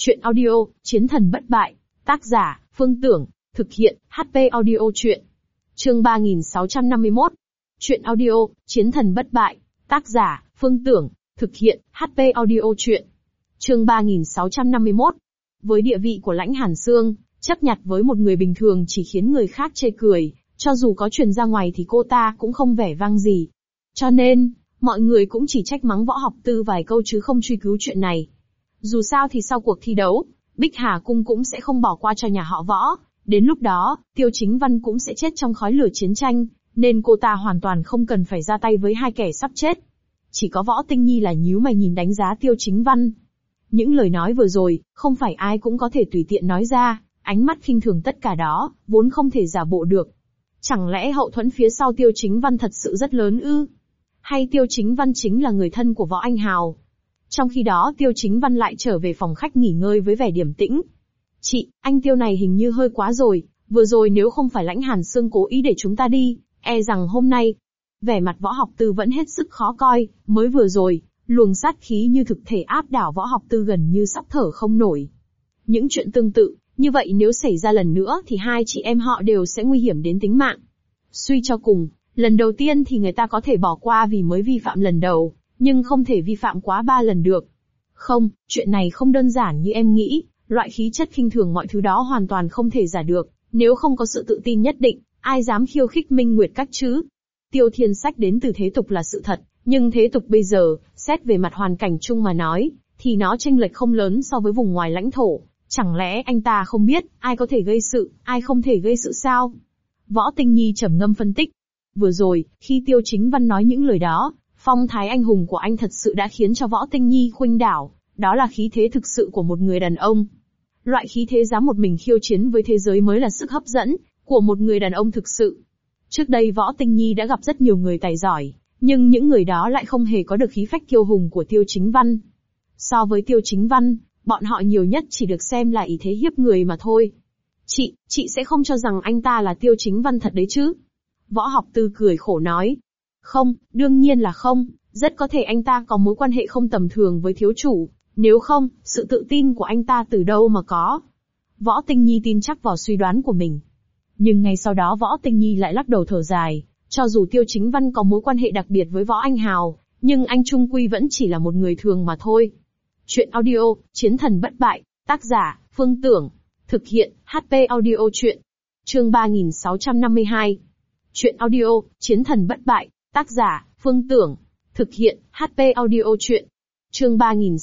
Chuyện audio, Chiến thần bất bại. Tác giả, Phương Tưởng. Thực hiện, HP Audio Chuyện. Chương 3651. Chuyện audio, Chiến thần bất bại. Tác giả, Phương Tưởng. Thực hiện, HP Audio Chuyện. Chương 3651. Với địa vị của Lãnh Hàn Sương, chấp nhặt với một người bình thường chỉ khiến người khác chê cười, cho dù có truyền ra ngoài thì cô ta cũng không vẻ vang gì. Cho nên, mọi người cũng chỉ trách mắng Võ Học Tư vài câu chứ không truy cứu chuyện này. Dù sao thì sau cuộc thi đấu, Bích Hà Cung cũng sẽ không bỏ qua cho nhà họ Võ, đến lúc đó, Tiêu Chính Văn cũng sẽ chết trong khói lửa chiến tranh, nên cô ta hoàn toàn không cần phải ra tay với hai kẻ sắp chết. Chỉ có Võ Tinh Nhi là nhíu mày nhìn đánh giá Tiêu Chính Văn. Những lời nói vừa rồi, không phải ai cũng có thể tùy tiện nói ra, ánh mắt khinh thường tất cả đó, vốn không thể giả bộ được. Chẳng lẽ hậu thuẫn phía sau Tiêu Chính Văn thật sự rất lớn ư? Hay Tiêu Chính Văn chính là người thân của Võ Anh Hào? Trong khi đó Tiêu Chính Văn lại trở về phòng khách nghỉ ngơi với vẻ điềm tĩnh. Chị, anh Tiêu này hình như hơi quá rồi, vừa rồi nếu không phải Lãnh Hàn Sương cố ý để chúng ta đi, e rằng hôm nay... Vẻ mặt Võ Học Tư vẫn hết sức khó coi, mới vừa rồi, luồng sát khí như thực thể áp đảo Võ Học Tư gần như sắp thở không nổi. Những chuyện tương tự, như vậy nếu xảy ra lần nữa thì hai chị em họ đều sẽ nguy hiểm đến tính mạng. Suy cho cùng, lần đầu tiên thì người ta có thể bỏ qua vì mới vi phạm lần đầu, nhưng không thể vi phạm quá 3 lần được. Không, chuyện này không đơn giản như em nghĩ, loại khí chất khinh thường mọi thứ đó hoàn toàn không thể giả được, nếu không có sự tự tin nhất định, ai dám khiêu khích Minh Nguyệt Các chứ? Tiêu Thiên Sách đến từ thế tục là sự thật, nhưng thế tục bây giờ, xét về mặt hoàn cảnh chung mà nói, thì nó chênh lệch không lớn so với vùng ngoài lãnh thổ. Chẳng lẽ anh ta không biết, ai có thể gây sự, ai không thể gây sự sao? Võ Tinh Nhi trầm ngâm phân tích. Vừa rồi, khi Tiêu Chính Văn nói những lời đó, phong thái anh hùng của anh thật sự đã khiến cho Võ Tinh Nhi khuynh đảo, đó là khí thế thực sự của một người đàn ông. Loại khí thế dám một mình khiêu chiến với thế giới mới là sức hấp dẫn của một người đàn ông thực sự. Trước đây Võ Tinh Nhi đã gặp rất nhiều người tài giỏi, nhưng những người đó lại không hề có được khí phách kiêu hùng của Tiêu Chính Văn. So với Tiêu Chính Văn, bọn họ nhiều nhất chỉ được xem là ý thế hiếp người mà thôi. Chị sẽ không cho rằng anh ta là Tiêu Chính Văn thật đấy chứ? Võ Học Tư cười khổ nói. Không, đương nhiên là không, rất có thể anh ta có mối quan hệ không tầm thường với thiếu chủ, nếu không, sự tự tin của anh ta từ đâu mà có? Võ Tinh Nhi tin chắc vào suy đoán của mình. Nhưng ngay sau đó Võ Tinh Nhi lại lắc đầu thở dài, cho dù Tiêu Chính Văn có mối quan hệ đặc biệt với Võ Anh Hào, nhưng anh trung quy vẫn chỉ là một người thường mà thôi. Chuyện audio, Chiến thần bất bại, tác giả, Phương Tưởng. Thực hiện, HP Audio Chuyện. Chương 3652. Chuyện audio, Chiến thần bất bại, tác giả, Phương Tưởng. Thực hiện, HP Audio Chuyện. Chương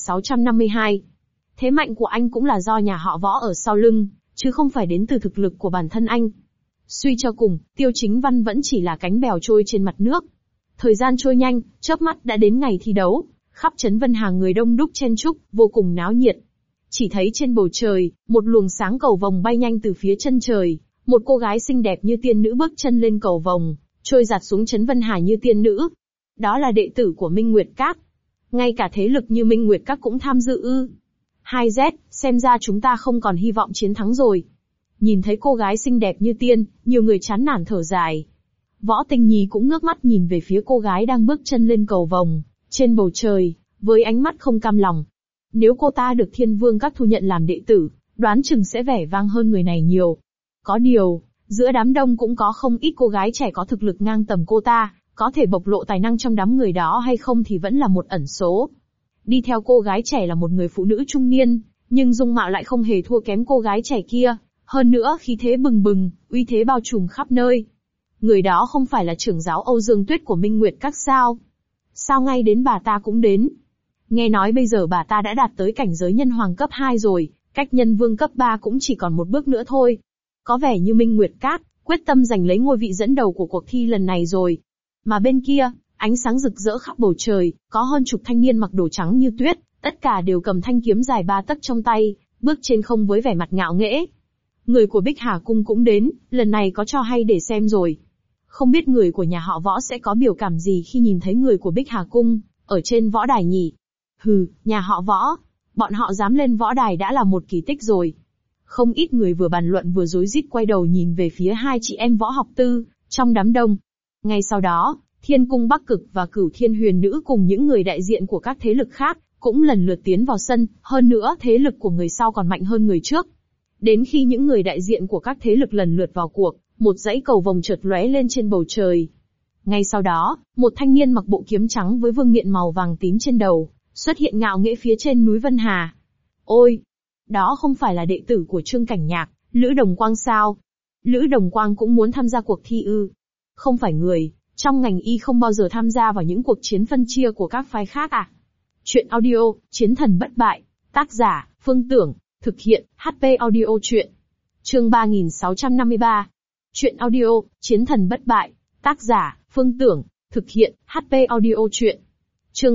3652. Thế mạnh của anh cũng là do nhà họ Võ ở sau lưng, chứ không phải đến từ thực lực của bản thân anh. Suy cho cùng, Tiêu Chính Văn vẫn chỉ là cánh bèo trôi trên mặt nước. Thời gian trôi nhanh, chớp mắt đã đến ngày thi đấu, khắp trấn Vân Hà người đông đúc chen chúc, vô cùng náo nhiệt. Chỉ thấy trên bầu trời, một luồng sáng cầu vồng bay nhanh từ phía chân trời, một cô gái xinh đẹp như tiên nữ bước chân lên cầu vồng, trôi giạt xuống trấn Vân Hà như tiên nữ. Đó là đệ tử của Minh Nguyệt Các. Ngay cả thế lực như Minh Nguyệt Các cũng tham dự ư? 2Z, xem ra chúng ta không còn hy vọng chiến thắng rồi. Nhìn thấy cô gái xinh đẹp như tiên, nhiều người chán nản thở dài. Võ Tinh Nhi cũng ngước mắt nhìn về phía cô gái đang bước chân lên cầu vồng, trên bầu trời, với ánh mắt không cam lòng. Nếu cô ta được Thiên Vương Các thu nhận làm đệ tử, đoán chừng sẽ vẻ vang hơn người này nhiều. Có điều, giữa đám đông cũng có không ít cô gái trẻ có thực lực ngang tầm cô ta, có thể bộc lộ tài năng trong đám người đó hay không thì vẫn là một ẩn số. Đi theo cô gái trẻ là một người phụ nữ trung niên, nhưng dung mạo lại không hề thua kém cô gái trẻ kia, hơn nữa khí thế bừng bừng, uy thế bao trùm khắp nơi. Người đó không phải là trưởng giáo Âu Dương Tuyết của Minh Nguyệt Các sao? Sao ngay đến bà ta cũng đến? Nghe nói bây giờ bà ta đã đạt tới cảnh giới nhân hoàng cấp 2 rồi, cách nhân vương cấp 3 cũng chỉ còn một bước nữa thôi. Có vẻ như Minh Nguyệt Các quyết tâm giành lấy ngôi vị dẫn đầu của cuộc thi lần này rồi. Mà bên kia, ánh sáng rực rỡ khắp bầu trời, có hơn chục thanh niên mặc đồ trắng như tuyết, tất cả đều cầm thanh kiếm dài 3 tấc trong tay, bước trên không với vẻ mặt ngạo nghễ. Người của Bích Hà Cung cũng đến, lần này có cho hay để xem rồi. Không biết người của nhà họ Võ sẽ có biểu cảm gì khi nhìn thấy người của Bích Hà Cung ở trên võ đài nhỉ? Hừ, nhà họ Võ, bọn họ dám lên võ đài đã là một kỳ tích rồi. Không ít người vừa bàn luận vừa rối rít quay đầu nhìn về phía hai chị em Võ Học Tư, trong đám đông. Ngay sau đó, Thiên Cung Bắc Cực và Cửu Thiên Huyền Nữ cùng những người đại diện của các thế lực khác, cũng lần lượt tiến vào sân, hơn nữa thế lực của người sau còn mạnh hơn người trước. Đến khi những người đại diện của các thế lực lần lượt vào cuộc, một dãy cầu vồng chợt lóe lên trên bầu trời. Ngay sau đó, một thanh niên mặc bộ kiếm trắng với vương miện màu vàng tím trên đầu, xuất hiện ngạo nghễ phía trên núi Vân Hà. Ôi! Đó không phải là đệ tử của Trương Cảnh Nhạc, Lữ Đồng Quang sao? Lữ Đồng Quang cũng muốn tham gia cuộc thi ư? Không phải người, trong ngành y không bao giờ tham gia vào những cuộc chiến phân chia của các phái khác à? Chuyện audio, Chiến thần bất bại. Tác giả, Phương Tưởng. Thực hiện, HP Audio Chuyện. Chương 3653. Chuyện audio, Chiến thần bất bại. Tác giả, Phương Tưởng. Thực hiện, HP Audio Chuyện. Chương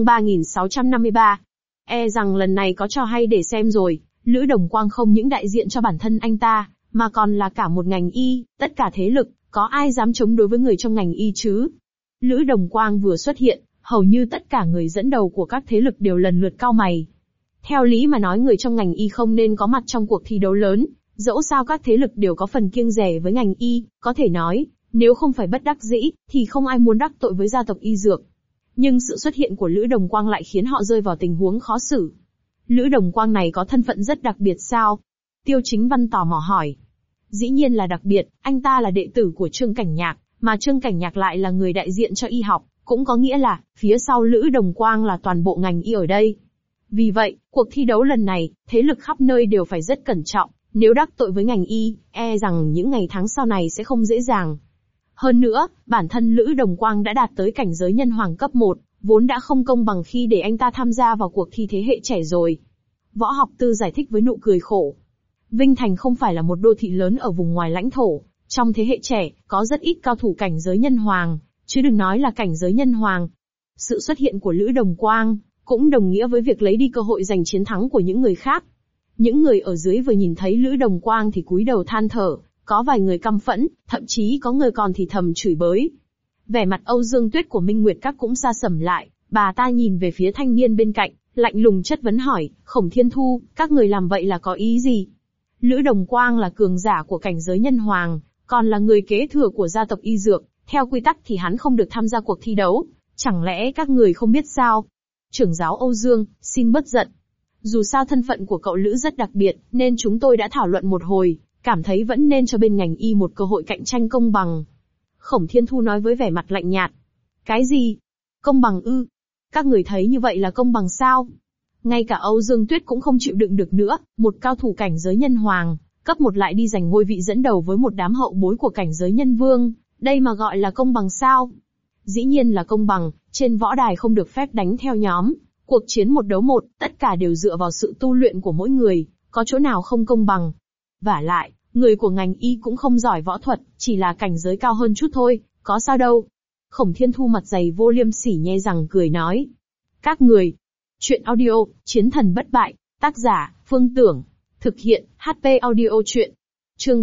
3653. E rằng lần này có trò hay để xem rồi. Lữ Đồng Quang không những đại diện cho bản thân anh ta, mà còn là cả một ngành y, tất cả thế lực, có ai dám chống đối với người trong ngành y chứ? Lữ Đồng Quang vừa xuất hiện, hầu như tất cả người dẫn đầu của các thế lực đều lần lượt cau mày. Theo lý mà nói người trong ngành y không nên có mặt trong cuộc thi đấu lớn, dẫu sao các thế lực đều có phần kiêng dè với ngành y, có thể nói, nếu không phải bất đắc dĩ, thì không ai muốn đắc tội với gia tộc y dược. Nhưng sự xuất hiện của Lữ Đồng Quang lại khiến họ rơi vào tình huống khó xử. Lữ Đồng Quang này có thân phận rất đặc biệt sao? Tiêu Chính Văn tò mò hỏi. Dĩ nhiên là đặc biệt, anh ta là đệ tử của Trương Cảnh Nhạc, mà Trương Cảnh Nhạc lại là người đại diện cho y học, cũng có nghĩa là, phía sau Lữ Đồng Quang là toàn bộ ngành y ở đây. Vì vậy, cuộc thi đấu lần này, thế lực khắp nơi đều phải rất cẩn trọng, nếu đắc tội với ngành y, e rằng những ngày tháng sau này sẽ không dễ dàng. Hơn nữa, bản thân Lữ Đồng Quang đã đạt tới cảnh giới nhân hoàng cấp 1, vốn đã không công bằng khi để anh ta tham gia vào cuộc thi thế hệ trẻ rồi. Võ Học Tư giải thích với nụ cười khổ. Vinh Thành không phải là một đô thị lớn ở vùng ngoài lãnh thổ, trong thế hệ trẻ, có rất ít cao thủ cảnh giới nhân hoàng, chứ đừng nói là cảnh giới nhân hoàng. Sự xuất hiện của Lữ Đồng Quang, cũng đồng nghĩa với việc lấy đi cơ hội giành chiến thắng của những người khác. Những người ở dưới vừa nhìn thấy Lữ Đồng Quang thì cúi đầu than thở, có vài người căm phẫn, thậm chí có người còn thì thầm chửi bới. Vẻ mặt Âu Dương Tuyết của Minh Nguyệt Các cũng sa sầm lại, bà ta nhìn về phía thanh niên bên cạnh, lạnh lùng chất vấn hỏi, Khổng Thiên Thu, các người làm vậy là có ý gì? Lữ Đồng Quang là cường giả của cảnh giới nhân hoàng, còn là người kế thừa của gia tộc y dược, theo quy tắc thì hắn không được tham gia cuộc thi đấu, chẳng lẽ các người không biết sao? Trưởng giáo Âu Dương, xin bớt giận. Dù sao thân phận của cậu Lữ rất đặc biệt, nên chúng tôi đã thảo luận một hồi, cảm thấy vẫn nên cho bên ngành y một cơ hội cạnh tranh công bằng. Khổng Thiên Thu nói với vẻ mặt lạnh nhạt. Cái gì? Công bằng ư? Các người thấy như vậy là công bằng sao? Ngay cả Âu Dương Tuyết cũng không chịu đựng được nữa, một cao thủ cảnh giới nhân hoàng, cấp 1 lại đi giành ngôi vị dẫn đầu với một đám hậu bối của cảnh giới nhân vương, đây mà gọi là công bằng sao? Dĩ nhiên là công bằng, trên võ đài không được phép đánh theo nhóm, cuộc chiến 1 đấu 1, tất cả đều dựa vào sự tu luyện của mỗi người, có chỗ nào không công bằng. Vả lại, người của ngành y cũng không giỏi võ thuật, chỉ là cảnh giới cao hơn chút thôi, có sao đâu. Khổng Thiên Thu mặt dày vô liêm sỉ nhe răng cười nói. Các người. Chuyện audio, Chiến thần bất bại, tác giả, Phương Tưởng. Thực hiện, HP Audio Chuyện. Chương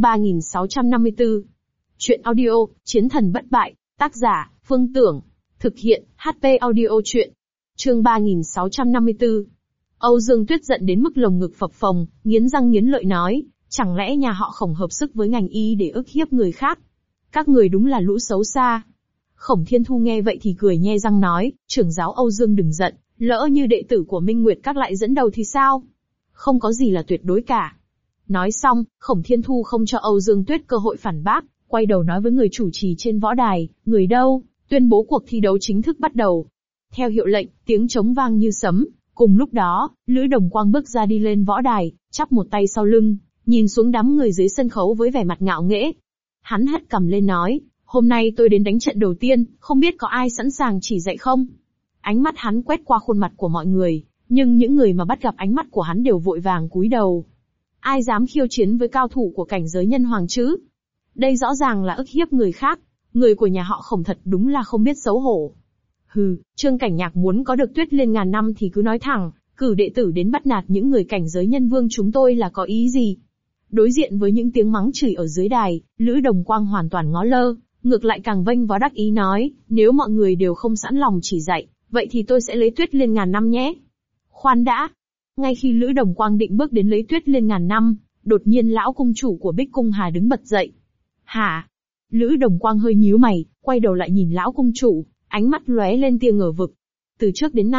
3654. Chuyện audio, Chiến thần bất bại, tác giả, Phương Tưởng. Thực hiện, HP Audio Chuyện. Chương 3654. Âu Dương Tuyết giận đến mức lồng ngực phập phồng, nghiến răng nghiến lợi nói, chẳng lẽ nhà họ Khổng hợp sức với ngành y để ức hiếp người khác? Các người đúng là lũ xấu xa. Khổng Thiên Thu nghe vậy thì cười nhe răng nói, trưởng giáo Âu Dương đừng giận, lỡ như đệ tử của Minh Nguyệt Các lại dẫn đầu thì sao? Không có gì là tuyệt đối cả. Nói xong, Khổng Thiên Thu không cho Âu Dương Tuyết cơ hội phản bác, quay đầu nói với người chủ trì trên võ đài, người đâu, tuyên bố cuộc thi đấu chính thức bắt đầu. Theo hiệu lệnh, tiếng trống vang như sấm, cùng lúc đó, Lữ Đồng Quang bước ra đi lên võ đài, chắp một tay sau lưng, nhìn xuống đám người dưới sân khấu với vẻ mặt ngạo nghễ. Hắn hất cằm lên nói, hôm nay tôi đến đánh trận đầu tiên, không biết có ai sẵn sàng chỉ dạy không? Ánh mắt hắn quét qua khuôn mặt của mọi người, nhưng những người mà bắt gặp ánh mắt của hắn đều vội vàng cúi đầu. Ai dám khiêu chiến với cao thủ của cảnh giới nhân hoàng chứ? Đây rõ ràng là ức hiếp người khác, người của nhà họ Khổng thật đúng là không biết xấu hổ. Hừ, Trương Cảnh Nhạc muốn có được Tuyết Liên ngàn năm thì cứ nói thẳng, cử đệ tử đến bắt nạt những người cảnh giới nhân vương chúng tôi là có ý gì? Đối diện với những tiếng mắng chửi ở dưới đài, Lữ Đồng Quang hoàn toàn ngó lơ, ngược lại càng vênh váo đắc ý nói, nếu mọi người đều không sẵn lòng chỉ dạy, vậy thì tôi sẽ lấy Tuyết Liên ngàn năm nhé. Khoan đã. Ngay khi Lữ Đồng Quang định bước đến lấy Tuyết Liên ngàn năm, đột nhiên lão cung chủ của Bích Cung Hà đứng bật dậy. Hả? Lữ Đồng Quang hơi nhíu mày, quay đầu lại nhìn lão cung chủ, ánh mắt lóe lên tia ngờ vực. Từ trước đến nay,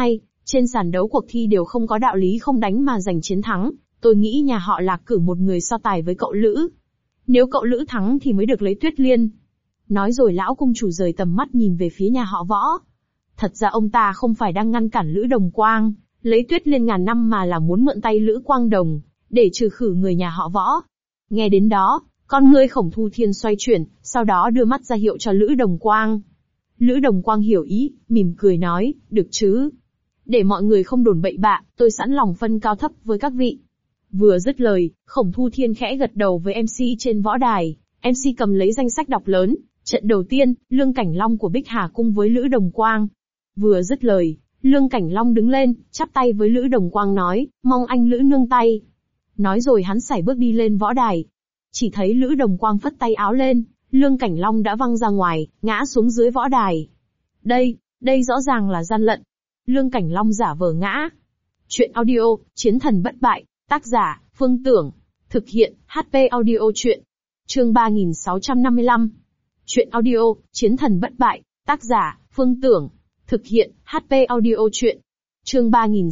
Trên sàn đấu cuộc thi đều không có đạo lý không đánh mà giành chiến thắng, tôi nghĩ nhà họ Lạc cử một người so tài với cậu Lữ. Nếu cậu Lữ thắng thì mới được lấy Tuyết Liên. Nói rồi lão cung chủ rời tầm mắt nhìn về phía nhà họ Võ. Thật ra ông ta không phải đang ngăn cản Lữ Đồng Quang lấy Tuyết Liên ngàn năm mà là muốn mượn tay Lữ Quang Đồng để trừ khử người nhà họ Võ. Nghe đến đó, con ngươi Khổng Thu Thiên xoay chuyển, sau đó đưa mắt ra hiệu cho Lữ Đồng Quang. Lữ Đồng Quang hiểu ý, mỉm cười nói, được chứ. Để mọi người không đồn bậy bạ, tôi sẵn lòng phân cao thấp với các vị. Vừa dứt lời, Khổng Thu Thiên khẽ gật đầu với MC trên võ đài. MC cầm lấy danh sách đọc lớn. Trận đầu tiên, Lương Cảnh Long của Bích Hà Cung với Lữ Đồng Quang. Vừa dứt lời, Lương Cảnh Long đứng lên, chắp tay với Lữ Đồng Quang nói, mong anh Lữ nương tay. Nói rồi hắn sải bước đi lên võ đài. Chỉ thấy Lữ Đồng Quang phất tay áo lên, Lương Cảnh Long đã văng ra ngoài, ngã xuống dưới võ đài. Đây rõ ràng là gian lận. Lương Cảnh Long giả vờ ngã. Chuyện audio, Chiến thần bất bại, tác giả, Phương Tưởng. Thực hiện, HP Audio Chuyện. Chương 3655. Chuyện audio, Chiến thần bất bại, tác giả, Phương Tưởng. Thực hiện, HP Audio Chuyện. Chương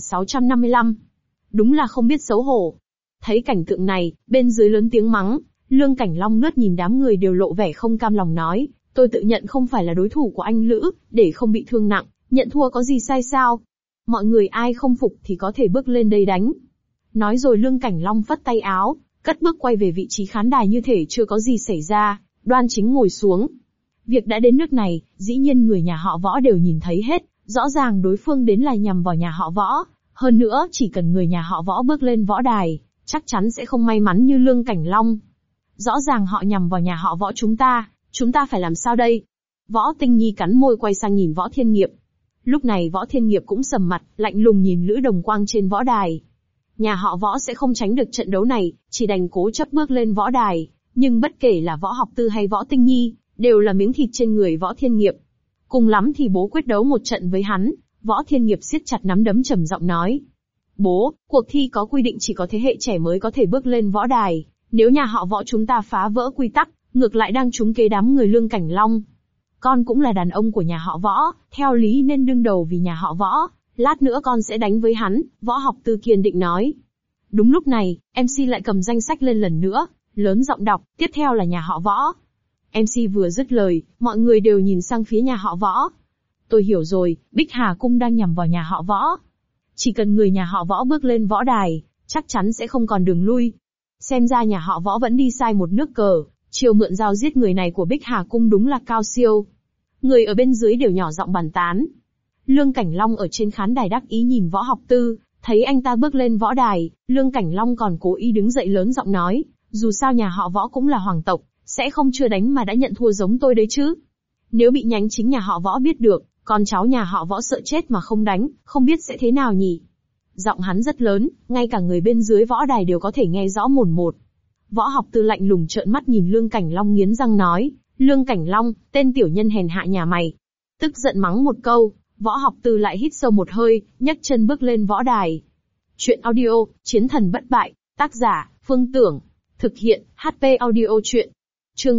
3655. Đúng là không biết xấu hổ. Thấy cảnh tượng này, bên dưới lớn tiếng mắng, Lương Cảnh Long ngước nhìn đám người đều lộ vẻ không cam lòng nói, tôi tự nhận không phải là đối thủ của anh Lữ, để không bị thương nặng, nhận thua có gì sai sao? Mọi người ai không phục thì có thể bước lên đây đánh. Nói rồi Lương Cảnh Long phất tay áo, cất bước quay về vị trí khán đài như thể chưa có gì xảy ra, đoan chính ngồi xuống. Việc đã đến nước này, dĩ nhiên người nhà họ Võ đều nhìn thấy hết, rõ ràng đối phương đến là nhằm vào nhà họ Võ. Hơn nữa, chỉ cần người nhà họ Võ bước lên võ đài, chắc chắn sẽ không may mắn như Lương Cảnh Long. Rõ ràng họ nhằm vào nhà họ Võ chúng ta phải làm sao đây? Võ Tinh Nhi cắn môi quay sang nhìn Võ Thiên Nghiệp. Lúc này Võ Thiên Nghiệp cũng sầm mặt, lạnh lùng nhìn Lữ Đồng Quang trên võ đài. Nhà họ Võ sẽ không tránh được trận đấu này, chỉ đành cố chấp bước lên võ đài, nhưng bất kể là Võ Học Tư hay Võ Tinh Nhi, đều là miếng thịt trên người Võ Thiên Nghiệp. Cùng lắm thì bố quyết đấu một trận với hắn. Võ Thiên Nghiệp siết chặt nắm đấm trầm giọng nói. Bố, cuộc thi có quy định chỉ có thế hệ trẻ mới có thể bước lên võ đài, nếu nhà họ Võ chúng ta phá vỡ quy tắc, ngược lại đang trúng kế đám người Lương Cảnh Long. Con cũng là đàn ông của nhà họ Võ, theo lý nên đương đầu vì nhà họ Võ, lát nữa con sẽ đánh với hắn, Võ Học Tư kiên định nói. Đúng lúc này, MC lại cầm danh sách lên lần nữa, lớn giọng đọc, tiếp theo là nhà họ Võ. MC vừa dứt lời, mọi người đều nhìn sang phía nhà họ Võ. Tôi hiểu rồi, Bích Hà Cung đang nhằm vào nhà họ Võ. Chỉ cần người nhà họ Võ bước lên võ đài, chắc chắn sẽ không còn đường lui. Xem ra nhà họ Võ vẫn đi sai một nước cờ, chiều mượn dao giết người này của Bích Hà Cung đúng là cao siêu. Người ở bên dưới đều nhỏ giọng bàn tán. Lương Cảnh Long ở trên khán đài đắc ý nhìn Võ Học Tư, thấy anh ta bước lên võ đài, Lương Cảnh Long còn cố ý đứng dậy lớn giọng nói, dù sao nhà họ Võ cũng là hoàng tộc, sẽ không chưa đánh mà đã nhận thua giống tôi đấy chứ. Nếu bị nhánh chính nhà họ Võ biết được, con cháu nhà họ Võ sợ chết mà không đánh, không biết sẽ thế nào nhỉ? Giọng hắn rất lớn, ngay cả người bên dưới võ đài đều có thể nghe rõ mồn một. Võ Học Tư lạnh lùng trợn mắt nhìn Lương Cảnh Long nghiến răng nói, Lương Cảnh Long, tên tiểu nhân hèn hạ nhà mày. Tức giận mắng một câu, Võ Học Tư lại hít sâu một hơi, nhấc chân bước lên võ đài. Chuyện audio, Chiến thần bất bại, tác giả, Phương Tưởng. Thực hiện, HP Audio Chuyện. Chương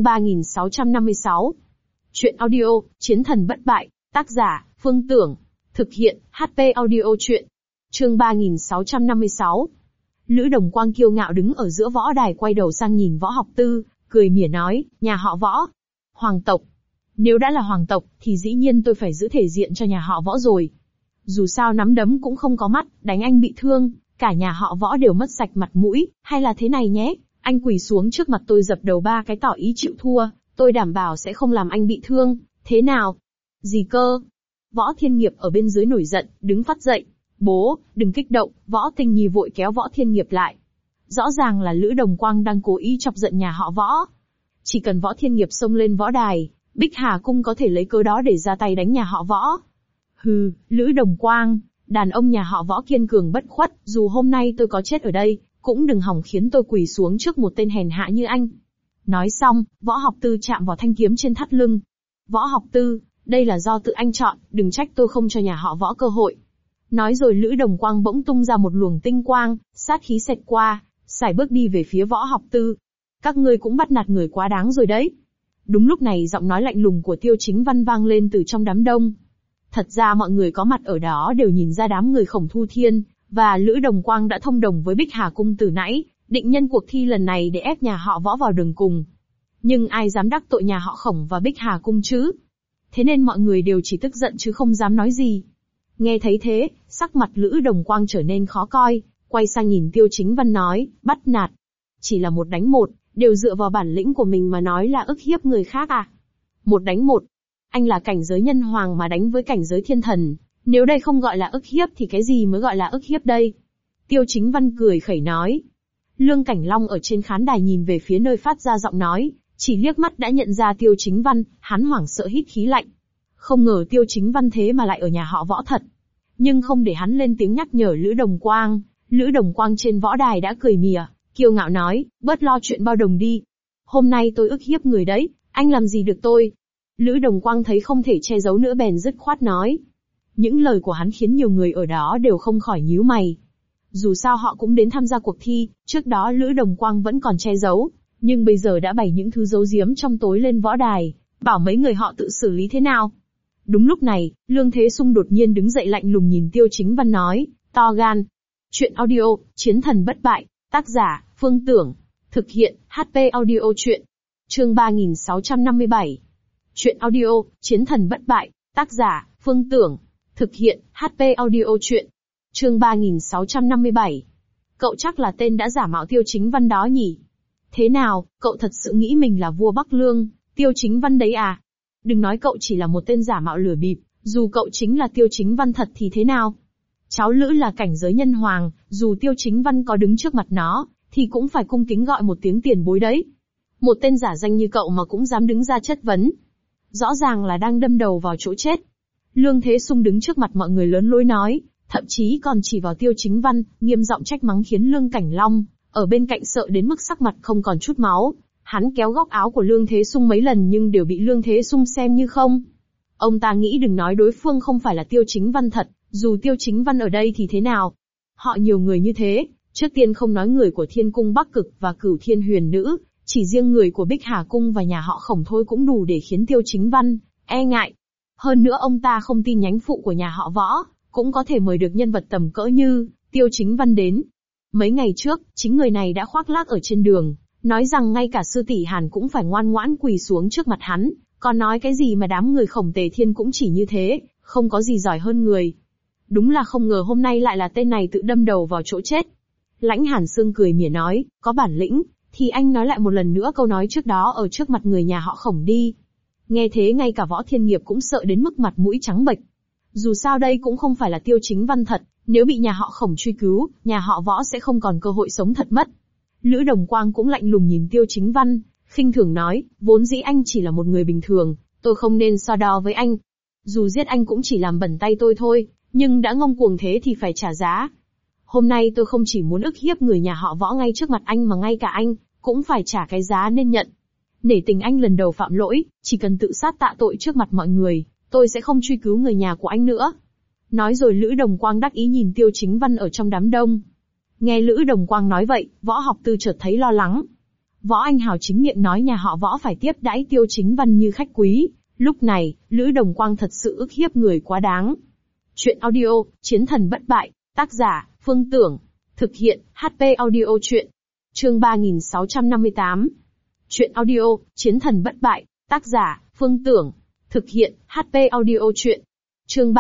3656. Chuyện audio, Chiến thần bất bại, tác giả, Phương Tưởng. Thực hiện, HP Audio Chuyện. Chương 3656. Lữ Đồng Quang kiêu ngạo đứng ở giữa võ đài quay đầu sang nhìn Võ Học Tư, cười mỉa nói, nhà họ Võ. Hoàng tộc. Nếu đã là hoàng tộc, thì dĩ nhiên tôi phải giữ thể diện cho nhà họ Võ rồi. Dù sao nắm đấm cũng không có mắt, đánh anh bị thương, cả nhà họ Võ đều mất sạch mặt mũi, hay là thế này nhé, anh quỳ xuống trước mặt tôi dập đầu 3 cái tỏ ý chịu thua, tôi đảm bảo sẽ không làm anh bị thương, thế nào? Gì cơ? Võ Thiên Nghiệp ở bên dưới nổi giận, đứng phắt dậy. Bố, đừng kích động, Võ Tinh Nhi vội kéo Võ Thiên Nghiệp lại. Rõ ràng là Lữ Đồng Quang đang cố ý chọc giận nhà họ Võ. Chỉ cần Võ Thiên Nghiệp xông lên võ đài, Bích Hà Cung có thể lấy cớ đó để ra tay đánh nhà họ Võ. Hừ, Lữ Đồng Quang, đàn ông nhà họ Võ kiên cường bất khuất, dù hôm nay tôi có chết ở đây, cũng đừng hòng khiến tôi quỳ xuống trước một tên hèn hạ như anh. Nói xong, Võ Học Tư chạm vào thanh kiếm trên thắt lưng. Võ Học Tư, đây là do tự anh chọn, đừng trách tôi không cho nhà họ Võ cơ hội. Nói rồi Lữ Đồng Quang bỗng tung ra một luồng tinh quang, sát khí xẹt qua, sải bước đi về phía Võ Học Tư. Các ngươi cũng bắt nạt người quá đáng rồi đấy. Đúng lúc này giọng nói lạnh lùng của Tiêu Chính Văn vang lên từ trong đám đông. Thật ra mọi người có mặt ở đó đều nhìn ra đám người Khổng Thu Thiên và Lữ Đồng Quang đã thông đồng với Bích Hà Cung từ nãy, định nhân cuộc thi lần này để ép nhà họ Võ vào đường cùng. Nhưng ai dám đắc tội nhà họ Khổng và Bích Hà Cung chứ? Thế nên mọi người đều chỉ tức giận chứ không dám nói gì. Nghe thấy thế, sắc mặt Lữ Đồng Quang trở nên khó coi, quay sang nhìn Tiêu Chính Văn nói, bắt nạt. Chỉ là một đánh một, đều dựa vào bản lĩnh của mình mà nói là ức hiếp người khác à? Một đánh một. Anh là cảnh giới nhân hoàng mà đánh với cảnh giới thiên thần, nếu đây không gọi là ức hiếp thì cái gì mới gọi là ức hiếp đây? Tiêu Chính Văn cười khẩy nói. Lương Cảnh Long ở trên khán đài nhìn về phía nơi phát ra giọng nói, chỉ liếc mắt đã nhận ra Tiêu Chính Văn, hắn hoảng sợ hít khí lạnh. Không ngờ Tiêu Chính Văn thế mà lại ở nhà họ Võ thật. Nhưng không để hắn lên tiếng nhắc nhở Lữ Đồng Quang, Lữ Đồng Quang trên võ đài đã cười mỉa, kiêu ngạo nói, bớt lo chuyện bao đồng đi. Hôm nay tôi ức hiếp người đấy, anh làm gì được tôi? Lữ Đồng Quang thấy không thể che giấu nữa bèn dứt khoát nói. Những lời của hắn khiến nhiều người ở đó đều không khỏi nhíu mày. Dù sao họ cũng đến tham gia cuộc thi, trước đó Lữ Đồng Quang vẫn còn che giấu, nhưng bây giờ đã bày những thứ giấu giếm trong tối lên võ đài, bảo mấy người họ tự xử lý thế nào. Đúng lúc này, Lương Thế Sung đột nhiên đứng dậy lạnh lùng nhìn Tiêu Chính Văn nói, to gan. Chuyện audio, Chiến thần bất bại, tác giả, Phương Tưởng, thực hiện, HP audio chuyện. Chương 3657. Chuyện audio, Chiến thần bất bại, tác giả, Phương Tưởng, thực hiện, HP audio chuyện. Chương 3657. Cậu chắc là tên đã giả mạo Tiêu Chính Văn đó nhỉ? Thế nào, cậu thật sự nghĩ mình là vua Bắc Lương, Tiêu Chính Văn đấy à? Đừng nói cậu chỉ là một tên giả mạo lừa bịp, dù cậu chính là Tiêu Chính Văn thật thì thế nào? Cháu Lữ là cảnh giới nhân hoàng, dù Tiêu Chính Văn có đứng trước mặt nó, thì cũng phải cung kính gọi một tiếng tiền bối đấy. Một tên giả danh như cậu mà cũng dám đứng ra chất vấn. Rõ ràng là đang đâm đầu vào chỗ chết. Lương Thế Sung đứng trước mặt mọi người lớn lối nói, thậm chí còn chỉ vào Tiêu Chính Văn, nghiêm giọng trách mắng khiến Lương Cảnh Long ở bên cạnh sợ đến mức sắc mặt không còn chút máu. Hắn kéo góc áo của Lương Thế Sung mấy lần nhưng đều bị Lương Thế Sung xem như không. Ông ta nghĩ đừng nói đối phương không phải là Tiêu Chính Văn thật, dù Tiêu Chính Văn ở đây thì thế nào? Họ nhiều người như thế, trước tiên không nói người của Thiên Cung Bắc Cực và Cửu Thiên Huyền Nữ, chỉ riêng người của Bích Hà Cung và nhà họ Khổng thôi cũng đủ để khiến Tiêu Chính Văn e ngại. Hơn nữa ông ta không tin nhánh phụ của nhà họ Võ cũng có thể mời được nhân vật tầm cỡ như Tiêu Chính Văn đến. Mấy ngày trước, chính người này đã khoác lác ở trên đường, nói rằng ngay cả sư tỷ Hàn cũng phải ngoan ngoãn quỳ xuống trước mặt hắn, còn nói cái gì mà đám người Khổng Tề Thiên cũng chỉ như thế, không có gì giỏi hơn người. Đúng là không ngờ hôm nay lại là tên này tự đâm đầu vào chỗ chết. Lãnh Hàn Sương cười mỉa nói, có bản lĩnh, thì anh nói lại một lần nữa câu nói trước đó ở trước mặt người nhà họ Khổng đi. Nghe thế ngay cả Võ Thiên Nghiệp cũng sợ đến mức mặt mũi trắng bệch. Dù sao đây cũng không phải là Tiêu Chính Văn thật, nếu bị nhà họ Khổng truy cứu, nhà họ Võ sẽ không còn cơ hội sống thật mất. Lữ Đồng Quang cũng lạnh lùng nhìn Tiêu Chính Văn, khinh thường nói, vốn dĩ anh chỉ là một người bình thường, tôi không nên so đo với anh. Dù giết anh cũng chỉ làm bẩn tay tôi thôi, nhưng đã ngông cuồng thế thì phải trả giá. Hôm nay tôi không chỉ muốn ức hiếp người nhà họ Võ ngay trước mặt anh mà ngay cả anh cũng phải trả cái giá nên nhận. Nể tình anh lần đầu phạm lỗi, chỉ cần tự sát tạ tội trước mặt mọi người, tôi sẽ không truy cứu người nhà của anh nữa. Nói rồi Lữ Đồng Quang đắc ý nhìn Tiêu Chính Văn ở trong đám đông. Nghe Lữ Đồng Quang nói vậy, Võ Học Tư chợt thấy lo lắng. Võ Anh Hào chính miệng nói nhà họ Võ phải tiếp đãi Tiêu Chính Văn như khách quý, lúc này, Lữ Đồng Quang thật sự ức hiếp người quá đáng. Chuyện audio, Chiến thần bất bại, tác giả, Phương Tưởng, thực hiện, HP audio chuyện. Chương 3658. Chuyện audio, Chiến thần bất bại, tác giả, Phương Tưởng, thực hiện, HP audio chuyện. Chương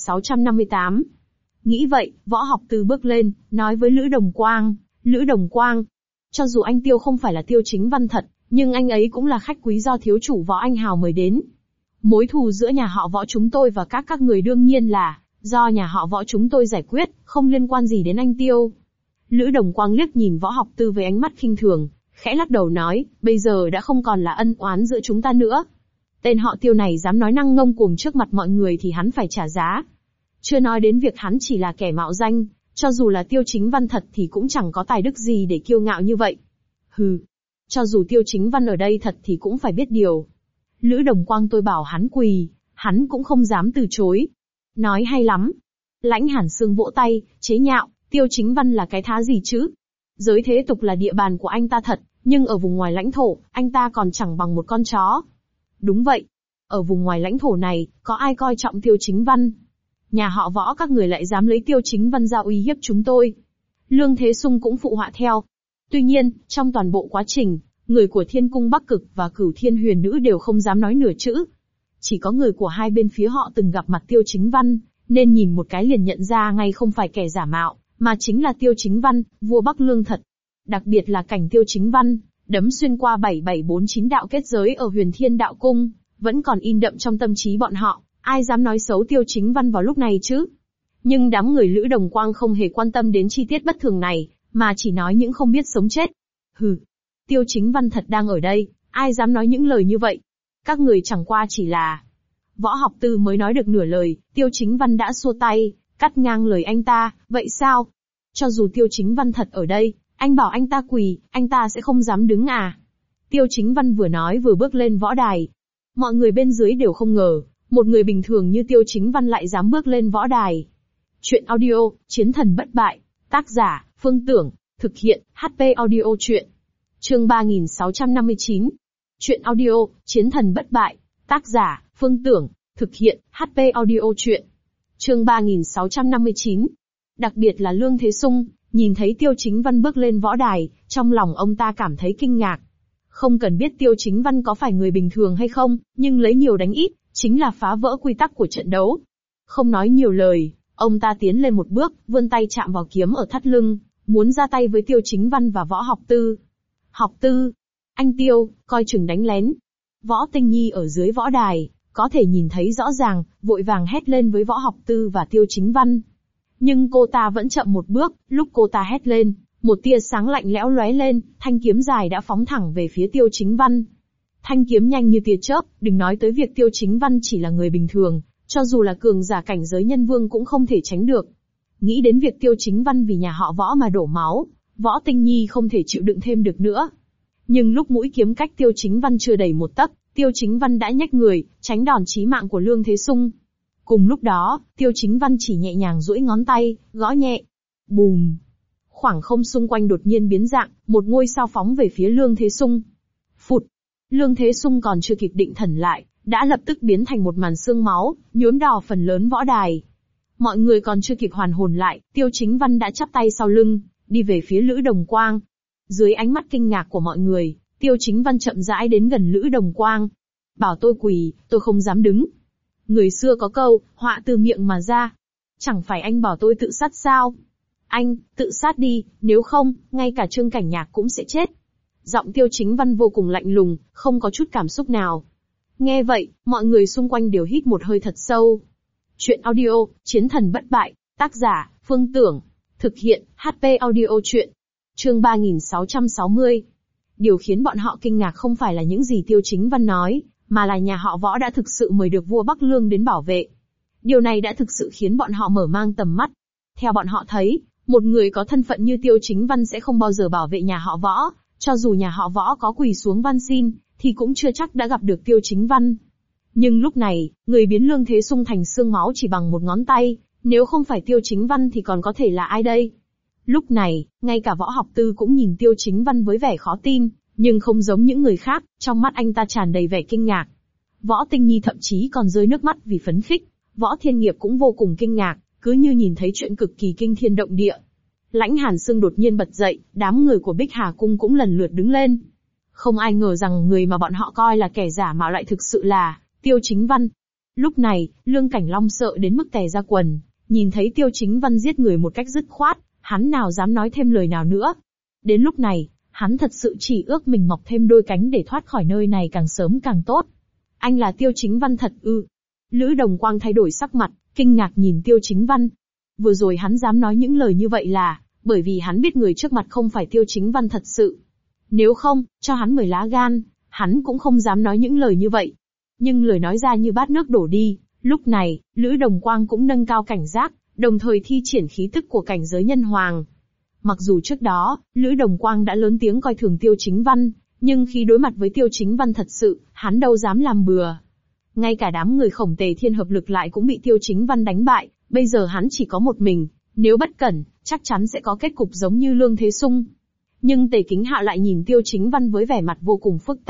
3658. Nghĩ vậy, Võ Học Tư bước lên, nói với Lữ Đồng Quang, Lữ Đồng Quang, cho dù anh Tiêu không phải là Tiêu Chính Văn thật, nhưng anh ấy cũng là khách quý do thiếu chủ Võ Anh Hào mời đến. Mối thù giữa nhà họ Võ chúng tôi và các người đương nhiên là do nhà họ Võ chúng tôi giải quyết, không liên quan gì đến anh Tiêu. Lữ Đồng Quang liếc nhìn Võ Học Tư với ánh mắt khinh thường, khẽ lắc đầu nói, bây giờ đã không còn là ân oán giữa chúng ta nữa. Tên họ Tiêu này dám nói năng ngông cuồng trước mặt mọi người thì hắn phải trả giá. Chưa nói đến việc hắn chỉ là kẻ mạo danh, cho dù là Tiêu Chính Văn thật thì cũng chẳng có tài đức gì để kiêu ngạo như vậy. Hừ, cho dù Tiêu Chính Văn ở đây thật thì cũng phải biết điều. Lữ Đồng Quang tôi bảo hắn quỳ, hắn cũng không dám từ chối. Nói hay lắm. Lãnh Hàn Sương vỗ tay, chế nhạo, Tiêu Chính Văn là cái thá gì chứ? Giới thế tục là địa bàn của anh ta thật, nhưng ở vùng ngoài lãnh thổ, anh ta còn chẳng bằng một con chó. Đúng vậy. Ở vùng ngoài lãnh thổ này, có ai coi trọng Tiêu Chính Văn? Nhà họ Võ các người lại dám lấy Tiêu Chính Văn ra uy hiếp chúng tôi. Lương Thế Sung cũng phụ họa theo. Tuy nhiên, trong toàn bộ quá trình, người của Thiên Cung Bắc Cực và Cửu Thiên Huyền Nữ đều không dám nói nửa chữ. Chỉ có người của hai bên phía họ từng gặp mặt Tiêu Chính Văn, nên nhìn một cái liền nhận ra ngay không phải kẻ giả mạo, mà chính là Tiêu Chính Văn, vua Bắc Lương thật. Đặc biệt là cảnh Tiêu Chính Văn, đấm xuyên qua 7749 đạo kết giới ở Huyền Thiên Đạo Cung, vẫn còn in đậm trong tâm trí bọn họ, ai dám nói xấu Tiêu Chính Văn vào lúc này chứ? Nhưng đám người Lữ Đồng Quang không hề quan tâm đến chi tiết bất thường này, mà chỉ nói những không biết sống chết. Hừ, Tiêu Chính Văn thật đang ở đây, ai dám nói những lời như vậy? Các người chẳng qua chỉ là... Võ Học Tư mới nói được nửa lời, Tiêu Chính Văn đã xua tay, cắt ngang lời anh ta, vậy sao? Cho dù Tiêu Chính Văn thật ở đây, anh bảo anh ta quỳ, anh ta sẽ không dám đứng à? Tiêu Chính Văn vừa nói vừa bước lên võ đài. Mọi người bên dưới đều không ngờ, một người bình thường như Tiêu Chính Văn lại dám bước lên võ đài. Chuyện audio, Chiến thần bất bại. Tác giả, Phương Tưởng. Thực hiện, HP Audio Chuyện. Chương 3659. Chuyện audio, Chiến thần bất bại. Tác giả, Phương Tưởng. Thực hiện, HP Audio Chuyện. Chương 3659. Đặc biệt là Lương Thế Sung, nhìn thấy Tiêu Chính Văn bước lên võ đài, trong lòng ông ta cảm thấy kinh ngạc. Không cần biết Tiêu Chính Văn có phải người bình thường hay không, nhưng lấy nhiều đánh ít, chính là phá vỡ quy tắc của trận đấu. Không nói nhiều lời, ông ta tiến lên một bước, vươn tay chạm vào kiếm ở thắt lưng, muốn ra tay với Tiêu Chính Văn và Võ Học Tư. Học Tư, anh Tiêu, coi chừng đánh lén. Võ Tinh Nhi ở dưới võ đài, có thể nhìn thấy rõ ràng, vội vàng hét lên với Võ Học Tư và Tiêu Chính Văn. Nhưng cô ta vẫn chậm một bước, lúc cô ta hét lên, một tia sáng lạnh lẽo lóe lên, thanh kiếm dài đã phóng thẳng về phía Tiêu Chính Văn. Thanh kiếm nhanh như tia chớp, đừng nói tới việc Tiêu Chính Văn chỉ là người bình thường, cho dù là cường giả cảnh giới nhân vương cũng không thể tránh được. Nghĩ đến việc Tiêu Chính Văn vì nhà họ Võ mà đổ máu, Võ Tinh Nhi không thể chịu đựng thêm được nữa. Nhưng lúc mũi kiếm cách Tiêu Chính Văn chưa đầy một tấc, Tiêu Chính Văn đã nhách người, tránh đòn chí mạng của Lương Thế Sung. Cùng lúc đó, Tiêu Chính Văn chỉ nhẹ nhàng duỗi ngón tay, gõ nhẹ. Bùm! Khoảng không xung quanh đột nhiên biến dạng, một ngôi sao phóng về phía Lương Thế Sung. Phụt! Lương Thế Sung còn chưa kịp định thần lại, đã lập tức biến thành một màn xương máu, nhuốm đỏ phần lớn võ đài. Mọi người còn chưa kịp hoàn hồn lại, Tiêu Chính Văn đã chắp tay sau lưng, đi về phía Lữ Đồng Quang. Dưới ánh mắt kinh ngạc của mọi người, Tiêu Chính Văn chậm rãi đến gần Lữ Đồng Quang. Bảo tôi quỳ, tôi không dám đứng. Người xưa có câu, họa từ miệng mà ra. Chẳng phải anh bảo tôi tự sát sao? Anh, tự sát đi, nếu không, ngay cả Trương Cảnh Nhạc cũng sẽ chết. Giọng Tiêu Chính Văn vô cùng lạnh lùng, không có chút cảm xúc nào. Nghe vậy, mọi người xung quanh đều hít một hơi thật sâu. Chuyện audio, Chiến thần bất bại, tác giả, Phương Tưởng. Thực hiện, HP Audio Chuyện. Chương 3660. Điều khiến bọn họ kinh ngạc không phải là những gì Tiêu Chính Văn nói, mà là nhà họ Võ đã thực sự mời được vua Bắc Lương đến bảo vệ. Điều này đã thực sự khiến bọn họ mở mang tầm mắt. Theo bọn họ thấy, một người có thân phận như Tiêu Chính Văn sẽ không bao giờ bảo vệ nhà họ Võ, cho dù nhà họ Võ có quỳ xuống van xin, thì cũng chưa chắc đã gặp được Tiêu Chính Văn. Nhưng lúc này, người biến Lương Thế Sung thành xương máu chỉ bằng một ngón tay, nếu không phải Tiêu Chính Văn thì còn có thể là ai đây? Lúc này, ngay cả Võ Học Tư cũng nhìn Tiêu Chính Văn với vẻ khó tin, nhưng không giống những người khác, trong mắt anh ta tràn đầy vẻ kinh ngạc. Võ Tinh Nhi thậm chí còn rơi nước mắt vì phấn khích, Võ Thiên Nghiệp cũng vô cùng kinh ngạc, cứ như nhìn thấy chuyện cực kỳ kinh thiên động địa. Lãnh Hàn Sương đột nhiên bật dậy, đám người của Bích Hà Cung cũng lần lượt đứng lên. Không ai ngờ rằng người mà bọn họ coi là kẻ giả mạo lại thực sự là Tiêu Chính Văn. Lúc này, Lương Cảnh Long sợ đến mức tè ra quần, nhìn thấy Tiêu Chính Văn giết người một cách dứt khoát, hắn nào dám nói thêm lời nào nữa. Đến lúc này, hắn thật sự chỉ ước mình mọc thêm đôi cánh để thoát khỏi nơi này càng sớm càng tốt. Anh là Tiêu Chính Văn thật ư? Lữ Đồng Quang thay đổi sắc mặt, kinh ngạc nhìn Tiêu Chính Văn. Vừa rồi hắn dám nói những lời như vậy là bởi vì hắn biết người trước mặt không phải Tiêu Chính Văn thật sự. Nếu không, cho hắn 10 lá gan, hắn cũng không dám nói những lời như vậy. Nhưng lời nói ra như bát nước đổ đi, lúc này, Lữ Đồng Quang cũng nâng cao cảnh giác, đồng thời thi triển khí tức của cảnh giới nhân hoàng. Mặc dù trước đó, Lữ Đồng Quang đã lớn tiếng coi thường Tiêu Chính Văn, nhưng khi đối mặt với Tiêu Chính Văn thật sự, hắn đâu dám làm bừa. Ngay cả đám người Khổng Tề Thiên hợp lực lại cũng bị Tiêu Chính Văn đánh bại, bây giờ hắn chỉ có một mình, nếu bất cẩn, chắc chắn sẽ có kết cục giống như Lương Thế Sung. Nhưng Tề Kính Hạ lại nhìn Tiêu Chính Văn với vẻ mặt vô cùng phức tạp,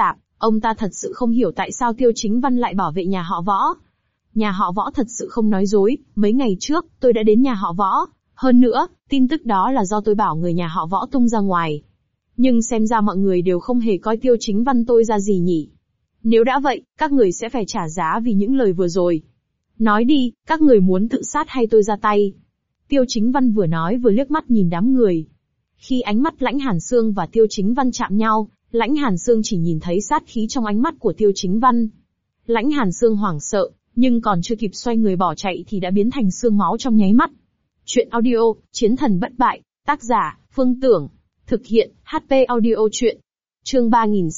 Ông ta thật sự không hiểu tại sao Tiêu Chính Văn lại bảo vệ nhà họ Võ. Nhà họ Võ thật sự không nói dối, mấy ngày trước, tôi đã đến nhà họ Võ. Hơn nữa, tin tức đó là do tôi bảo người nhà họ Võ tung ra ngoài. Nhưng xem ra mọi người đều không hề coi Tiêu Chính Văn tôi ra gì nhỉ. Nếu đã vậy, các người sẽ phải trả giá vì những lời vừa rồi. Nói đi, các người muốn tự sát hay tôi ra tay? Tiêu Chính Văn vừa nói vừa liếc mắt nhìn đám người. Khi ánh mắt Lãnh Hàn Sương và Tiêu Chính Văn chạm nhau, Lãnh Hàn Sương chỉ nhìn thấy sát khí trong ánh mắt của Tiêu Chính Văn. Lãnh Hàn Sương hoảng sợ, nhưng còn chưa kịp xoay người bỏ chạy thì đã biến thành xương máu trong nháy mắt. Chuyện audio, Chiến thần bất bại, tác giả, Phương Tưởng. Thực hiện, HP audio chuyện. Chương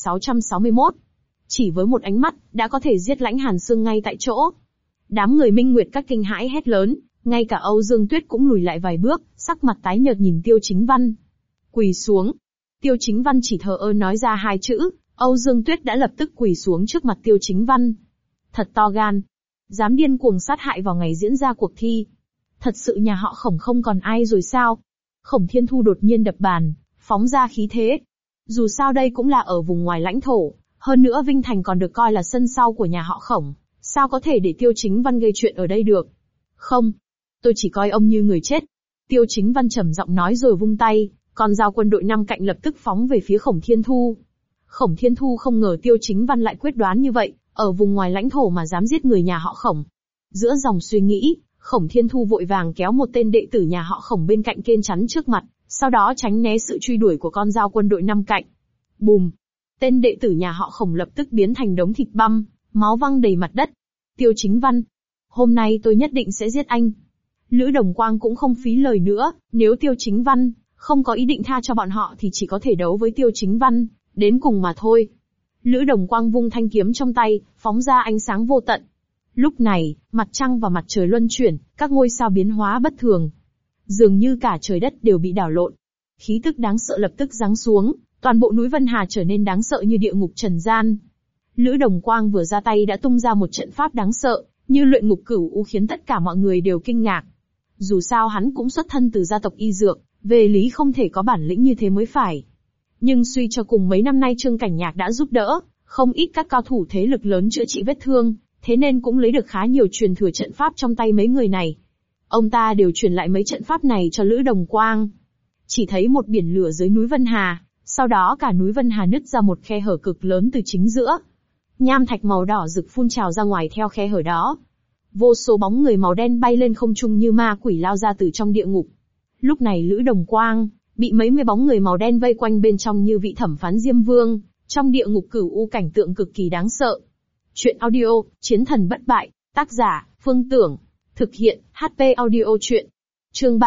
3661. Chỉ với một ánh mắt, đã có thể giết Lãnh Hàn Sương ngay tại chỗ. Đám người Minh Nguyệt các kinh hãi hét lớn, ngay cả Âu Dương Tuyết cũng lùi lại vài bước, sắc mặt tái nhợt nhìn Tiêu Chính Văn. Quỳ xuống. Tiêu Chính Văn chỉ thờ ơ nói ra hai chữ, Âu Dương Tuyết đã lập tức quỳ xuống trước mặt Tiêu Chính Văn. Thật to gan. Dám điên cuồng sát hại vào ngày diễn ra cuộc thi. Thật sự nhà họ Khổng không còn ai rồi sao? Khổng Thiên Thu đột nhiên đập bàn, phóng ra khí thế. Dù sao đây cũng là ở vùng ngoài lãnh thổ, hơn nữa Vinh Thành còn được coi là sân sau của nhà họ Khổng, sao có thể để Tiêu Chính Văn gây chuyện ở đây được? Không, tôi chỉ coi ông như người chết. Tiêu Chính Văn trầm giọng nói rồi vung tay, con dao quân đội năm cạnh lập tức phóng về phía Khổng Thiên Thu. Khổng Thiên Thu không ngờ Tiêu Chính Văn lại quyết đoán như vậy, ở vùng ngoài lãnh thổ mà dám giết người nhà họ Khổng. Giữa dòng suy nghĩ, Khổng Thiên Thu vội vàng kéo một tên đệ tử nhà họ Khổng bên cạnh kên chắn trước mặt, sau đó tránh né sự truy đuổi của con dao quân đội năm cạnh. Bùm! Tên đệ tử nhà họ Khổng lập tức biến thành đống thịt băm, máu văng đầy mặt đất. Tiêu Chính Văn! Hôm nay tôi nhất định sẽ giết anh. Lữ Đồng Quang cũng không phí lời nữa, nếu Tiêu Chính Văn không có ý định tha cho bọn họ thì chỉ có thể đấu với Tiêu Chính Văn, đến cùng mà thôi. Lữ Đồng Quang vung thanh kiếm trong tay, phóng ra ánh sáng vô tận. Lúc này, mặt trăng và mặt trời luân chuyển, các ngôi sao biến hóa bất thường. Dường như cả trời đất đều bị đảo lộn. Khí tức đáng sợ lập tức giáng xuống, toàn bộ núi Vân Hà trở nên đáng sợ như địa ngục trần gian. Lữ Đồng Quang vừa ra tay đã tung ra một trận pháp đáng sợ, như luyện ngục cửu u khiến tất cả mọi người đều kinh ngạc. Dù sao hắn cũng xuất thân từ gia tộc y dược, về lý không thể có bản lĩnh như thế mới phải. Nhưng suy cho cùng mấy năm nay Trương Cảnh Nhạc đã giúp đỡ, không ít các cao thủ thế lực lớn chữa trị vết thương, thế nên cũng lấy được khá nhiều truyền thừa trận pháp trong tay mấy người này. Ông ta đều truyền lại mấy trận pháp này cho Lữ Đồng Quang. Chỉ thấy một biển lửa dưới núi Vân Hà, sau đó cả núi Vân Hà nứt ra một khe hở cực lớn từ chính giữa. Nham thạch màu đỏ rực phun trào ra ngoài theo khe hở đó. Vô số bóng người màu đen bay lên không trung như ma quỷ lao ra từ trong địa ngục. Lúc này Lữ Đồng Quang bị mấy mươi bóng người màu đen vây quanh bên trong như vị thẩm phán Diêm Vương, trong địa ngục cửu u cảnh tượng cực kỳ đáng sợ. Chuyện audio, Chiến thần bất bại, tác giả, Phương Tưởng. Thực hiện, HP audio chuyện. Chương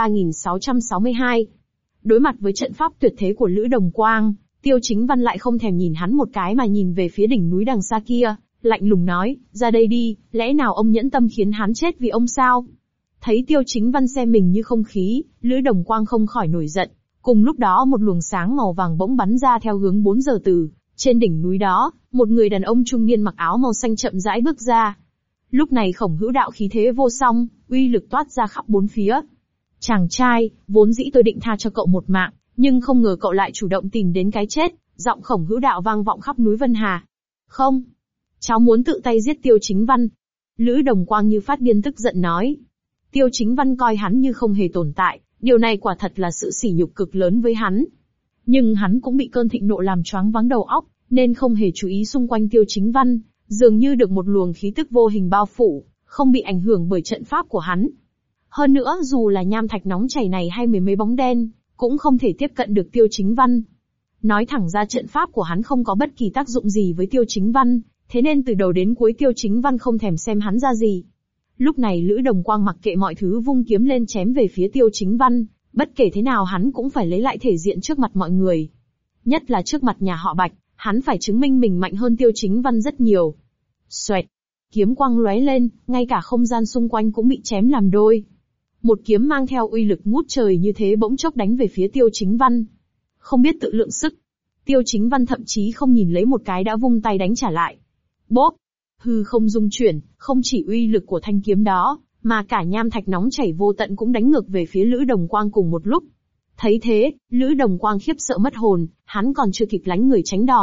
3662. Đối mặt với trận pháp tuyệt thế của Lữ Đồng Quang, Tiêu Chính Văn lại không thèm nhìn hắn một cái mà nhìn về phía đỉnh núi đằng xa kia, lạnh lùng nói, ra đây đi, lẽ nào ông nhẫn tâm khiến hắn chết vì ông sao? Thấy Tiêu Chính Văn xem mình như không khí, Lữ Đồng Quang không khỏi nổi giận. Cùng lúc đó một luồng sáng màu vàng bỗng bắn ra theo hướng 4 giờ từ. Trên đỉnh núi đó, một người đàn ông trung niên mặc áo màu xanh chậm rãi bước ra. Lúc này Khổng Hữu Đạo khí thế vô song, uy lực toát ra khắp bốn phía. Chàng trai, vốn dĩ tôi định tha cho cậu một mạng, nhưng không ngờ cậu lại chủ động tìm đến cái chết, giọng Khổng Hữu Đạo vang vọng khắp núi Vân Hà. Không, cháu muốn tự tay giết Tiêu Chính Văn. Lữ Đồng Quang như phát điên tức giận nói. Tiêu Chính Văn coi hắn như không hề tồn tại, điều này quả thật là sự sỉ nhục cực lớn với hắn. Nhưng hắn cũng bị cơn thịnh nộ làm choáng váng đầu óc, nên không hề chú ý xung quanh Tiêu Chính Văn, dường như được một luồng khí tức vô hình bao phủ, không bị ảnh hưởng bởi trận pháp của hắn. Hơn nữa dù là nham thạch nóng chảy này hay mười mấy bóng đen, cũng không thể tiếp cận được Tiêu Chính Văn. Nói thẳng ra trận pháp của hắn không có bất kỳ tác dụng gì với Tiêu Chính Văn, thế nên từ đầu đến cuối Tiêu Chính Văn không thèm xem hắn ra gì. Lúc này Lữ Đồng Quang mặc kệ mọi thứ vung kiếm lên chém về phía Tiêu Chính Văn, bất kể thế nào hắn cũng phải lấy lại thể diện trước mặt mọi người. Nhất là trước mặt nhà họ Bạch, hắn phải chứng minh mình mạnh hơn Tiêu Chính Văn rất nhiều. Xoẹt, kiếm quang lóe lên, ngay cả không gian xung quanh cũng bị chém làm đôi. Một kiếm mang theo uy lực ngút trời như thế bỗng chốc đánh về phía Tiêu Chính Văn. Không biết tự lượng sức, Tiêu Chính Văn thậm chí không nhìn lấy một cái đã vung tay đánh trả lại. Bốp! Hư không rung chuyển, không chỉ uy lực của thanh kiếm đó, mà cả nham thạch nóng chảy vô tận cũng đánh ngược về phía Lữ Đồng Quang cùng một lúc. Thấy thế, Lữ Đồng Quang khiếp sợ mất hồn, hắn còn chưa kịp lánh người tránh đòn,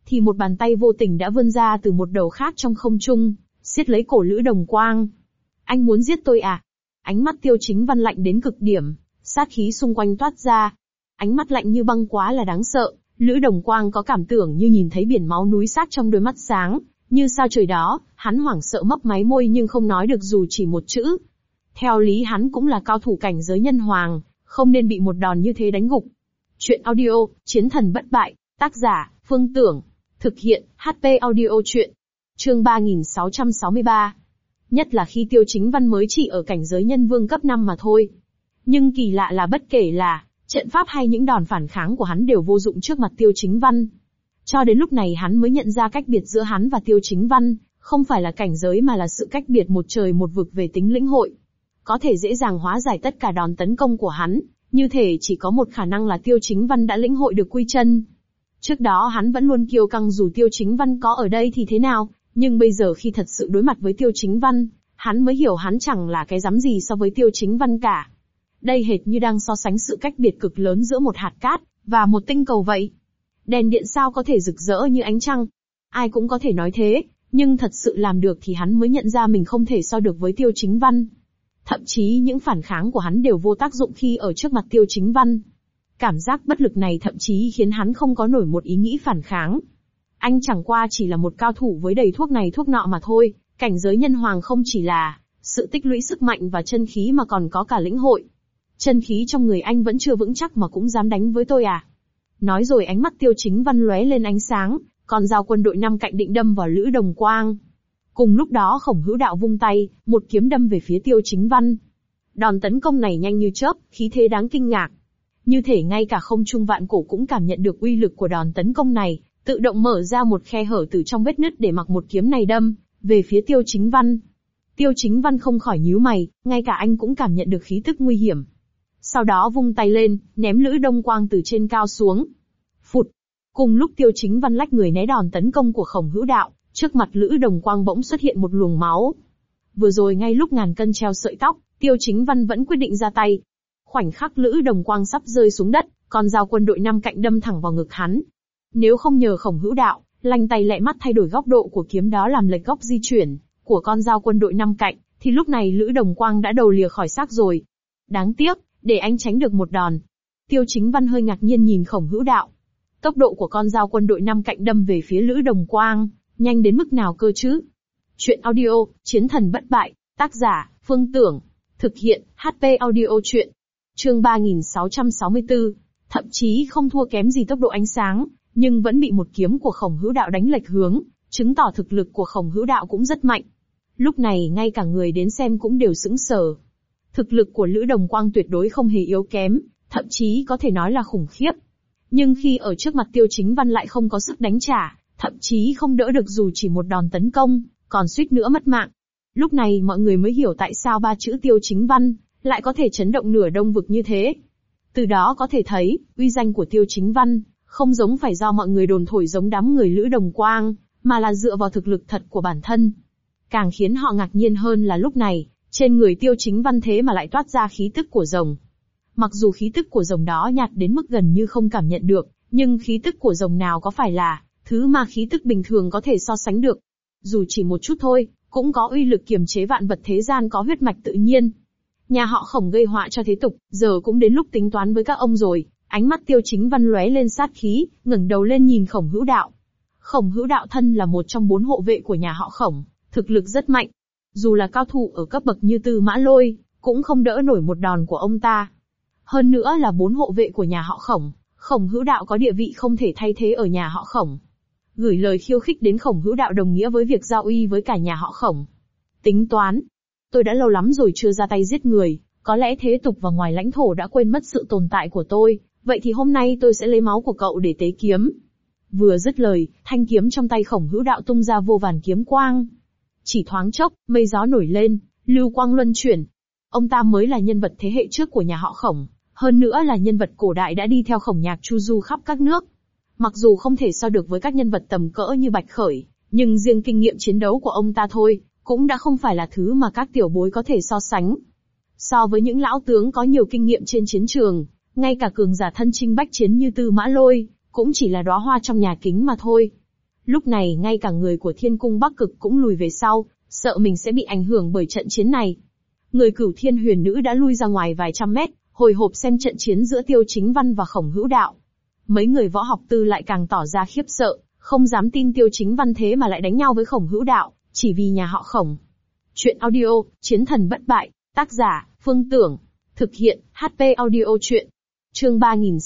thì một bàn tay vô tình đã vươn ra từ một đầu khác trong không trung, siết lấy cổ Lữ Đồng Quang. Anh muốn giết tôi à? Ánh mắt Tiêu Chính Văn lạnh đến cực điểm, sát khí xung quanh toát ra. Ánh mắt lạnh như băng quá là đáng sợ, Lữ Đồng Quang có cảm tưởng như nhìn thấy biển máu núi xác trong đôi mắt sáng, như sao trời đó, hắn hoảng sợ mấp máy môi nhưng không nói được dù chỉ một chữ. Theo lý hắn cũng là cao thủ cảnh giới nhân hoàng, không nên bị một đòn như thế đánh gục. Chuyện audio, Chiến thần bất bại, tác giả, Phương Tưởng. Thực hiện, HP audio chuyện. Chương 3663. Nhất là khi Tiêu Chính Văn mới chỉ ở cảnh giới nhân vương cấp 5 mà thôi. Nhưng kỳ lạ là bất kể là trận pháp hay những đòn phản kháng của hắn đều vô dụng trước mặt Tiêu Chính Văn. Cho đến lúc này hắn mới nhận ra cách biệt giữa hắn và Tiêu Chính Văn, không phải là cảnh giới mà là sự cách biệt một trời một vực về tính lĩnh hội. Có thể dễ dàng hóa giải tất cả đòn tấn công của hắn, như thể chỉ có một khả năng là Tiêu Chính Văn đã lĩnh hội được quy chân. Trước đó hắn vẫn luôn kiêu căng dù Tiêu Chính Văn có ở đây thì thế nào, nhưng bây giờ khi thật sự đối mặt với Tiêu Chính Văn, hắn mới hiểu hắn chẳng là cái rắm gì so với Tiêu Chính Văn cả. Đây hệt như đang so sánh sự cách biệt cực lớn giữa một hạt cát và một tinh cầu vậy. Đèn điện sao có thể rực rỡ như ánh trăng? Ai cũng có thể nói thế, nhưng thật sự làm được thì hắn mới nhận ra mình không thể so được với Tiêu Chính Văn. Thậm chí những phản kháng của hắn đều vô tác dụng khi ở trước mặt Tiêu Chính Văn. Cảm giác bất lực này thậm chí khiến hắn không có nổi một ý nghĩ phản kháng. Anh chẳng qua chỉ là một cao thủ với đầy thuốc này thuốc nọ mà thôi, cảnh giới nhân hoàng không chỉ là sự tích lũy sức mạnh và chân khí mà còn có cả lĩnh hội. Chân khí trong người anh vẫn chưa vững chắc mà cũng dám đánh với tôi à? Nói rồi ánh mắt Tiêu Chính Văn lóe lên ánh sáng, còn dao quân đội 5 cạnh định đâm vào Lữ Đồng Quang. Cùng lúc đó Khổng Hữu Đạo vung tay, một kiếm đâm về phía Tiêu Chính Văn. Đòn tấn công này nhanh như chớp, khí thế đáng kinh ngạc. Như thể ngay cả không trung vạn cổ cũng cảm nhận được uy lực của đòn tấn công này, tự động mở ra một khe hở từ trong vết nứt để mặc một kiếm này đâm về phía Tiêu Chính Văn. Tiêu Chính Văn không khỏi nhíu mày, ngay cả anh cũng cảm nhận được khí tức nguy hiểm. Sau đó vung tay lên, ném Lữ Đồng Quang từ trên cao xuống. Phụt! Cùng lúc Tiêu Chính Văn lách người né đòn tấn công của Khổng Hữu Đạo, trước mặt Lữ Đồng Quang bỗng xuất hiện một luồng máu. Vừa rồi ngay lúc ngàn cân treo sợi tóc, Tiêu Chính Văn vẫn quyết định ra tay. Khoảnh khắc Lữ Đồng Quang sắp rơi xuống đất, con dao quân đội 5 cạnh đâm thẳng vào ngực hắn. Nếu không nhờ Khổng Hữu Đạo, lanh tay lẹ mắt thay đổi góc độ của kiếm đó làm lệch góc di chuyển của con dao quân đội 5 cạnh, thì lúc này Lữ Đồng Quang đã đầu lìa khỏi xác rồi. Đáng tiếc, để anh tránh được một đòn. Tiêu Chính Văn hơi ngạc nhiên nhìn Khổng Hữu Đạo. Tốc độ của con dao quân đội 5 cạnh đâm về phía Lữ Đồng Quang, nhanh đến mức nào cơ chứ? Chuyện audio, Chiến thần bất bại, tác giả, Phương Tưởng. Thực hiện, HP audio chuyện. Chương 3664. Thậm chí không thua kém gì tốc độ ánh sáng, nhưng vẫn bị một kiếm của Khổng Hữu Đạo đánh lệch hướng, chứng tỏ thực lực của Khổng Hữu Đạo cũng rất mạnh. Lúc này ngay cả người đến xem cũng đều sững sờ. Thực lực của Lữ Đồng Quang tuyệt đối không hề yếu kém, thậm chí có thể nói là khủng khiếp. Nhưng khi ở trước mặt Tiêu Chính Văn lại không có sức đánh trả, thậm chí không đỡ được dù chỉ một đòn tấn công, còn suýt nữa mất mạng. Lúc này mọi người mới hiểu tại sao ba chữ Tiêu Chính Văn lại có thể chấn động nửa đông vực như thế. Từ đó có thể thấy, uy danh của Tiêu Chính Văn không giống phải do mọi người đồn thổi giống đám người Lữ Đồng Quang, mà là dựa vào thực lực thật của bản thân. Càng khiến họ ngạc nhiên hơn là lúc này, trên người Tiêu Chính Văn thế mà lại toát ra khí tức của rồng. Mặc dù khí tức của rồng đó nhạt đến mức gần như không cảm nhận được, nhưng khí tức của rồng nào có phải là thứ mà khí tức bình thường có thể so sánh được. Dù chỉ một chút thôi, cũng có uy lực kiềm chế vạn vật thế gian có huyết mạch tự nhiên. Nhà họ Khổng gây họa cho thế tục, giờ cũng đến lúc tính toán với các ông rồi. Ánh mắt Tiêu Chính Văn lóe lên sát khí, ngẩng đầu lên nhìn Khổng Hữu Đạo. Khổng Hữu Đạo thân là một trong 4 hộ vệ của nhà họ Khổng, thực lực rất mạnh. Dù là cao thủ ở cấp bậc như Tư Mã Lôi, cũng không đỡ nổi một đòn của ông ta. Hơn nữa là 4 hộ vệ của nhà họ Khổng, Khổng Hữu Đạo có địa vị không thể thay thế ở nhà họ Khổng. Gửi lời khiêu khích đến Khổng Hữu Đạo đồng nghĩa với việc giao uy với cả nhà họ Khổng. Tính toán. Tôi đã lâu lắm rồi chưa ra tay giết người, có lẽ thế tục và ngoài lãnh thổ đã quên mất sự tồn tại của tôi, vậy thì hôm nay tôi sẽ lấy máu của cậu để tế kiếm. Vừa dứt lời, thanh kiếm trong tay Khổng Hữu Đạo tung ra vô vàn kiếm quang. Chỉ thoáng chốc, mây gió nổi lên, lưu quang luân chuyển. Ông ta mới là nhân vật thế hệ trước của nhà họ Khổng, hơn nữa là nhân vật cổ đại đã đi theo Khổng Nhạc chu du khắp các nước. Mặc dù không thể so được với các nhân vật tầm cỡ như Bạch Khởi, nhưng riêng kinh nghiệm chiến đấu của ông ta thôi, cũng đã không phải là thứ mà các tiểu bối có thể so sánh. So với những lão tướng có nhiều kinh nghiệm trên chiến trường, ngay cả cường giả thân chinh bách chiến như Tư Mã Lôi, cũng chỉ là đóa hoa trong nhà kính mà thôi. Lúc này ngay cả người của Thiên Cung Bắc Cực cũng lùi về sau, sợ mình sẽ bị ảnh hưởng bởi trận chiến này. Người Cửu Thiên Huyền Nữ đã lui ra ngoài vài trăm mét, hồi hộp xem trận chiến giữa Tiêu Chính Văn và Khổng Hữu Đạo. Mấy người võ học tư lại càng tỏ ra khiếp sợ, không dám tin Tiêu Chính Văn thế mà lại đánh nhau với Khổng Hữu Đạo, chỉ vì nhà họ Khổng. Chuyện audio, Chiến thần bất bại, tác giả, Phương Tưởng. Thực hiện, HP audio chuyện. Chương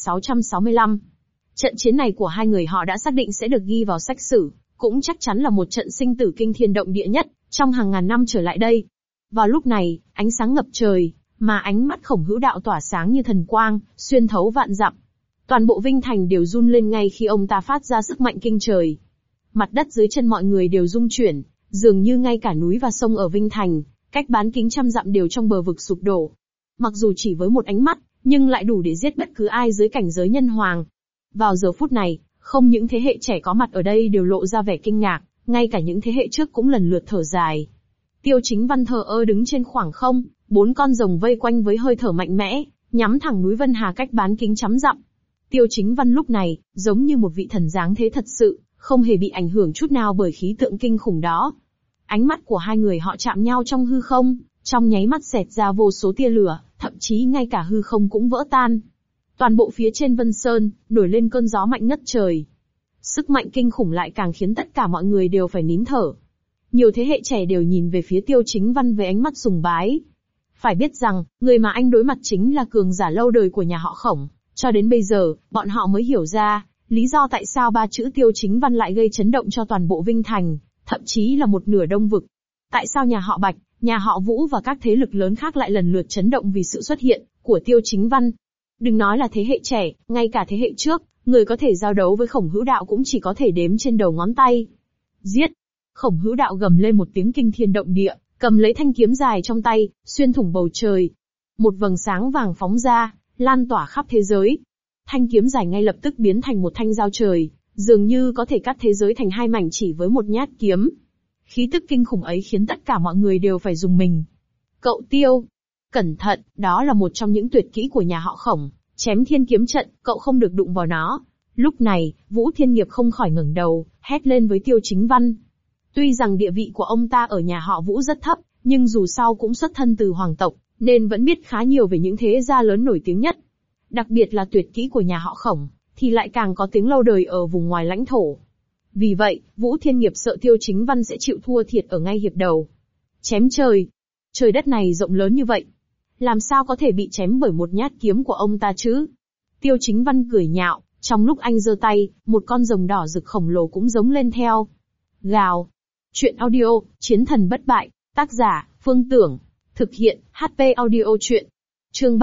3665. Trận chiến này của hai người họ đã xác định sẽ được ghi vào sách sử, cũng chắc chắn là một trận sinh tử kinh thiên động địa nhất, trong hàng ngàn năm trở lại đây. Vào lúc này, ánh sáng ngập trời, mà ánh mắt Khổng Hữu Đạo tỏa sáng như thần quang, xuyên thấu vạn dặm. Toàn bộ Vinh Thành đều run lên ngay khi ông ta phát ra sức mạnh kinh trời. Mặt đất dưới chân mọi người đều rung chuyển, dường như ngay cả núi và sông ở Vinh Thành, cách bán kính trăm dặm đều trong bờ vực sụp đổ. Mặc dù chỉ với một ánh mắt, nhưng lại đủ để giết bất cứ ai dưới cảnh giới nhân hoàng. Vào giờ phút này, không những thế hệ trẻ có mặt ở đây đều lộ ra vẻ kinh ngạc, ngay cả những thế hệ trước cũng lần lượt thở dài. Tiêu Chính Văn thờ ơ đứng trên khoảng không, 4 con rồng vây quanh với hơi thở mạnh mẽ, nhắm thẳng núi Vân Hà cách bán kính trăm dặm. Tiêu Chính Văn lúc này, giống như một vị thần dáng thế thật sự, không hề bị ảnh hưởng chút nào bởi khí tượng kinh khủng đó. Ánh mắt của hai người họ chạm nhau trong hư không, trong nháy mắt xẹt ra vô số tia lửa, thậm chí ngay cả hư không cũng vỡ tan. Toàn bộ phía trên Vân Sơn, nổi lên cơn gió mạnh ngất trời. Sức mạnh kinh khủng lại càng khiến tất cả mọi người đều phải nín thở. Nhiều thế hệ trẻ đều nhìn về phía Tiêu Chính Văn với ánh mắt sùng bái. Phải biết rằng, người mà anh đối mặt chính là cường giả lâu đời của nhà họ Khổng. Cho đến bây giờ, bọn họ mới hiểu ra, lý do tại sao 3 chữ Tiêu Chính Văn lại gây chấn động cho toàn bộ Vinh Thành, thậm chí là một nửa Đông Vực. Tại sao nhà họ Bạch, nhà họ Vũ và các thế lực lớn khác lại lần lượt chấn động vì sự xuất hiện của Tiêu Chính Văn. Đừng nói là thế hệ trẻ, ngay cả thế hệ trước, người có thể giao đấu với Khổng Hữu Đạo cũng chỉ có thể đếm trên đầu ngón tay. Giết! Khổng Hữu Đạo gầm lên một tiếng kinh thiên động địa, cầm lấy thanh kiếm dài trong tay, xuyên thủng bầu trời. Một vầng sáng vàng phóng ra, lan tỏa khắp thế giới. Thanh kiếm dài ngay lập tức biến thành một thanh dao trời, dường như có thể cắt thế giới thành hai mảnh chỉ với một nhát kiếm. Khí tức kinh khủng ấy khiến tất cả mọi người đều phải rùng mình. Cậu Tiêu! Cẩn thận, đó là một trong những tuyệt kỹ của nhà họ Khổng, chém thiên kiếm trận, cậu không được đụng vào nó. Lúc này, Vũ Thiên Nghiệp không khỏi ngẩng đầu, hét lên với Tiêu Chính Văn. Tuy rằng địa vị của ông ta ở nhà họ Vũ rất thấp, nhưng dù sao cũng xuất thân từ hoàng tộc, nên vẫn biết khá nhiều về những thế gia lớn nổi tiếng nhất. Đặc biệt là tuyệt kỹ của nhà họ Khổng, thì lại càng có tiếng lâu đời ở vùng ngoài lãnh thổ. Vì vậy, Vũ Thiên Nghiệp sợ Tiêu Chính Văn sẽ chịu thua thiệt ở ngay hiệp đầu. Chém trời! Trời đất này rộng lớn như vậy, làm sao có thể bị chém bởi một nhát kiếm của ông ta chứ? Tiêu Chính Văn cười nhạo, trong lúc anh giơ tay, một con rồng đỏ rực khổng lồ cũng giống lên theo. Gào! Chuyện audio, Chiến thần bất bại, tác giả, Phương Tưởng. Thực hiện, HP audio chuyện. Chương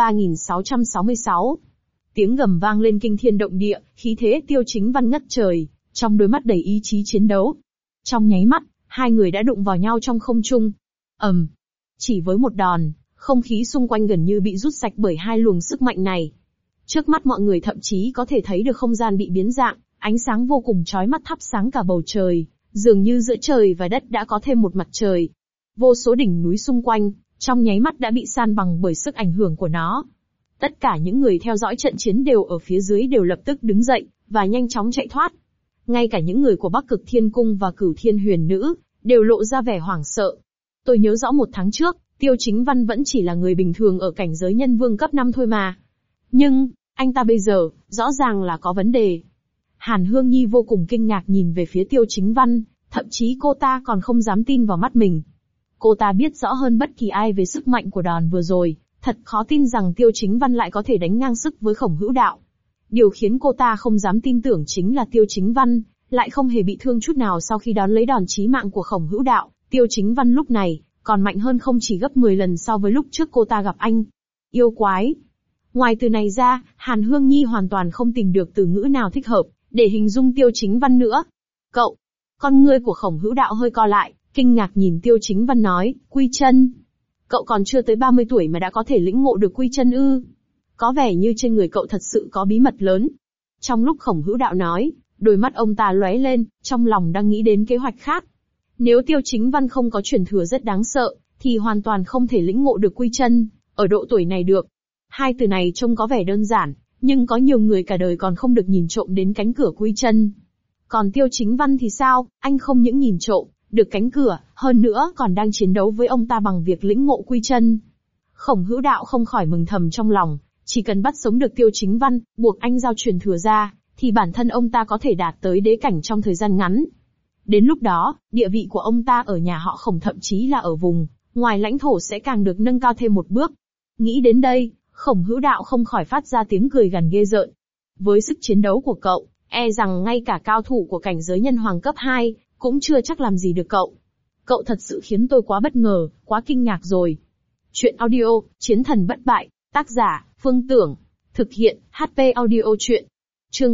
3666. Tiếng gầm vang lên kinh thiên động địa, khí thế Tiêu Chính Văn ngất trời, trong đôi mắt đầy ý chí chiến đấu. Trong nháy mắt, hai người đã đụng vào nhau trong không trung. Chỉ với một đòn, không khí xung quanh gần như bị rút sạch bởi hai luồng sức mạnh này. Trước mắt mọi người thậm chí có thể thấy được không gian bị biến dạng, ánh sáng vô cùng chói mắt thắp sáng cả bầu trời, dường như giữa trời và đất đã có thêm một mặt trời. Vô số đỉnh núi xung quanh, trong nháy mắt đã bị san bằng bởi sức ảnh hưởng của nó. Tất cả những người theo dõi trận chiến đều ở phía dưới đều lập tức đứng dậy, và nhanh chóng chạy thoát. Ngay cả những người của Bắc Cực Thiên Cung và Cửu Thiên Huyền Nữ, đều lộ ra vẻ hoảng sợ. Tôi nhớ rõ một tháng trước, Tiêu Chính Văn vẫn chỉ là người bình thường ở cảnh giới nhân vương cấp 5 thôi mà. Nhưng, anh ta bây giờ, rõ ràng là có vấn đề. Hàn Hương Nhi vô cùng kinh ngạc nhìn về phía Tiêu Chính Văn, thậm chí cô ta còn không dám tin vào mắt mình. Cô ta biết rõ hơn bất kỳ ai về sức mạnh của đòn vừa rồi, thật khó tin rằng Tiêu Chính Văn lại có thể đánh ngang sức với Khổng Hữu Đạo. Điều khiến cô ta không dám tin tưởng chính là Tiêu Chính Văn lại không hề bị thương chút nào sau khi đón lấy đòn chí mạng của Khổng Hữu Đạo. Tiêu Chính Văn lúc này còn mạnh hơn không chỉ gấp 10 lần so với lúc trước cô ta gặp anh. Yêu quái! Ngoài từ này ra, Hàn Hương Nhi hoàn toàn không tìm được từ ngữ nào thích hợp để hình dung Tiêu Chính Văn nữa. Cậu! Con ngươi của Khổng Hữu Đạo hơi co lại, kinh ngạc nhìn Tiêu Chính Văn nói, Quy Chân. Cậu còn chưa tới 30 tuổi mà đã có thể lĩnh ngộ được Quy Chân ư? Có vẻ như trên người cậu thật sự có bí mật lớn. Trong lúc Khổng Hữu Đạo nói, đôi mắt ông ta lóe lên, trong lòng đang nghĩ đến kế hoạch khác. Nếu Tiêu Chính Văn không có truyền thừa rất đáng sợ, thì hoàn toàn không thể lĩnh ngộ được Quy Chân ở độ tuổi này được. Hai từ này trông có vẻ đơn giản, nhưng có nhiều người cả đời còn không được nhìn trộm đến cánh cửa Quy Chân. Còn Tiêu Chính Văn thì sao, anh không những nhìn trộm được cánh cửa, hơn nữa còn đang chiến đấu với ông ta bằng việc lĩnh ngộ quy chân. Khổng Hữu Đạo không khỏi mừng thầm trong lòng, chỉ cần bắt sống được Tiêu Chính Văn, buộc anh giao truyền thừa ra, thì bản thân ông ta có thể đạt tới đế cảnh trong thời gian ngắn. Đến lúc đó, địa vị của ông ta ở nhà họ Khổng thậm chí là ở vùng ngoài lãnh thổ sẽ càng được nâng cao thêm một bước. Nghĩ đến đây, Khổng Hữu Đạo không khỏi phát ra tiếng cười gằn ghê rợn. Với sức chiến đấu của cậu, e rằng ngay cả cao thủ của cảnh giới nhân hoàng cấp 2, cũng chưa chắc làm gì được cậu. Cậu thật sự khiến tôi quá bất ngờ, quá kinh ngạc rồi. Chuyện audio, Chiến thần bất bại, tác giả, Phương Tưởng. Thực hiện, HP audio chuyện. Chương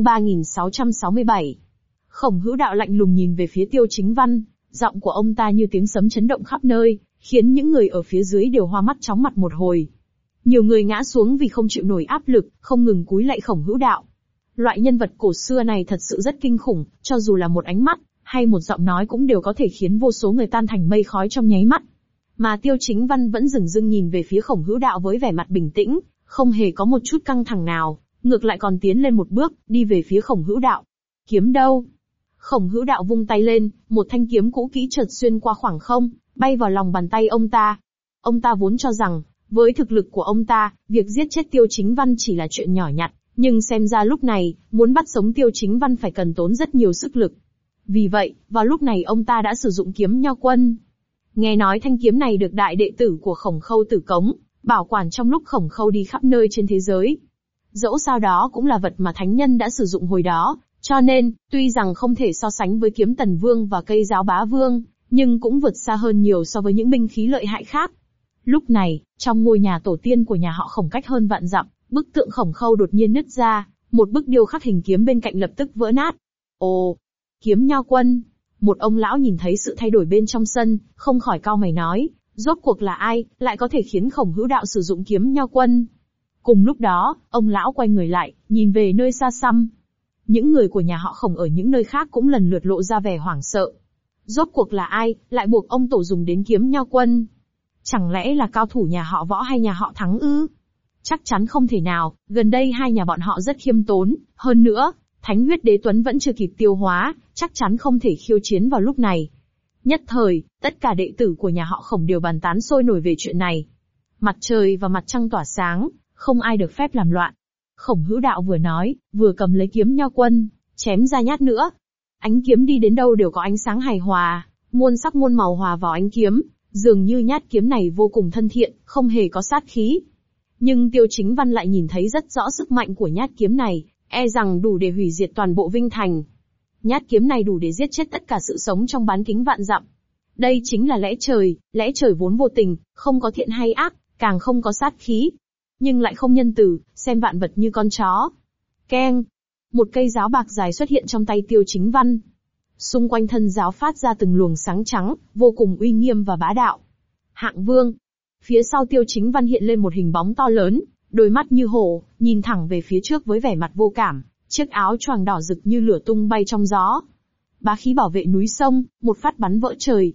3667. Khổng Hữu Đạo lạnh lùng nhìn về phía Tiêu Chính Văn, giọng của ông ta như tiếng sấm chấn động khắp nơi, khiến những người ở phía dưới đều hoa mắt chóng mặt một hồi. Nhiều người ngã xuống vì không chịu nổi áp lực, không ngừng cúi lạy Khổng Hữu Đạo. Loại nhân vật cổ xưa này thật sự rất kinh khủng, cho dù là một ánh mắt, hay một giọng nói cũng đều có thể khiến vô số người tan thành mây khói trong nháy mắt. Mà Tiêu Chính Văn vẫn dửng dưng nhìn về phía Khổng Hữu Đạo với vẻ mặt bình tĩnh, không hề có một chút căng thẳng nào, ngược lại còn tiến lên một bước, đi về phía Khổng Hữu Đạo. Kiếm đâu? Khổng Hữu Đạo vung tay lên, một thanh kiếm cũ kỹ chợt xuyên qua khoảng không, bay vào lòng bàn tay ông ta. Ông ta vốn cho rằng, với thực lực của ông ta, việc giết chết Tiêu Chính Văn chỉ là chuyện nhỏ nhặt, nhưng xem ra lúc này, muốn bắt sống Tiêu Chính Văn phải cần tốn rất nhiều sức lực. Vì vậy, vào lúc này ông ta đã sử dụng kiếm Nho Quân. Nghe nói thanh kiếm này được đại đệ tử của Khổng Khâu Tử Cống bảo quản trong lúc Khổng Khâu đi khắp nơi trên thế giới. Dẫu sao đó cũng là vật mà thánh nhân đã sử dụng hồi đó, cho nên, tuy rằng không thể so sánh với kiếm Tần Vương và cây giáo Bá Vương, nhưng cũng vượt xa hơn nhiều so với những binh khí lợi hại khác. Lúc này, trong ngôi nhà tổ tiên của nhà họ Khổng cách hơn vạn dặm, bức tượng Khổng Khâu đột nhiên nứt ra, một bức điêu khắc hình kiếm bên cạnh lập tức vỡ nát. Ồ, kiếm Nho Quân. Một ông lão nhìn thấy sự thay đổi bên trong sân, không khỏi cau mày nói, rốt cuộc là ai, lại có thể khiến Khổng Hữu Đạo sử dụng kiếm Nho Quân. Cùng lúc đó, ông lão quay người lại, nhìn về nơi xa xăm. Những người của nhà họ Khổng ở những nơi khác cũng lần lượt lộ ra vẻ hoảng sợ. Rốt cuộc là ai, lại buộc ông tổ dùng đến kiếm Nho Quân? Chẳng lẽ là cao thủ nhà họ Võ hay nhà họ Thắng ư? Chắc chắn không thể nào, gần đây hai nhà bọn họ rất khiêm tốn, hơn nữa, Thánh huyết đế tuấn vẫn chưa kịp tiêu hóa, chắc chắn không thể khiêu chiến vào lúc này. Nhất thời, tất cả đệ tử của nhà họ Khổng đều bàn tán sôi nổi về chuyện này. Mặt trời và mặt trăng tỏa sáng, không ai được phép làm loạn. Khổng Hữu Đạo vừa nói, vừa cầm lấy kiếm Nho Quân, chém ra nhát nữa. Ánh kiếm đi đến đâu đều có ánh sáng hài hòa, muôn sắc muôn màu hòa vào ánh kiếm, dường như nhát kiếm này vô cùng thân thiện, không hề có sát khí. Nhưng Tiêu Chính Văn lại nhìn thấy rất rõ sức mạnh của nhát kiếm này, e rằng đủ để hủy diệt toàn bộ Vinh Thành. Nhát kiếm này đủ để giết chết tất cả sự sống trong bán kính vạn dặm. Đây chính là lẽ trời vốn vô tình, không có thiện hay ác, càng không có sát khí. Nhưng lại không nhân từ, xem vạn vật như con chó. Keng! Một cây giáo bạc dài xuất hiện trong tay Tiêu Chính Văn. Xung quanh thân giáo phát ra từng luồng sáng trắng, vô cùng uy nghiêm và bá đạo. Hạng Vương! Phía sau Tiêu Chính Văn hiện lên một hình bóng to lớn, đôi mắt như hổ, nhìn thẳng về phía trước với vẻ mặt vô cảm, chiếc áo choàng đỏ rực như lửa tung bay trong gió. Bá khí bảo vệ núi sông, một phát bắn vỡ trời.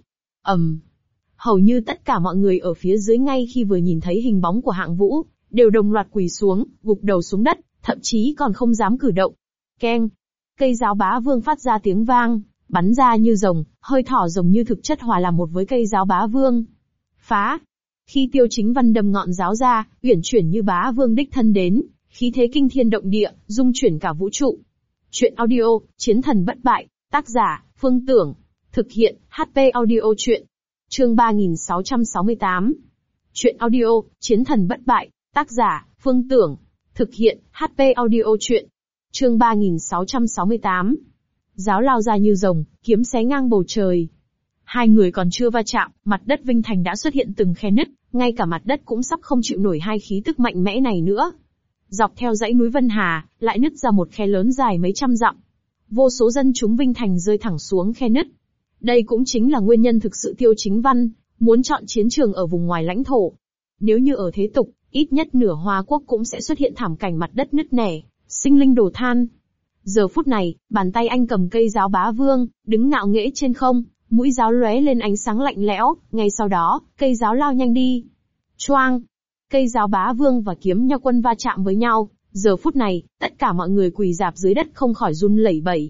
Hầu như tất cả mọi người ở phía dưới ngay khi vừa nhìn thấy hình bóng của Hạng Vũ, đều đồng loạt quỳ xuống, gục đầu xuống đất, thậm chí còn không dám cử động. Keng! Cây giáo Bá Vương phát ra tiếng vang, bắn ra như rồng, hơi thỏ rồng như thực chất hòa làm một với cây giáo Bá Vương. Phá! Khi Tiêu Chính Văn đâm ngọn giáo ra, uyển chuyển như Bá Vương đích thân đến, khí thế kinh thiên động địa, dung chuyển cả vũ trụ. Chuyện audio, Chiến thần bất bại, tác giả, Phương Tưởng. Thực hiện, HP audio chuyện. Chương 3668. Chuyện audio, Chiến thần bất bại, tác giả, Phương Tưởng. Thực hiện, HP audio chuyện. Chương 3668. Giáo lao ra như rồng, kiếm xé ngang bầu trời. Hai người còn chưa va chạm, mặt đất Vinh Thành đã xuất hiện từng khe nứt, ngay cả mặt đất cũng sắp không chịu nổi hai khí tức mạnh mẽ này nữa. Dọc theo dãy núi Vân Hà, lại nứt ra một khe lớn dài mấy trăm dặm. Vô số dân chúng Vinh Thành rơi thẳng xuống khe nứt. Đây cũng chính là nguyên nhân thực sự Tiêu Chính Văn muốn chọn chiến trường ở vùng ngoài lãnh thổ. Nếu như ở thế tục, ít nhất nửa Hoa Quốc cũng sẽ xuất hiện thảm cảnh mặt đất nứt nẻ, sinh linh đổ than. Giờ phút này, bàn tay anh cầm cây giáo Bá Vương, đứng ngạo nghễ trên không, mũi giáo lóe lên ánh sáng lạnh lẽo, ngay sau đó, cây giáo lao nhanh đi. Choang! Cây giáo Bá Vương và kiếm Nho Quân va chạm với nhau, giờ phút này, tất cả mọi người quỳ rạp dưới đất không khỏi run lẩy bẩy.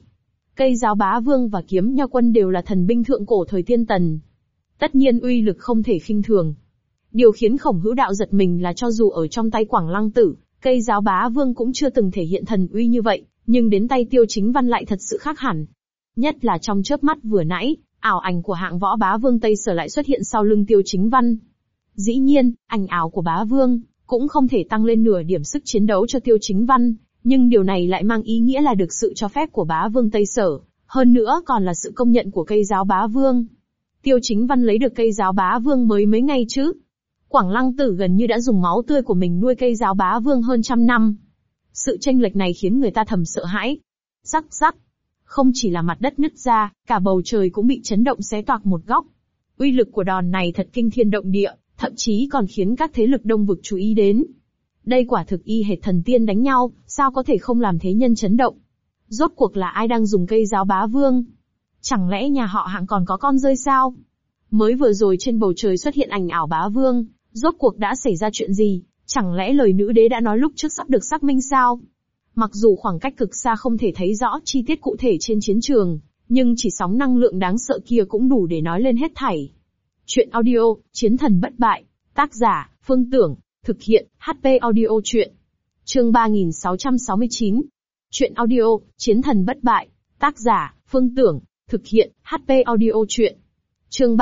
Cây giáo bá vương và kiếm nho quân đều là thần binh thượng cổ thời tiên tần. Tất nhiên uy lực không thể khinh thường. Điều khiến Khổng Hữu Đạo giật mình là cho dù ở trong tay Quảng Lăng Tử, cây giáo bá vương cũng chưa từng thể hiện thần uy như vậy, nhưng đến tay Tiêu Chính Văn lại thật sự khác hẳn. Nhất là trong chớp mắt vừa nãy, ảo ảnh của hạng võ bá vương Tây Sở lại xuất hiện sau lưng Tiêu Chính Văn. Dĩ nhiên, ảnh ảo của bá vương cũng không thể tăng lên nửa điểm sức chiến đấu cho Tiêu Chính Văn, nhưng điều này lại mang ý nghĩa là được sự cho phép của bá vương Tây Sở, hơn nữa còn là sự công nhận của cây giáo bá vương. Tiêu Chính Văn lấy được cây giáo bá vương mới mấy ngày chứ. Quảng Lăng Tử gần như đã dùng máu tươi của mình nuôi cây giáo bá vương hơn 100 năm. Sự chênh lệch này khiến người ta thầm sợ hãi. Rắc rắc. Không chỉ là mặt đất nứt ra, cả bầu trời cũng bị chấn động xé toạc một góc. Uy lực của đòn này thật kinh thiên động địa, thậm chí còn khiến các thế lực Đông vực chú ý đến. Đây quả thực y hệt thần tiên đánh nhau, sao có thể không làm thế nhân chấn động? Rốt cuộc là ai đang dùng cây giáo bá vương? Chẳng lẽ nhà họ Hạng còn có con rơi sao? Mới vừa rồi trên bầu trời xuất hiện ảnh ảo bá vương, rốt cuộc đã xảy ra chuyện gì? Chẳng lẽ lời nữ đế đã nói lúc trước sắp được xác minh sao? Mặc dù khoảng cách cực xa không thể thấy rõ chi tiết cụ thể trên chiến trường, nhưng chỉ sóng năng lượng đáng sợ kia cũng đủ để nói lên hết thảy. Chuyện audio, Chiến thần bất bại. Tác giả, Phương Tưởng. Thực hiện, HP Audio Chuyện. Chương 3669. Chuyện audio, Chiến thần bất bại. Tác giả, Phương Tưởng. Thực hiện, HP Audio Chuyện. Chương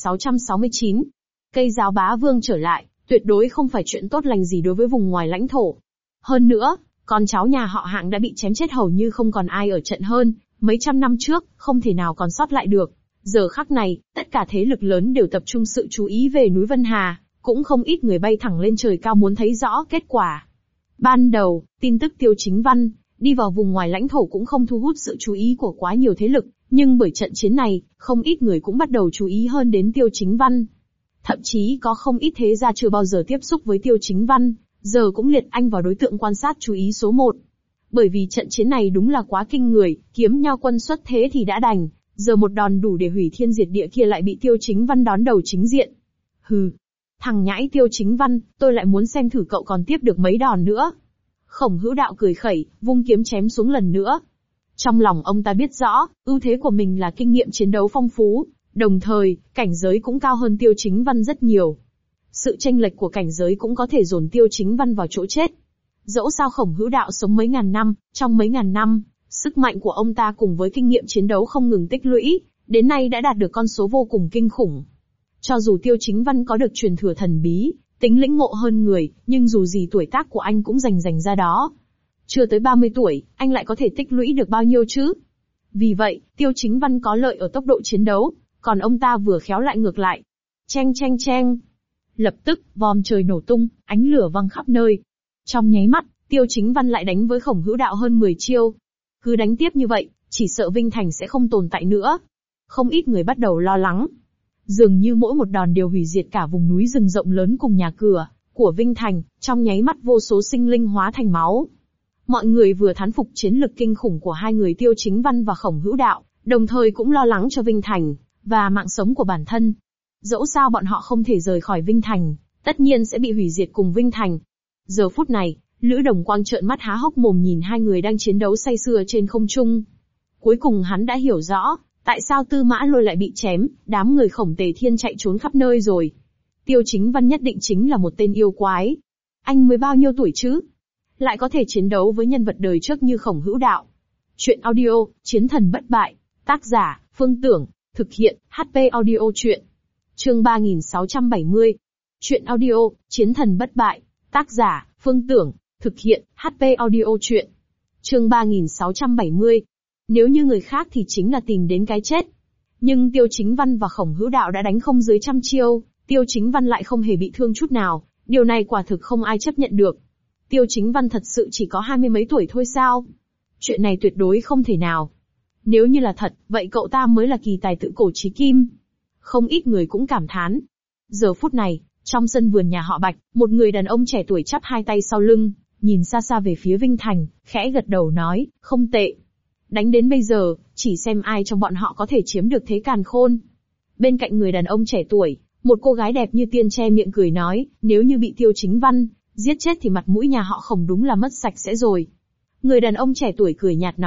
3669. Cây giáo bá vương trở lại, tuyệt đối không phải chuyện tốt lành gì đối với vùng ngoài lãnh thổ. Hơn nữa, con cháu nhà họ Hạng đã bị chém chết hầu như không còn ai ở trận hơn, mấy trăm năm trước, không thể nào còn sót lại được. Giờ khắc này, tất cả thế lực lớn đều tập trung sự chú ý về núi Vân Hà, cũng không ít người bay thẳng lên trời cao muốn thấy rõ kết quả. Ban đầu, tin tức Tiêu Chính Văn đi vào vùng ngoài lãnh thổ cũng không thu hút sự chú ý của quá nhiều thế lực, nhưng bởi trận chiến này, không ít người cũng bắt đầu chú ý hơn đến Tiêu Chính Văn. Thậm chí có không ít thế gia chưa bao giờ tiếp xúc với Tiêu Chính Văn, giờ cũng liệt anh vào đối tượng quan sát chú ý số 1. Bởi vì trận chiến này đúng là quá kinh người, kiếm nho quân xuất thế thì đã đành, giờ một đòn đủ để hủy thiên diệt địa kia lại bị Tiêu Chính Văn đón đầu chính diện. Hừ, thằng nhãi Tiêu Chính Văn, tôi lại muốn xem thử cậu còn tiếp được mấy đòn nữa. Khổng Hữu Đạo cười khẩy, vung kiếm chém xuống lần nữa. Trong lòng ông ta biết rõ, ưu thế của mình là kinh nghiệm chiến đấu phong phú, đồng thời, cảnh giới cũng cao hơn Tiêu Chính Văn rất nhiều. Sự chênh lệch của cảnh giới cũng có thể dồn Tiêu Chính Văn vào chỗ chết. Dẫu sao Khổng Hữu Đạo sống mấy ngàn năm, trong mấy ngàn năm, sức mạnh của ông ta cùng với kinh nghiệm chiến đấu không ngừng tích lũy, đến nay đã đạt được con số vô cùng kinh khủng. Cho dù Tiêu Chính Văn có được truyền thừa thần bí, tính lĩnh ngộ hơn người, nhưng dù gì tuổi tác của anh cũng rành ra đó. Chưa tới 30 tuổi, anh lại có thể tích lũy được bao nhiêu chứ? Vì vậy, Tiêu Chính Văn có lợi ở tốc độ chiến đấu, còn ông ta vừa khéo lại ngược lại. Cheng cheng cheng. Lập tức, vòm trời nổ tung, ánh lửa văng khắp nơi. Trong nháy mắt, Tiêu Chính Văn lại đánh với Khổng Hữu Đạo hơn 10 chiêu. Cứ đánh tiếp như vậy, chỉ sợ Vinh Thành sẽ không tồn tại nữa. Không ít người bắt đầu lo lắng. Dường như mỗi một đòn đều hủy diệt cả vùng núi rừng rộng lớn cùng nhà cửa của Vinh Thành, trong nháy mắt vô số sinh linh hóa thành máu. Mọi người vừa thán phục chiến lực kinh khủng của hai người Tiêu Chính Văn và Khổng Hữu Đạo, đồng thời cũng lo lắng cho Vinh Thành và mạng sống của bản thân. Dẫu sao bọn họ không thể rời khỏi Vinh Thành, tất nhiên sẽ bị hủy diệt cùng Vinh Thành. Giờ phút này, Lữ Đồng Quang trợn mắt há hốc mồm nhìn hai người đang chiến đấu say sưa trên không trung. Cuối cùng hắn đã hiểu rõ, tại sao Tư Mã Lôi lại bị chém, đám người Khổng Tề Thiên chạy trốn khắp nơi rồi. Tiêu Chính Văn nhất định chính là một tên yêu quái. Anh mới bao nhiêu tuổi chứ? Lại có thể chiến đấu với nhân vật đời trước như Khổng Hữu Đạo. Chuyện audio, Chiến thần bất bại. Tác giả, Phương Tưởng. Thực hiện, HP Audio Chuyện. Chương 3670. Chuyện audio, Chiến thần bất bại. Tác giả, Phương Tưởng. Thực hiện, HP Audio Chuyện. Chương 3670. Nếu như người khác thì chính là tìm đến cái chết. Nhưng Tiêu Chính Văn và Khổng Hữu Đạo đã đánh không dưới 100 chiêu, Tiêu Chính Văn lại không hề bị thương chút nào, điều này quả thực không ai chấp nhận được. Tiêu Chính Văn thật sự chỉ có 20 mấy tuổi thôi sao? Chuyện này tuyệt đối không thể nào. Nếu như là thật, vậy cậu ta mới là kỳ tài tự cổ chí kim. Không ít người cũng cảm thán. Giờ phút này, trong sân vườn nhà họ Bạch, một người đàn ông trẻ tuổi chắp hai tay sau lưng, nhìn xa xa về phía Vinh Thành, khẽ gật đầu nói, không tệ. Đánh đến bây giờ, chỉ xem ai trong bọn họ có thể chiếm được thế càn khôn. Bên cạnh người đàn ông trẻ tuổi, một cô gái đẹp như tiên che miệng cười nói, nếu như bị Tiêu Chính Văn giết chết thì mặt mũi nhà họ Khổng đúng là mất sạch sẽ rồi. Người đàn ông trẻ tuổi cười nhạt nói,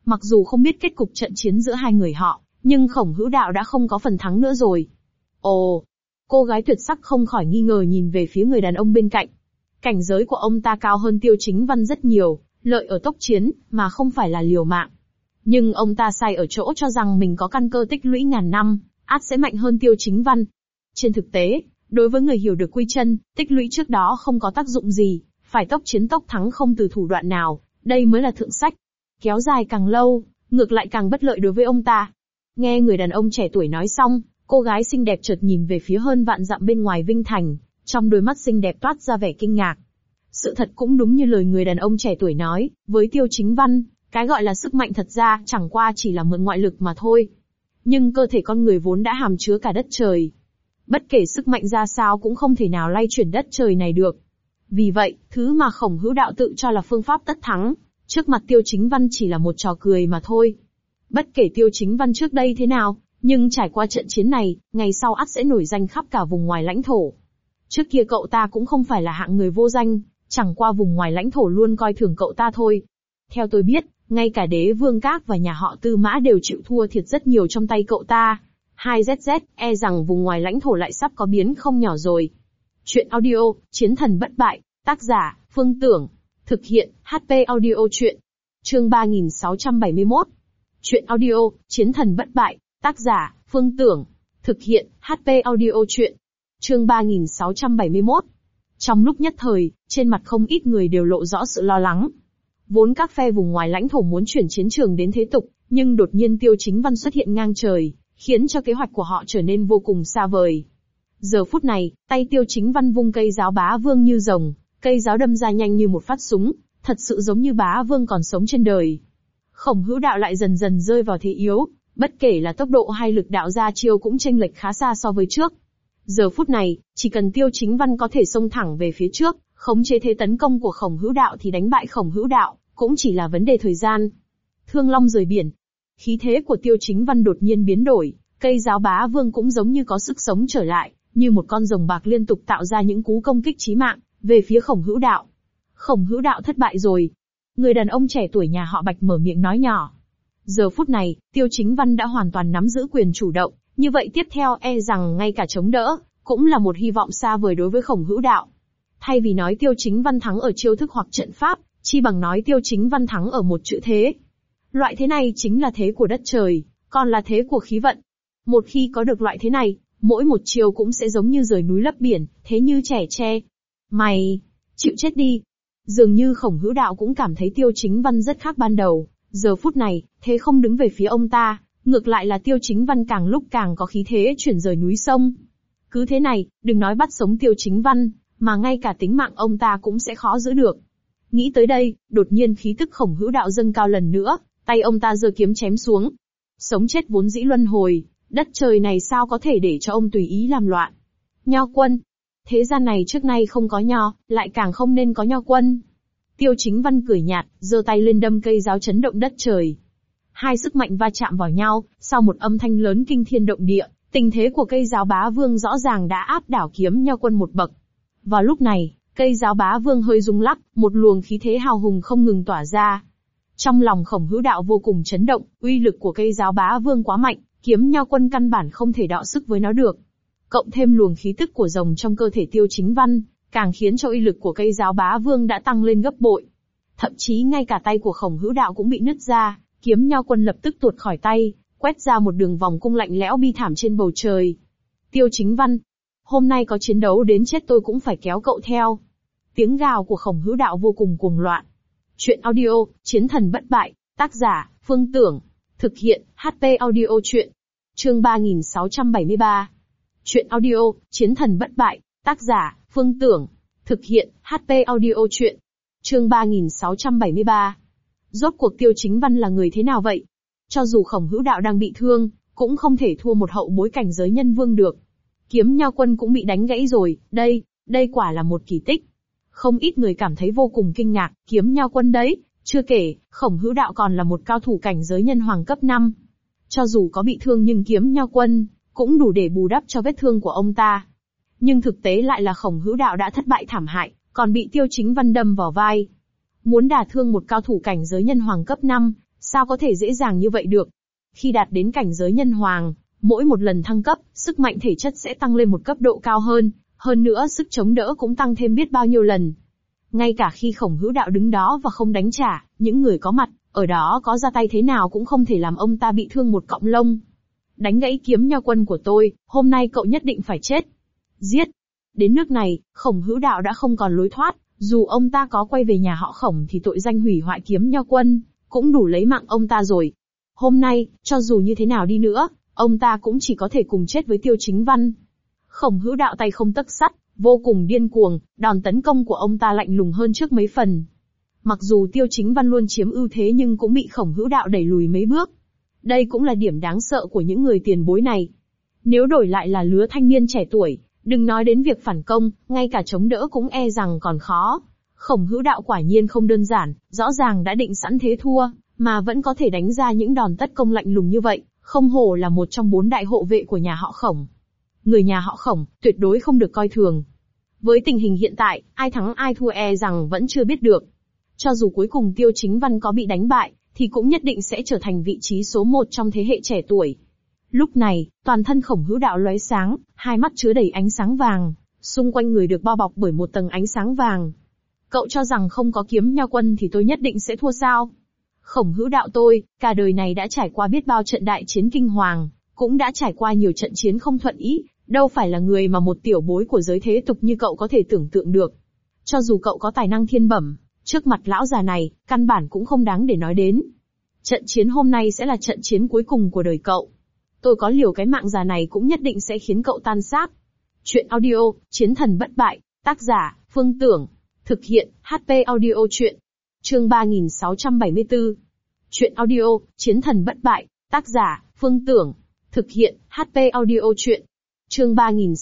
Mặc dù không biết kết cục trận chiến giữa hai người họ, nhưng Khổng Hữu Đạo đã không có phần thắng nữa rồi. Ồ! Cô gái tuyệt sắc không khỏi nghi ngờ nhìn về phía người đàn ông bên cạnh. Cảnh giới của ông ta cao hơn Tiêu Chính Văn rất nhiều, lợi ở tốc chiến, mà không phải là liều mạng. Nhưng ông ta sai ở chỗ cho rằng mình có căn cơ tích lũy ngàn năm, ắt sẽ mạnh hơn Tiêu Chính Văn. Trên thực tế, đối với người hiểu được quy chân, tích lũy trước đó không có tác dụng gì, phải tốc chiến tốc thắng không từ thủ đoạn nào, đây mới là thượng sách. Kéo dài càng lâu, ngược lại càng bất lợi đối với ông ta. Nghe người đàn ông trẻ tuổi nói xong, cô gái xinh đẹp chợt nhìn về phía hơn vạn dặm bên ngoài Vinh Thành, trong đôi mắt xinh đẹp toát ra vẻ kinh ngạc. Sự thật cũng đúng như lời người đàn ông trẻ tuổi nói, với Tiêu Chính Văn, cái gọi là sức mạnh thật ra chẳng qua chỉ là mượn ngoại lực mà thôi. Nhưng cơ thể con người vốn đã hàm chứa cả đất trời. Bất kể sức mạnh ra sao cũng không thể nào lay chuyển đất trời này được. Vì vậy, thứ mà Khổng Hữu Đạo tự cho là phương pháp tất thắng, trước mặt Tiêu Chính Văn chỉ là một trò cười mà thôi. Bất kể Tiêu Chính Văn trước đây thế nào, nhưng trải qua trận chiến này, ngày sau ắt sẽ nổi danh khắp cả vùng ngoài lãnh thổ. Trước kia cậu ta cũng không phải là hạng người vô danh, chẳng qua vùng ngoài lãnh thổ luôn coi thường cậu ta thôi. Theo tôi biết, ngay cả Đế Vương Các và nhà họ Tư Mã đều chịu thua thiệt rất nhiều trong tay cậu ta. 2ZZ, e rằng vùng ngoài lãnh thổ lại sắp có biến không nhỏ rồi. Chuyện audio, Chiến thần bất bại, tác giả, Phương Tưởng. Thực hiện, HP Audio Chuyện. Chương 3671. Chuyện audio, Chiến thần bất bại, tác giả, Phương Tưởng. Thực hiện, HP Audio Chuyện. Chương 3671. Trong lúc nhất thời, trên mặt không ít người đều lộ rõ sự lo lắng. Vốn các phe vùng ngoài lãnh thổ muốn chuyển chiến trường đến thế tục, nhưng đột nhiên Tiêu Chính Văn xuất hiện ngang trời, khiến cho kế hoạch của họ trở nên vô cùng xa vời. Giờ phút này, tay Tiêu Chính Văn vung cây giáo bá vương như rồng, cây giáo đâm ra nhanh như một phát súng, thật sự giống như bá vương còn sống trên đời. Khổng Hữu Đạo lại dần dần rơi vào thế yếu, bất kể là tốc độ hay lực đạo ra chiêu cũng chênh lệch khá xa so với trước. Giờ phút này, chỉ cần Tiêu Chính Văn có thể xông thẳng về phía trước, khống chế thế tấn công của Khổng Hữu Đạo thì đánh bại Khổng Hữu Đạo cũng chỉ là vấn đề thời gian. Thương long rời biển. Khí thế của Tiêu Chính Văn đột nhiên biến đổi, cây giáo bá vương cũng giống như có sức sống trở lại, như một con rồng bạc liên tục tạo ra những cú công kích chí mạng về phía Khổng Hữu Đạo. Khổng Hữu Đạo thất bại rồi. Người đàn ông trẻ tuổi nhà họ Bạch mở miệng nói nhỏ. Giờ phút này, Tiêu Chính Văn đã hoàn toàn nắm giữ quyền chủ động, như vậy tiếp theo e rằng ngay cả chống đỡ, cũng là một hy vọng xa vời đối với Khổng Hữu Đạo. Thay vì nói Tiêu Chính Văn thắng ở chiêu thức hoặc trận pháp, chi bằng nói Tiêu Chính Văn thắng ở một chữ thế. Loại thế này chính là thế của đất trời, còn là thế của khí vận. Một khi có được loại thế này, mỗi một chiêu cũng sẽ giống như rời núi lấp biển, thế như trẻ tre. Mày, chịu chết đi. Dường như Khổng Hữu Đạo cũng cảm thấy Tiêu Chính Văn rất khác ban đầu, giờ phút này, thế không đứng về phía ông ta, ngược lại là Tiêu Chính Văn càng lúc càng có khí thế chuyển rời núi sông. Cứ thế này, đừng nói bắt sống Tiêu Chính Văn, mà ngay cả tính mạng ông ta cũng sẽ khó giữ được. Nghĩ tới đây, đột nhiên khí tức Khổng Hữu Đạo dâng cao lần nữa, tay ông ta giơ kiếm chém xuống. Sống chết vốn dĩ luân hồi, đất trời này sao có thể để cho ông tùy ý làm loạn. Nho quân. Thế gian này trước nay không có nho, lại càng không nên có nho quân. Tiêu Chính Văn cười nhạt, giơ tay lên đâm cây giáo chấn động đất trời. Hai sức mạnh va chạm vào nhau, sau một âm thanh lớn kinh thiên động địa, tình thế của cây giáo bá vương rõ ràng đã áp đảo kiếm nho quân một bậc. Vào lúc này, cây giáo bá vương hơi rung lắc, một luồng khí thế hào hùng không ngừng tỏa ra. Trong lòng Khổng Hữu Đạo vô cùng chấn động, uy lực của cây giáo bá vương quá mạnh, kiếm nho quân căn bản không thể đọ sức với nó được. Cộng thêm luồng khí tức của rồng trong cơ thể Tiêu Chính Văn, càng khiến cho uy lực của cây giáo bá vương đã tăng lên gấp bội. Thậm chí ngay cả tay của Khổng Hữu Đạo cũng bị nứt ra, kiếm nho quân lập tức tuột khỏi tay, quét ra một đường vòng cung lạnh lẽo bi thảm trên bầu trời. Tiêu Chính Văn, hôm nay có chiến đấu đến chết tôi cũng phải kéo cậu theo. Tiếng gào của Khổng Hữu Đạo vô cùng cuồng loạn. Chuyện audio, Chiến thần bất bại, tác giả, Phương Tưởng. Thực hiện, HP Audio Chuyện. Chương 3673. Chuyện audio, Chiến thần bất bại, tác giả, Phương Tưởng. Thực hiện, HP Audio Chuyện. Chương 3673. Rốt cuộc Tiêu Chính Văn là người thế nào vậy? Cho dù Khổng Hữu Đạo đang bị thương, cũng không thể thua một hậu bối cảnh giới nhân vương được. Kiếm nho quân cũng bị đánh gãy rồi, đây quả là một kỳ tích. Không ít người cảm thấy vô cùng kinh ngạc, kiếm nho quân đấy, chưa kể, Khổng Hữu Đạo còn là một cao thủ cảnh giới nhân hoàng cấp 5. Cho dù có bị thương nhưng kiếm nho quân, cũng đủ để bù đắp cho vết thương của ông ta. Nhưng thực tế lại là Khổng Hữu Đạo đã thất bại thảm hại, còn bị Tiêu Chính Văn đâm vào vai. Muốn đả thương một cao thủ cảnh giới nhân hoàng cấp 5, Sao có thể dễ dàng như vậy được? Khi đạt đến cảnh giới nhân hoàng, mỗi một lần thăng cấp, sức mạnh thể chất sẽ tăng lên một cấp độ cao hơn nữa sức chống đỡ cũng tăng thêm biết bao nhiêu lần. Ngay cả khi Khổng Hữu Đạo đứng đó và không đánh trả, những người có mặt ở đó có ra tay thế nào cũng không thể làm ông ta bị thương một cọng lông. Đánh gãy kiếm nho quân của tôi, hôm nay cậu nhất định phải chết. Giết! Đến nước này, Khổng Hữu Đạo đã không còn lối thoát, dù ông ta có quay về nhà họ Khổng thì tội danh hủy hoại kiếm nho quân cũng đủ lấy mạng ông ta rồi. Hôm nay, cho dù như thế nào đi nữa, ông ta cũng chỉ có thể cùng chết với Tiêu Chính Văn. Khổng Hữu Đạo tay không tấc sắt, vô cùng điên cuồng, đòn tấn công của ông ta lạnh lùng hơn trước mấy phần. Mặc dù Tiêu Chính Văn luôn chiếm ưu thế nhưng cũng bị Khổng Hữu Đạo đẩy lùi mấy bước. Đây cũng là điểm đáng sợ của những người tiền bối này. Nếu đổi lại là lứa thanh niên trẻ tuổi, đừng nói đến việc phản công, ngay cả chống đỡ cũng e rằng còn khó. Khổng Hữu Đạo quả nhiên không đơn giản, rõ ràng đã định sẵn thế thua, mà vẫn có thể đánh ra những đòn tấn công lạnh lùng như vậy, không hổ là một trong 4 đại hộ vệ của nhà họ Khổng. Người nhà họ Khổng, tuyệt đối không được coi thường. Với tình hình hiện tại, ai thắng ai thua e rằng vẫn chưa biết được. Cho dù cuối cùng Tiêu Chính Văn có bị đánh bại, thì cũng nhất định sẽ trở thành vị trí số 1 trong thế hệ trẻ tuổi. Lúc này, toàn thân Khổng Hữu Đạo lóe sáng, hai mắt chứa đầy ánh sáng vàng, xung quanh người được bao bọc bởi một tầng ánh sáng vàng. Cậu cho rằng không có kiếm nho quân thì tôi nhất định sẽ thua sao? Khổng Hữu Đạo tôi, cả đời này đã trải qua biết bao trận đại chiến kinh hoàng, cũng đã trải qua nhiều trận chiến không thuận ý, đâu phải là người mà một tiểu bối của giới thế tục như cậu có thể tưởng tượng được. Cho dù cậu có tài năng thiên bẩm, trước mặt lão già này, căn bản cũng không đáng để nói đến. Trận chiến hôm nay sẽ là trận chiến cuối cùng của đời cậu. Tôi có liều cái mạng già này cũng nhất định sẽ khiến cậu tan xác. Chuyện audio, Chiến thần bất bại, tác giả, Phương Tưởng. Thực hiện, HP Audio Chuyện. Chương 3674. Chuyện audio, Chiến thần bất bại, tác giả, Phương Tưởng. Thực hiện, HP Audio Chuyện. Chương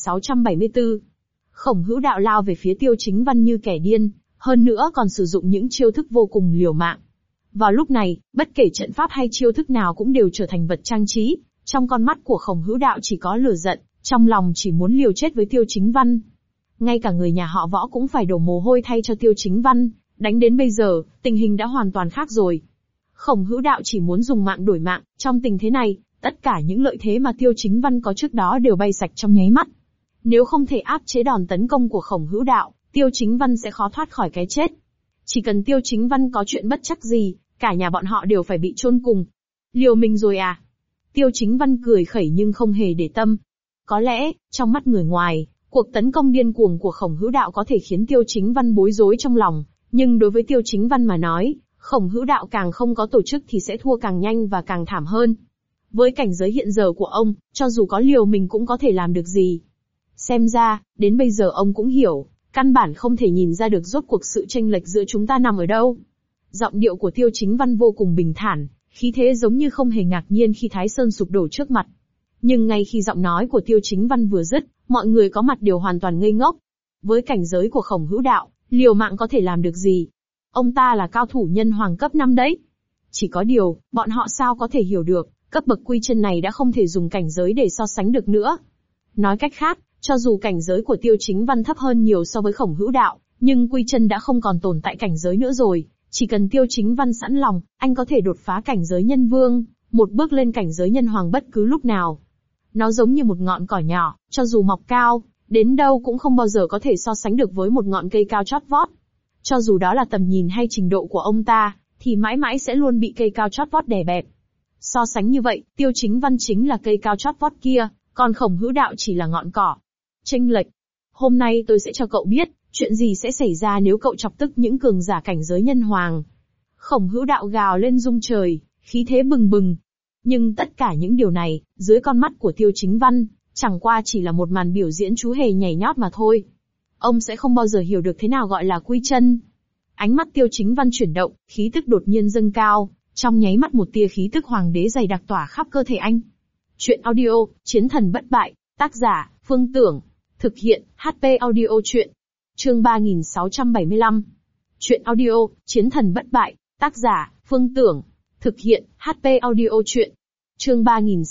3674. Khổng Hữu Đạo lao về phía Tiêu Chính Văn như kẻ điên, hơn nữa còn sử dụng những chiêu thức vô cùng liều mạng. Vào lúc này, bất kể trận pháp hay chiêu thức nào cũng đều trở thành vật trang trí, trong con mắt của Khổng Hữu Đạo chỉ có lửa giận, trong lòng chỉ muốn liều chết với Tiêu Chính Văn. Ngay cả người nhà họ Võ cũng phải đổ mồ hôi thay cho Tiêu Chính Văn, đánh đến bây giờ, tình hình đã hoàn toàn khác rồi. Khổng Hữu Đạo chỉ muốn dùng mạng đổi mạng, trong tình thế này, tất cả những lợi thế mà Tiêu Chính Văn có trước đó đều bay sạch trong nháy mắt. Nếu không thể áp chế đòn tấn công của Khổng Hữu Đạo, Tiêu Chính Văn sẽ khó thoát khỏi cái chết. Chỉ cần Tiêu Chính Văn có chuyện bất trắc gì, cả nhà bọn họ đều phải bị chôn cùng. Liều mình rồi à? Tiêu Chính Văn cười khẩy nhưng không hề để tâm. Có lẽ, trong mắt người ngoài, cuộc tấn công điên cuồng của Khổng Hữu Đạo có thể khiến Tiêu Chính Văn bối rối trong lòng, nhưng đối với Tiêu Chính Văn mà nói, Khổng Hữu Đạo càng không có tổ chức thì sẽ thua càng nhanh và càng thảm hơn. Với cảnh giới hiện giờ của ông, cho dù có liều mình cũng có thể làm được gì. Xem ra, đến bây giờ ông cũng hiểu, căn bản không thể nhìn ra được rốt cuộc sự chênh lệch giữa chúng ta nằm ở đâu. Giọng điệu của Tiêu Chính Văn vô cùng bình thản, khí thế giống như không hề ngạc nhiên khi Thái Sơn sụp đổ trước mặt. Nhưng ngay khi giọng nói của Tiêu Chính Văn vừa dứt, mọi người có mặt đều hoàn toàn ngây ngốc. Với cảnh giới của Khổng Hữu Đạo, liều mạng có thể làm được gì? Ông ta là cao thủ nhân hoàng cấp 5 đấy. Chỉ có điều, bọn họ sao có thể hiểu được, cấp bậc quy chân này đã không thể dùng cảnh giới để so sánh được nữa. Nói cách khác, cho dù cảnh giới của Tiêu Chính Văn thấp hơn nhiều so với Khổng Hữu Đạo, nhưng quy chân đã không còn tồn tại cảnh giới nữa rồi. Chỉ cần Tiêu Chính Văn sẵn lòng, anh có thể đột phá cảnh giới nhân vương, một bước lên cảnh giới nhân hoàng bất cứ lúc nào. Nó giống như một ngọn cỏ nhỏ, cho dù mọc cao, đến đâu cũng không bao giờ có thể so sánh được với một ngọn cây cao chót vót. Cho dù đó là tầm nhìn hay trình độ của ông ta, thì mãi mãi sẽ luôn bị cây cao chót vót đè bẹp. So sánh như vậy, Tiêu Chính Văn chính là cây cao chót vót kia, còn Khổng Hữu Đạo chỉ là ngọn cỏ. Chênh lệch. Hôm nay tôi sẽ cho cậu biết, chuyện gì sẽ xảy ra nếu cậu chọc tức những cường giả cảnh giới nhân hoàng. Khổng Hữu Đạo gào lên rung trời, khí thế bừng bừng. Nhưng tất cả những điều này, dưới con mắt của Tiêu Chính Văn, chẳng qua chỉ là một màn biểu diễn chú hề nhảy nhót mà thôi. Ông sẽ không bao giờ hiểu được thế nào gọi là quy chân. Ánh mắt Tiêu Chính Văn chuyển động, khí tức đột nhiên dâng cao, trong nháy mắt một tia khí tức hoàng đế dày đặc tỏa khắp cơ thể anh. Chuyện audio, Chiến thần bất bại, tác giả, Phương Tưởng. Thực hiện, HP Audio Chuyện. Chương 3675. Chuyện audio, Chiến thần bất bại, tác giả, Phương Tưởng. Thực hiện, HP Audio Chuyện. Chương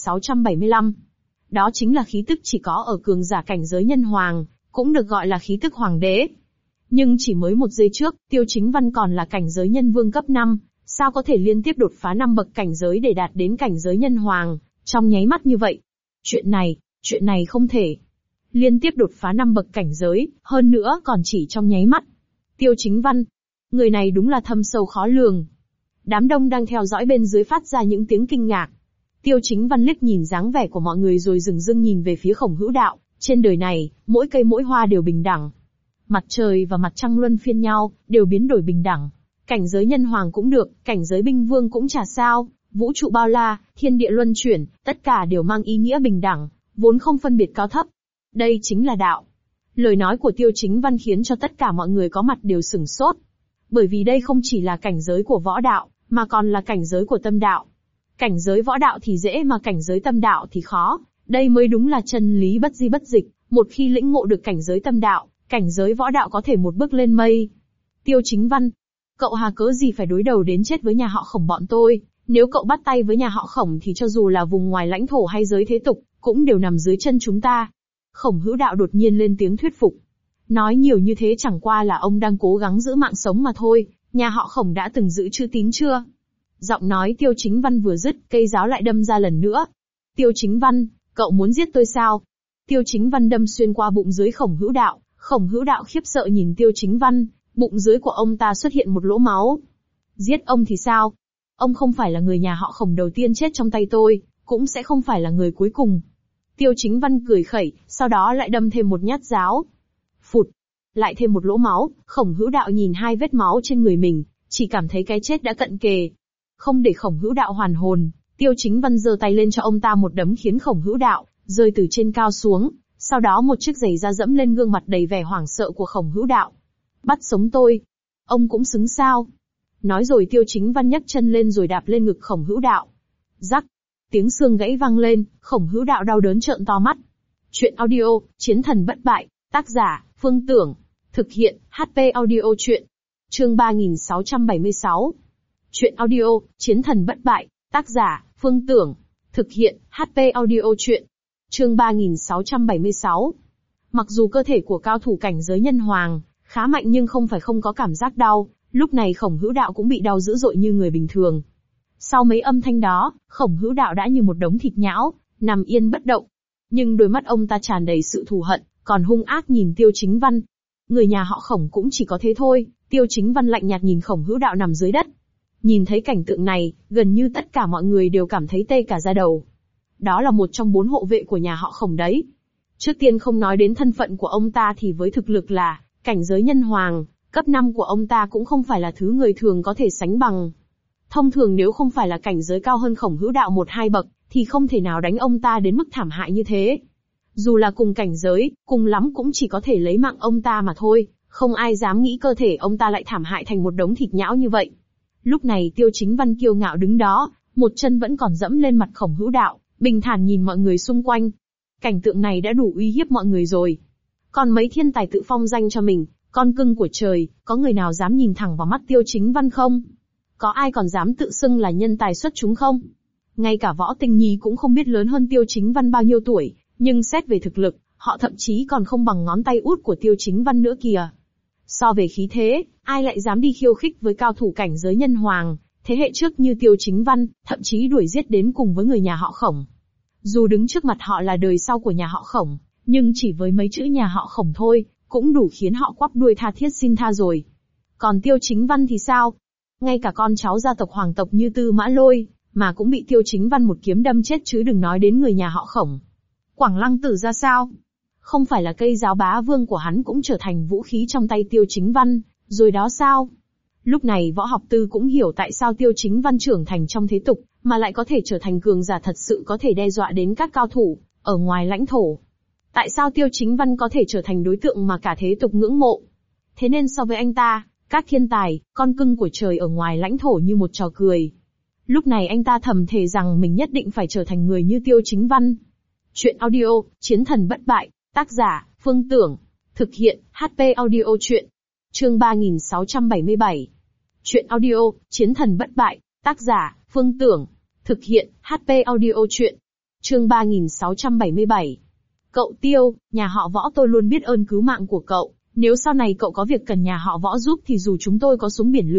3675. Đó chính là khí tức chỉ có ở cường giả cảnh giới nhân hoàng, cũng được gọi là khí tức hoàng đế. Nhưng chỉ mới một giây trước, Tiêu Chính Văn còn là cảnh giới nhân vương cấp 5, Sao có thể liên tiếp đột phá 5 bậc cảnh giới để đạt đến cảnh giới nhân hoàng, trong nháy mắt như vậy? Chuyện này không thể. Liên tiếp đột phá 5 bậc cảnh giới, hơn nữa còn chỉ trong nháy mắt. Tiêu Chính Văn. Người này đúng là thâm sâu khó lường. Đám đông đang theo dõi bên dưới phát ra những tiếng kinh ngạc. Tiêu Chính Văn liếc nhìn dáng vẻ của mọi người rồi dừng dưng nhìn về phía Khổng Hữu Đạo. Trên đời này, mỗi cây mỗi hoa đều bình đẳng. Mặt trời và mặt trăng luân phiên nhau, đều biến đổi bình đẳng. Cảnh giới nhân hoàng cũng được, cảnh giới binh vương cũng chả sao, vũ trụ bao la, thiên địa luân chuyển, tất cả đều mang ý nghĩa bình đẳng, vốn không phân biệt cao thấp. Đây chính là đạo. Lời nói của Tiêu Chính Văn khiến cho tất cả mọi người có mặt đều sửng sốt. Bởi vì đây không chỉ là cảnh giới của võ đạo, mà còn là cảnh giới của tâm đạo. Cảnh giới võ đạo thì dễ mà cảnh giới tâm đạo thì khó, đây mới đúng là chân lý bất di bất dịch, một khi lĩnh ngộ được cảnh giới tâm đạo, cảnh giới võ đạo có thể một bước lên mây. Tiêu Chính Văn, cậu hà cớ gì phải đối đầu đến chết với nhà họ Khổng bọn tôi, nếu cậu bắt tay với nhà họ Khổng thì cho dù là vùng ngoài lãnh thổ hay giới thế tục, cũng đều nằm dưới chân chúng ta. Khổng Hữu Đạo đột nhiên lên tiếng thuyết phục. Nói nhiều như thế chẳng qua là ông đang cố gắng giữ mạng sống mà thôi, nhà họ Khổng đã từng giữ chữ tín chưa? Giọng nói Tiêu Chính Văn vừa dứt, cây giáo lại đâm ra lần nữa. Tiêu Chính Văn, cậu muốn giết tôi sao? Tiêu Chính Văn đâm xuyên qua bụng dưới Khổng Hữu Đạo, Khổng Hữu Đạo khiếp sợ nhìn Tiêu Chính Văn, bụng dưới của ông ta xuất hiện một lỗ máu. Giết ông thì sao? Ông không phải là người nhà họ Khổng đầu tiên chết trong tay tôi, cũng sẽ không phải là người cuối cùng. Tiêu Chính Văn cười khẩy, sau đó lại đâm thêm một nhát giáo. Phụt, lại thêm một lỗ máu, Khổng Hữu Đạo nhìn hai vết máu trên người mình, chỉ cảm thấy cái chết đã cận kề. Không để Khổng Hữu Đạo hoàn hồn, Tiêu Chính Văn giơ tay lên cho ông ta một đấm khiến Khổng Hữu Đạo rơi từ trên cao xuống, sau đó một chiếc giày da dẫm lên gương mặt đầy vẻ hoảng sợ của Khổng Hữu Đạo. Bắt sống tôi, ông cũng xứng sao? Nói rồi Tiêu Chính Văn nhấc chân lên rồi đạp lên ngực Khổng Hữu Đạo. Rắc, tiếng xương gãy vang lên, Khổng Hữu Đạo đau đớn trợn to mắt. Chuyện audio, Chiến Thần Bất Bại, tác giả, Phương Tưởng, thực hiện, HP Audio Chuyện. Chương 3676. Chuyện audio, Chiến Thần Bất Bại, tác giả, Phương Tưởng, thực hiện, HP Audio Chuyện. Chương 3676. Mặc dù cơ thể của cao thủ cảnh giới nhân hoàng khá mạnh nhưng không phải không có cảm giác đau, lúc này Khổng Hữu Đạo cũng bị đau dữ dội như người bình thường. Sau mấy âm thanh đó, Khổng Hữu Đạo đã như một đống thịt nhão, nằm yên bất động. Nhưng đôi mắt ông ta tràn đầy sự thù hận, còn hung ác nhìn Tiêu Chính Văn. Người nhà họ Khổng cũng chỉ có thế thôi, Tiêu Chính Văn lạnh nhạt nhìn Khổng Hữu Đạo nằm dưới đất. Nhìn thấy cảnh tượng này, gần như tất cả mọi người đều cảm thấy tê cả da đầu. Đó là một trong 4 hộ vệ của nhà họ Khổng đấy. Trước tiên không nói đến thân phận của ông ta thì với thực lực là cảnh giới nhân hoàng, cấp 5 của ông ta cũng không phải là thứ người thường có thể sánh bằng. Thông thường nếu không phải là cảnh giới cao hơn Khổng Hữu Đạo 1-2 bậc, thì không thể nào đánh ông ta đến mức thảm hại như thế. Dù là cùng cảnh giới, cùng lắm cũng chỉ có thể lấy mạng ông ta mà thôi, không ai dám nghĩ cơ thể ông ta lại thảm hại thành một đống thịt nhão như vậy. Lúc này Tiêu Chính Văn kiêu ngạo đứng đó, một chân vẫn còn dẫm lên mặt Khổng Hữu Đạo, bình thản nhìn mọi người xung quanh. Cảnh tượng này đã đủ uy hiếp mọi người rồi. Còn mấy thiên tài tự phong danh cho mình, con cưng của trời, có người nào dám nhìn thẳng vào mắt Tiêu Chính Văn không? Có ai còn dám tự xưng là nhân tài xuất chúng không? Ngay cả Võ Tình Nhi cũng không biết lớn hơn Tiêu Chính Văn bao nhiêu tuổi, nhưng xét về thực lực, họ thậm chí còn không bằng ngón tay út của Tiêu Chính Văn nữa kìa. So về khí thế, ai lại dám đi khiêu khích với cao thủ cảnh giới nhân hoàng, thế hệ trước như Tiêu Chính Văn, thậm chí đuổi giết đến cùng với người nhà họ Khổng. Dù đứng trước mặt họ là đời sau của nhà họ Khổng, nhưng chỉ với mấy chữ nhà họ Khổng thôi, cũng đủ khiến họ quắp đuôi tha thiết xin tha rồi. Còn Tiêu Chính Văn thì sao? Ngay cả con cháu gia tộc hoàng tộc như Tư Mã Lôi, mà cũng bị Tiêu Chính Văn một kiếm đâm chết chứ đừng nói đến người nhà họ Khổng. Quảng Lăng Tử ra sao? Không phải là cây giáo bá vương của hắn cũng trở thành vũ khí trong tay Tiêu Chính Văn, rồi đó sao? Lúc này Võ Học Tư cũng hiểu tại sao Tiêu Chính Văn trưởng thành trong thế tục, mà lại có thể trở thành cường giả thật sự có thể đe dọa đến các cao thủ ở ngoài lãnh thổ. Tại sao Tiêu Chính Văn có thể trở thành đối tượng mà cả thế tục ngưỡng mộ? Thế nên so với anh ta, các thiên tài, con cưng của trời ở ngoài lãnh thổ như một trò cười. Lúc này anh ta thầm thề rằng mình nhất định phải trở thành người như Tiêu Chính Văn. Chuyện audio, Chiến Thần Bất Bại, tác giả, Phương Tưởng, thực hiện, HP Audio Chuyện. Chương 3677. Chuyện audio, Chiến Thần Bất Bại, tác giả, Phương Tưởng, thực hiện, HP Audio Chuyện. Chương 3677. Cậu Tiêu, nhà họ Võ tôi luôn biết ơn cứu mạng của cậu, nếu sau này cậu có việc cần nhà họ Võ giúp thì dù chúng tôi có xuống biển lửa,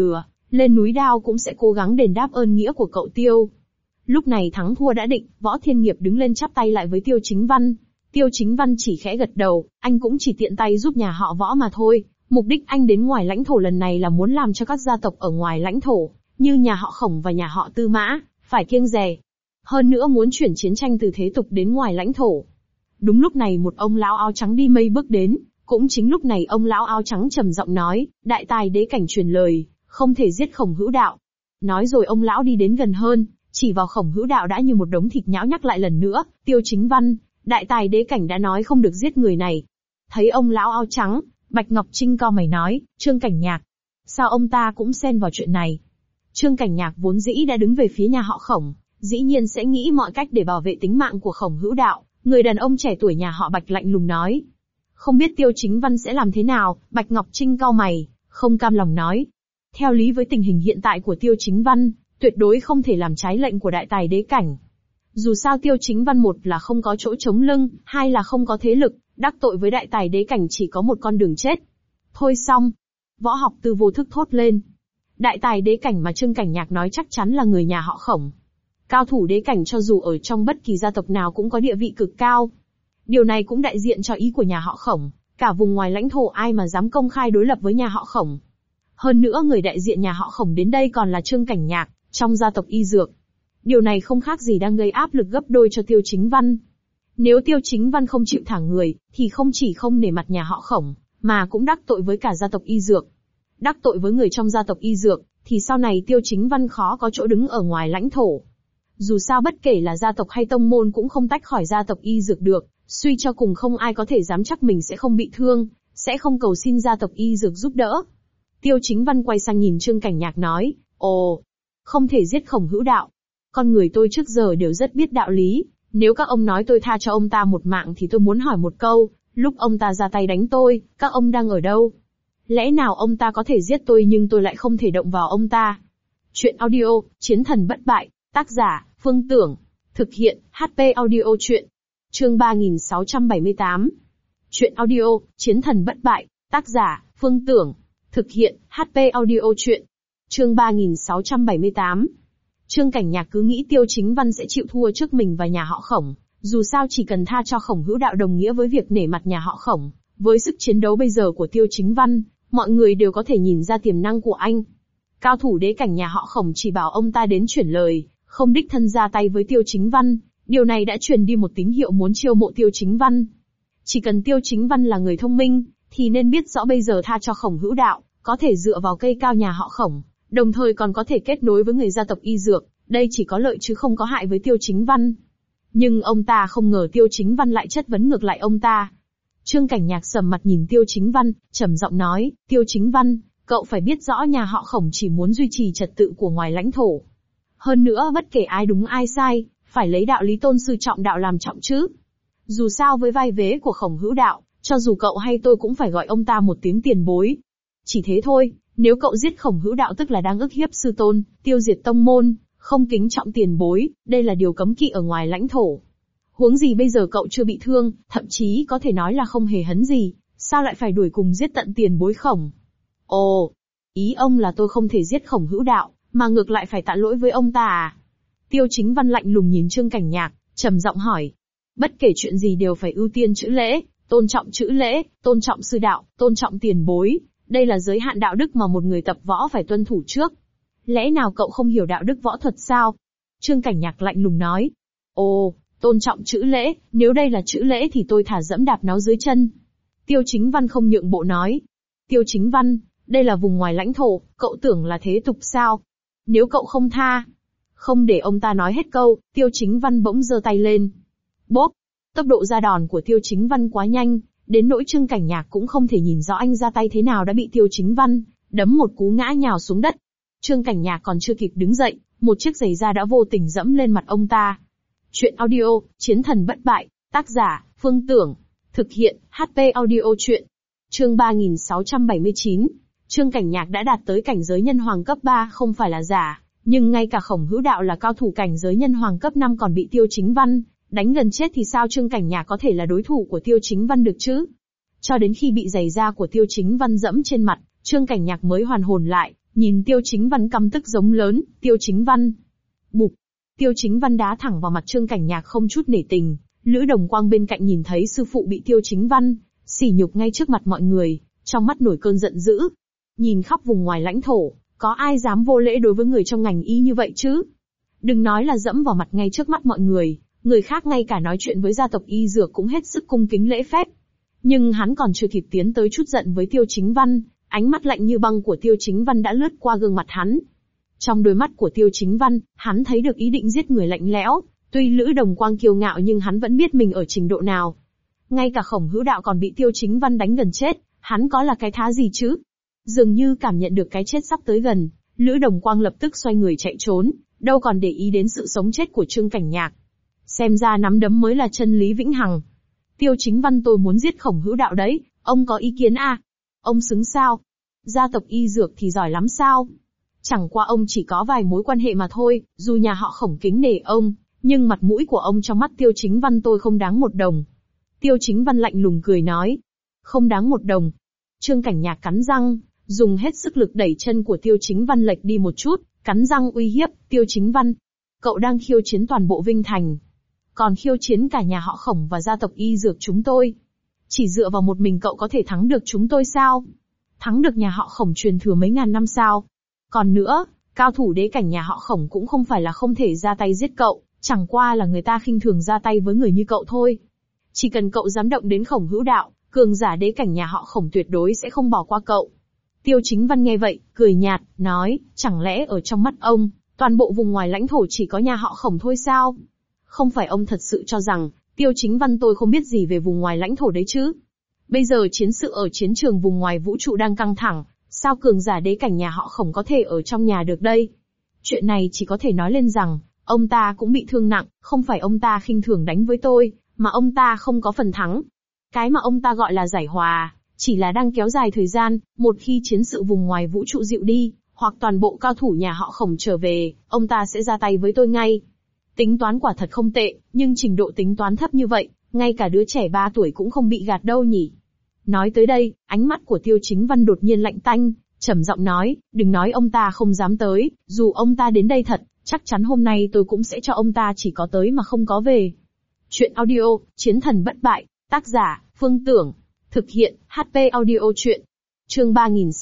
lên núi đao cũng sẽ cố gắng đền đáp ơn nghĩa của cậu Tiêu. Lúc này thắng thua đã định, Võ Thiên Nghiệp đứng lên chắp tay lại với Tiêu Chính Văn. Tiêu Chính Văn chỉ khẽ gật đầu, anh cũng chỉ tiện tay giúp nhà họ Võ mà thôi. Mục đích anh đến ngoài lãnh thổ lần này là muốn làm cho các gia tộc ở ngoài lãnh thổ, như nhà họ Khổng và nhà họ Tư Mã, phải kiêng dè. Hơn nữa muốn chuyển chiến tranh từ thế tục đến ngoài lãnh thổ. Đúng lúc này một ông lão áo trắng đi mây bước đến, cũng chính lúc này ông lão áo trắng trầm giọng nói, đại tài đế cảnh truyền lời, không thể giết Khổng Hữu Đạo. Nói rồi ông lão đi đến gần hơn, chỉ vào Khổng Hữu Đạo đã như một đống thịt nhão nhắc lại lần nữa, Tiêu Chính Văn, đại tài đế cảnh đã nói không được giết người này. Thấy ông lão áo trắng, Bạch Ngọc Trinh cau mày nói, Trương Cảnh Nhạc, sao ông ta cũng xen vào chuyện này? Trương Cảnh Nhạc vốn dĩ đã đứng về phía nhà họ Khổng, dĩ nhiên sẽ nghĩ mọi cách để bảo vệ tính mạng của Khổng Hữu Đạo. Người đàn ông trẻ tuổi nhà họ Bạch lạnh lùng nói. Không biết Tiêu Chính Văn sẽ làm thế nào, Bạch Ngọc Trinh cau mày, không cam lòng nói. Theo lý với tình hình hiện tại của Tiêu Chính Văn, tuyệt đối không thể làm trái lệnh của đại tài đế cảnh. Dù sao Tiêu Chính Văn một là không có chỗ chống lưng, hai là không có thế lực, đắc tội với đại tài đế cảnh chỉ có một con đường chết. Thôi xong. Võ Học Tư vô thức thốt lên. Đại tài đế cảnh mà Trương Cảnh Nhạc nói chắc chắn là người nhà họ Khổng. Cao thủ đế cảnh cho dù ở trong bất kỳ gia tộc nào cũng có địa vị cực cao. Điều này cũng đại diện cho ý của nhà họ Khổng, cả vùng ngoài lãnh thổ ai mà dám công khai đối lập với nhà họ Khổng. Hơn nữa người đại diện nhà họ Khổng đến đây còn là Trương Cảnh Nhạc, trong gia tộc y dược. Điều này không khác gì đang gây áp lực gấp đôi cho Tiêu Chính Văn. Nếu Tiêu Chính Văn không chịu thả người, thì không chỉ không nể mặt nhà họ Khổng, mà cũng đắc tội với cả gia tộc y dược. Đắc tội với người trong gia tộc y dược, thì sau này Tiêu Chính Văn khó có chỗ đứng ở ngoài lãnh thổ. Dù sao bất kể là gia tộc hay tông môn cũng không tách khỏi gia tộc y dược được, suy cho cùng không ai có thể dám chắc mình sẽ không bị thương, sẽ không cầu xin gia tộc y dược giúp đỡ. Tiêu Chính Văn quay sang nhìn Trương Cảnh Nhạc nói, ồ, không thể giết Khổng Hữu Đạo. Con người tôi trước giờ đều rất biết đạo lý, nếu các ông nói tôi tha cho ông ta một mạng thì tôi muốn hỏi một câu, lúc ông ta ra tay đánh tôi, các ông đang ở đâu? Lẽ nào ông ta có thể giết tôi nhưng tôi lại không thể động vào ông ta? Chuyện audio, Chiến Thần Bất Bại, tác giả, Phương Tưởng, thực hiện, HP Audio Chuyện. Chương 3678. Chuyện audio, Chiến Thần Bất Bại, tác giả, Phương Tưởng, thực hiện, HP Audio Chuyện. Chương 3678. Trương Cảnh Nhạc cứ nghĩ Tiêu Chính Văn sẽ chịu thua trước mình và nhà họ Khổng, dù sao chỉ cần tha cho Khổng Hữu Đạo đồng nghĩa với việc nể mặt nhà họ Khổng. Với sức chiến đấu bây giờ của Tiêu Chính Văn, mọi người đều có thể nhìn ra tiềm năng của anh. Cao thủ đế cảnh nhà họ Khổng chỉ bảo ông ta đến chuyển lời, không đích thân ra tay với Tiêu Chính Văn, điều này đã truyền đi một tín hiệu muốn chiêu mộ Tiêu Chính Văn. Chỉ cần Tiêu Chính Văn là người thông minh, thì nên biết rõ bây giờ tha cho Khổng Hữu Đạo, có thể dựa vào cây cao nhà họ Khổng, đồng thời còn có thể kết nối với người gia tộc y dược, đây chỉ có lợi chứ không có hại với Tiêu Chính Văn. Nhưng ông ta không ngờ Tiêu Chính Văn lại chất vấn ngược lại ông ta. Trương Cảnh Nhạc sầm mặt nhìn Tiêu Chính Văn, trầm giọng nói, Tiêu Chính Văn, cậu phải biết rõ nhà họ Khổng chỉ muốn duy trì trật tự của ngoài lãnh thổ. Hơn nữa bất kể ai đúng ai sai, phải lấy đạo lý tôn sư trọng đạo làm trọng chứ. Dù sao với vai vế của Khổng Hữu Đạo, cho dù cậu hay tôi cũng phải gọi ông ta một tiếng tiền bối. Chỉ thế thôi, nếu cậu giết Khổng Hữu Đạo tức là đang ức hiếp sư tôn, tiêu diệt tông môn, không kính trọng tiền bối, đây là điều cấm kỵ ở ngoài lãnh thổ. Huống gì bây giờ cậu chưa bị thương, thậm chí có thể nói là không hề hấn gì, sao lại phải đuổi cùng giết tận tiền bối Khổng? Ồ, ý ông là tôi không thể giết Khổng Hữu Đạo, mà ngược lại phải tạ lỗi với ông ta à? Tiêu Chính Văn lạnh lùng nhìn Trương Cảnh Nhạc, trầm giọng hỏi. Bất kể chuyện gì đều phải ưu tiên chữ lễ, tôn trọng chữ lễ, tôn trọng sư đạo, tôn trọng tiền bối, đây là giới hạn đạo đức mà một người tập võ phải tuân thủ trước. Lẽ nào cậu không hiểu đạo đức võ thuật sao? Trương Cảnh Nhạc lạnh lùng nói. Ồ, tôn trọng chữ lễ, nếu đây là chữ lễ thì tôi thả dẫm đạp nó dưới chân. Tiêu Chính Văn không nhượng bộ nói. Tiêu Chính Văn, đây là vùng ngoài lãnh thổ, cậu tưởng là thế tục sao? Nếu cậu không tha. Không để ông ta nói hết câu, Tiêu Chính Văn bỗng giơ tay lên. Bốp! Tốc độ ra đòn của Tiêu Chính Văn quá nhanh, đến nỗi Trương Cảnh Nhạc cũng không thể nhìn rõ anh ra tay thế nào đã bị Tiêu Chính Văn đấm một cú ngã nhào xuống đất. Trương Cảnh Nhạc còn chưa kịp đứng dậy, một chiếc giày da đã vô tình dẫm lên mặt ông ta. Chuyện audio, Chiến Thần Bất Bại, tác giả, Phương Tưởng, thực hiện, HP Audio Chuyện. Chương 3679. Trương Cảnh Nhạc đã đạt tới cảnh giới nhân hoàng cấp 3 không phải là giả, nhưng ngay cả Khổng Hữu Đạo là cao thủ cảnh giới nhân hoàng cấp 5 còn bị Tiêu Chính Văn đánh gần chết thì sao Trương Cảnh Nhạc có thể là đối thủ của Tiêu Chính Văn được chứ? Cho đến khi bị giày da của Tiêu Chính Văn dẫm trên mặt, Trương Cảnh Nhạc mới hoàn hồn lại, nhìn Tiêu Chính Văn căm tức giống lớn, Tiêu Chính Văn. Bụp. Tiêu Chính Văn đá thẳng vào mặt Trương Cảnh Nhạc không chút nể tình. Lữ Đồng Quang bên cạnh nhìn thấy sư phụ bị Tiêu Chính Văn sỉ nhục ngay trước mặt mọi người, trong mắt nổi cơn giận dữ. Nhìn khắp vùng ngoài lãnh thổ, có ai dám vô lễ đối với người trong ngành y như vậy chứ? Đừng nói là dẫm vào mặt ngay trước mắt mọi người khác ngay cả nói chuyện với gia tộc y dược cũng hết sức cung kính lễ phép. Nhưng hắn còn chưa kịp tiến tới chút giận với Tiêu Chính Văn, ánh mắt lạnh như băng của Tiêu Chính Văn đã lướt qua gương mặt hắn. Trong đôi mắt của Tiêu Chính Văn, hắn thấy được ý định giết người lạnh lẽo. Tuy Lữ Đồng Quang kiêu ngạo nhưng hắn vẫn biết mình ở trình độ nào. Ngay cả Khổng Hữu Đạo còn bị Tiêu Chính Văn đánh gần chết, hắn có là cái thá gì chứ? Dường như cảm nhận được cái chết sắp tới gần, Lữ Đồng Quang lập tức xoay người chạy trốn, đâu còn để ý đến sự sống chết của Trương Cảnh Nhạc. Xem ra nắm đấm mới là chân lý vĩnh hằng. Tiêu Chính Văn, tôi muốn giết Khổng Hữu Đạo đấy, ông có ý kiến à? Ông xứng sao? Gia tộc y dược thì giỏi lắm sao? Chẳng qua ông chỉ có vài mối quan hệ mà thôi, dù nhà họ Khổng kính nể ông, nhưng mặt mũi của ông trong mắt Tiêu Chính Văn tôi không đáng một đồng. Tiêu Chính Văn lạnh lùng cười nói. Không đáng một đồng. Trương Cảnh Nhạc cắn răng, dùng hết sức lực đẩy chân của Tiêu Chính Văn lệch đi một chút, cắn răng uy hiếp, Tiêu Chính Văn. Cậu đang khiêu chiến toàn bộ Vinh Thành. Còn khiêu chiến cả nhà họ Khổng và gia tộc y dược chúng tôi. Chỉ dựa vào một mình cậu có thể thắng được chúng tôi sao? Thắng được nhà họ Khổng truyền thừa mấy ngàn năm sao? Còn nữa, cao thủ đế cảnh nhà họ Khổng cũng không phải là không thể ra tay giết cậu, chẳng qua là người ta khinh thường ra tay với người như cậu thôi. Chỉ cần cậu dám động đến Khổng Hữu Đạo, cường giả đế cảnh nhà họ Khổng tuyệt đối sẽ không bỏ qua cậu. Tiêu Chính Văn nghe vậy, cười nhạt, nói, chẳng lẽ ở trong mắt ông, toàn bộ vùng ngoài lãnh thổ chỉ có nhà họ Khổng thôi sao? Không phải ông thật sự cho rằng, Tiêu Chính Văn tôi không biết gì về vùng ngoài lãnh thổ đấy chứ? Bây giờ chiến sự ở chiến trường vùng ngoài vũ trụ đang căng thẳng, sao cường giả đế cảnh nhà họ Khổng có thể ở trong nhà được đây? Chuyện này chỉ có thể nói lên rằng, ông ta cũng bị thương nặng, không phải ông ta khinh thường đánh với tôi, mà ông ta không có phần thắng. Cái mà ông ta gọi là giải hòa, chỉ là đang kéo dài thời gian, một khi chiến sự vùng ngoài vũ trụ dịu đi, hoặc toàn bộ cao thủ nhà họ Khổng trở về, ông ta sẽ ra tay với tôi ngay. Tính toán quả thật không tệ, nhưng trình độ tính toán thấp như vậy, ngay cả đứa trẻ 3 tuổi cũng không bị gạt đâu nhỉ. Nói tới đây, ánh mắt của Tiêu Chính Văn đột nhiên lạnh tanh, trầm giọng nói, đừng nói ông ta không dám tới, dù ông ta đến đây thật, chắc chắn hôm nay tôi cũng sẽ cho ông ta chỉ có tới mà không có về. Chuyện audio, Chiến thần bất bại, tác giả, Phương Tưởng, thực hiện, HP audio chuyện. Chương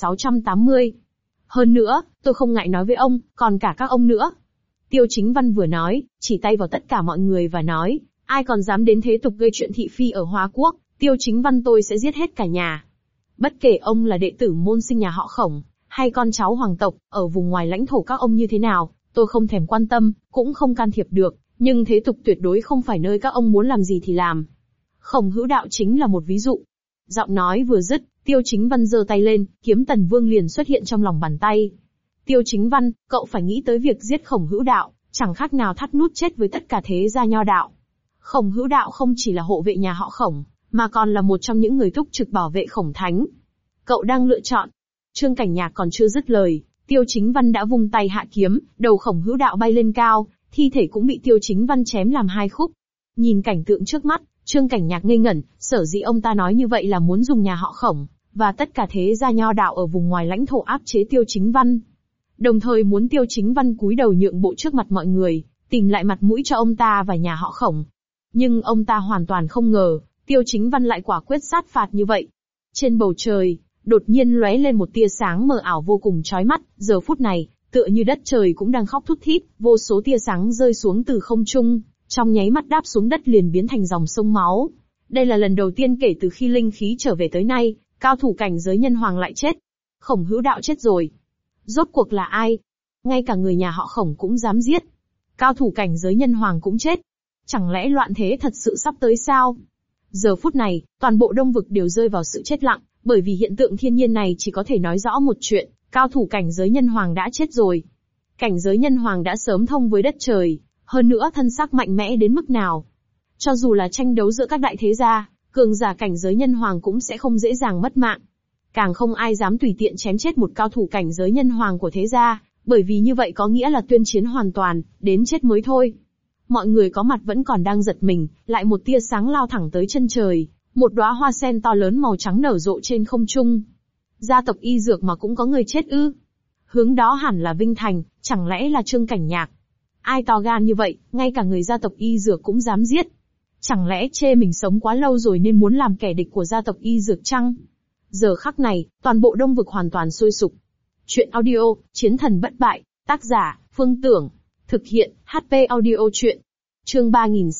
3680. Hơn nữa, tôi không ngại nói với ông, còn cả các ông nữa. Tiêu Chính Văn vừa nói, chỉ tay vào tất cả mọi người và nói, ai còn dám đến thế tục gây chuyện thị phi ở Hoa Quốc, Tiêu Chính Văn tôi sẽ giết hết cả nhà. Bất kể ông là đệ tử môn sinh nhà họ Khổng, hay con cháu hoàng tộc, ở vùng ngoài lãnh thổ các ông như thế nào, tôi không thèm quan tâm, cũng không can thiệp được, nhưng thế tục tuyệt đối không phải nơi các ông muốn làm gì thì làm. Khổng Hữu Đạo chính là một ví dụ. Giọng nói vừa dứt, Tiêu Chính Văn giơ tay lên, kiếm Tần Vương liền xuất hiện trong lòng bàn tay. Tiêu Chính Văn, cậu phải nghĩ tới việc giết Khổng Hữu Đạo, chẳng khác nào thắt nút chết với tất cả thế gia nho đạo. Khổng Hữu Đạo không chỉ là hộ vệ nhà họ Khổng, mà còn là một trong những người túc trực bảo vệ Khổng Thánh. Cậu đang lựa chọn. Trương Cảnh Nhạc còn chưa dứt lời, Tiêu Chính Văn đã vung tay hạ kiếm, đầu Khổng Hữu Đạo bay lên cao, thi thể cũng bị Tiêu Chính Văn chém làm 2 khúc. Nhìn cảnh tượng trước mắt, Trương Cảnh Nhạc ngây ngẩn, sở dĩ ông ta nói như vậy là muốn dùng nhà họ Khổng, và tất cả thế gia nho đạo ở vùng ngoài lãnh thổ áp chế Tiêu Chính Văn. Đồng thời muốn Tiêu Chính Văn cúi đầu nhượng bộ trước mặt mọi người, tìm lại mặt mũi cho ông ta và nhà họ Khổng. Nhưng ông ta hoàn toàn không ngờ, Tiêu Chính Văn lại quả quyết sát phạt như vậy. Trên bầu trời, đột nhiên lóe lên một tia sáng mờ ảo vô cùng chói mắt, giờ phút này, tựa như đất trời cũng đang khóc thút thít, vô số tia sáng rơi xuống từ không trung, trong nháy mắt đáp xuống đất liền biến thành dòng sông máu. Đây là lần đầu tiên kể từ khi linh khí trở về tới nay, cao thủ cảnh giới nhân hoàng lại chết. Khổng Hữu Đạo chết rồi. Rốt cuộc là ai? Ngay cả người nhà họ Khổng cũng dám giết. Cao thủ cảnh giới nhân hoàng cũng chết. Chẳng lẽ loạn thế thật sự sắp tới sao? Giờ phút này, toàn bộ Đông Vực đều rơi vào sự chết lặng, bởi vì hiện tượng thiên nhiên này chỉ có thể nói rõ một chuyện, cao thủ cảnh giới nhân hoàng đã chết rồi. Cảnh giới nhân hoàng đã sớm thông với đất trời, hơn nữa thân xác mạnh mẽ đến mức nào. Cho dù là tranh đấu giữa các đại thế gia, cường giả cảnh giới nhân hoàng cũng sẽ không dễ dàng mất mạng. Càng không ai dám tùy tiện chém chết một cao thủ cảnh giới nhân hoàng của thế gia, bởi vì như vậy có nghĩa là tuyên chiến hoàn toàn, đến chết mới thôi. Mọi người có mặt vẫn còn đang giật mình, lại một tia sáng lao thẳng tới chân trời, một đóa hoa sen to lớn màu trắng nở rộ trên không trung. Gia tộc y dược mà cũng có người chết ư? Hướng đó hẳn là Vinh Thành, chẳng lẽ là Trương Cảnh Nhạc? Ai to gan như vậy, ngay cả người gia tộc Y Dược cũng dám giết. Chẳng lẽ chê mình sống quá lâu rồi nên muốn làm kẻ địch của gia tộc Y Dược chăng? Giờ khắc này, toàn bộ Đông Vực hoàn toàn sôi sục. Chuyện audio, Chiến thần bất bại, tác giả, Phương Tưởng. Thực hiện, HP audio chuyện. Chương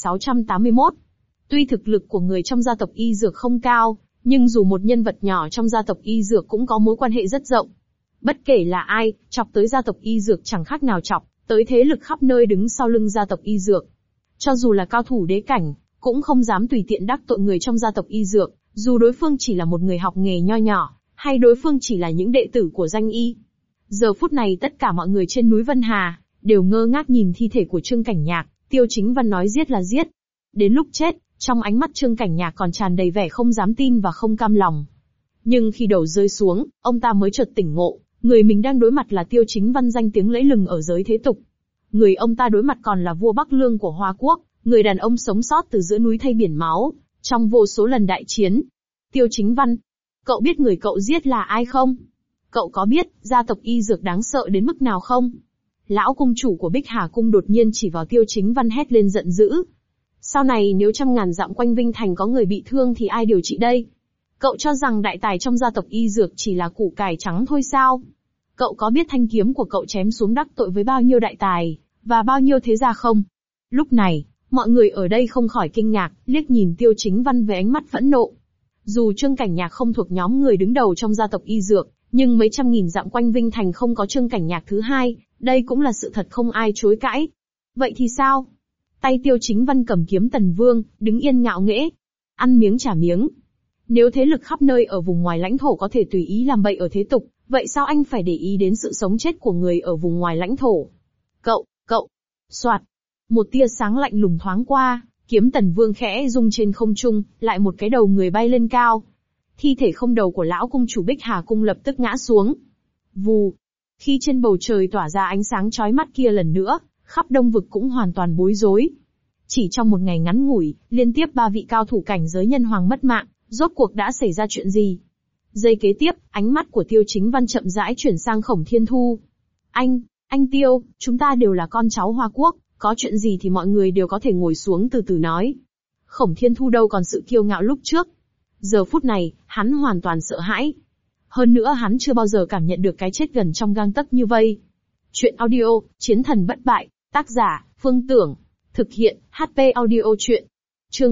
3681. Tuy thực lực của người trong gia tộc Y Dược không cao, nhưng dù một nhân vật nhỏ trong gia tộc Y Dược cũng có mối quan hệ rất rộng. Bất kể là ai, chọc tới gia tộc Y Dược chẳng khác nào chọc tới thế lực khắp nơi đứng sau lưng gia tộc Y Dược. Cho dù là cao thủ đế cảnh, cũng không dám tùy tiện đắc tội người trong gia tộc Y Dược, dù đối phương chỉ là một người học nghề nho nhỏ, hay đối phương chỉ là những đệ tử của danh y. Giờ phút này tất cả mọi người trên núi Vân Hà đều ngơ ngác nhìn thi thể của Trương Cảnh Nhạc. Tiêu Chính Văn nói giết là giết. Đến lúc chết, trong ánh mắt Trương Cảnh Nhạc còn tràn đầy vẻ không dám tin và không cam lòng. Nhưng khi đầu rơi xuống, ông ta mới chợt tỉnh ngộ, người mình đang đối mặt là Tiêu Chính Văn danh tiếng lẫy lừng ở giới thế tục. Người ông ta đối mặt còn là vua Bắc Lương của Hoa Quốc, người đàn ông sống sót từ giữa núi thay biển máu, trong vô số lần đại chiến. Tiêu Chính Văn, cậu biết người cậu giết là ai không? Cậu có biết gia tộc Y Dược đáng sợ đến mức nào không? Lão cung chủ của Bích Hà Cung đột nhiên chỉ vào Tiêu Chính Văn hét lên giận dữ. Sau này nếu trăm ngàn dặm quanh Vinh Thành có người bị thương thì ai điều trị đây? Cậu cho rằng đại tài trong gia tộc Y Dược chỉ là củ cải trắng thôi sao? Cậu có biết thanh kiếm của cậu chém xuống đắc tội với bao nhiêu đại tài, và bao nhiêu thế gia không? Lúc này, mọi người ở đây không khỏi kinh ngạc, liếc nhìn Tiêu Chính Văn với ánh mắt phẫn nộ. Dù Trương Cảnh Nhạc không thuộc nhóm người đứng đầu trong gia tộc Y Dược, nhưng mấy trăm nghìn dặm quanh Vinh Thành không có Trương Cảnh Nhạc thứ hai, đây cũng là sự thật không ai chối cãi. Vậy thì sao? Tay Tiêu Chính Văn cầm kiếm Tần Vương, đứng yên ngạo nghễ. Ăn miếng trả miếng. Nếu thế lực khắp nơi ở vùng ngoài lãnh thổ có thể tùy ý làm bậy ở thế tục, vậy sao anh phải để ý đến sự sống chết của người ở vùng ngoài lãnh thổ? Cậu, soạt. Một tia sáng lạnh lùng thoáng qua, kiếm Tần Vương khẽ rung trên không trung, lại một cái đầu người bay lên cao. Thi thể không đầu của lão cung chủ Bích Hà Cung lập tức ngã xuống. Vù. Khi trên bầu trời tỏa ra ánh sáng chói mắt kia lần nữa, khắp Đông Vực cũng hoàn toàn bối rối. Chỉ trong một ngày ngắn ngủi, liên tiếp 3 vị cao thủ cảnh giới nhân hoàng mất mạng, rốt cuộc đã xảy ra chuyện gì? Giây kế tiếp, ánh mắt của Tiêu Chính Văn chậm rãi chuyển sang Khổng Thiên Thu. Anh Tiêu, chúng ta đều là con cháu Hoa Quốc, có chuyện gì thì mọi người đều có thể ngồi xuống từ từ nói. Khổng Thiên Thu đâu còn sự kiêu ngạo lúc trước. Giờ phút này, hắn hoàn toàn sợ hãi. Hơn nữa hắn chưa bao giờ cảm nhận được cái chết gần trong gang tấc như vây. Chuyện audio, Chiến thần bất bại, tác giả, Phương Tưởng. Thực hiện, HP audio chuyện. Chương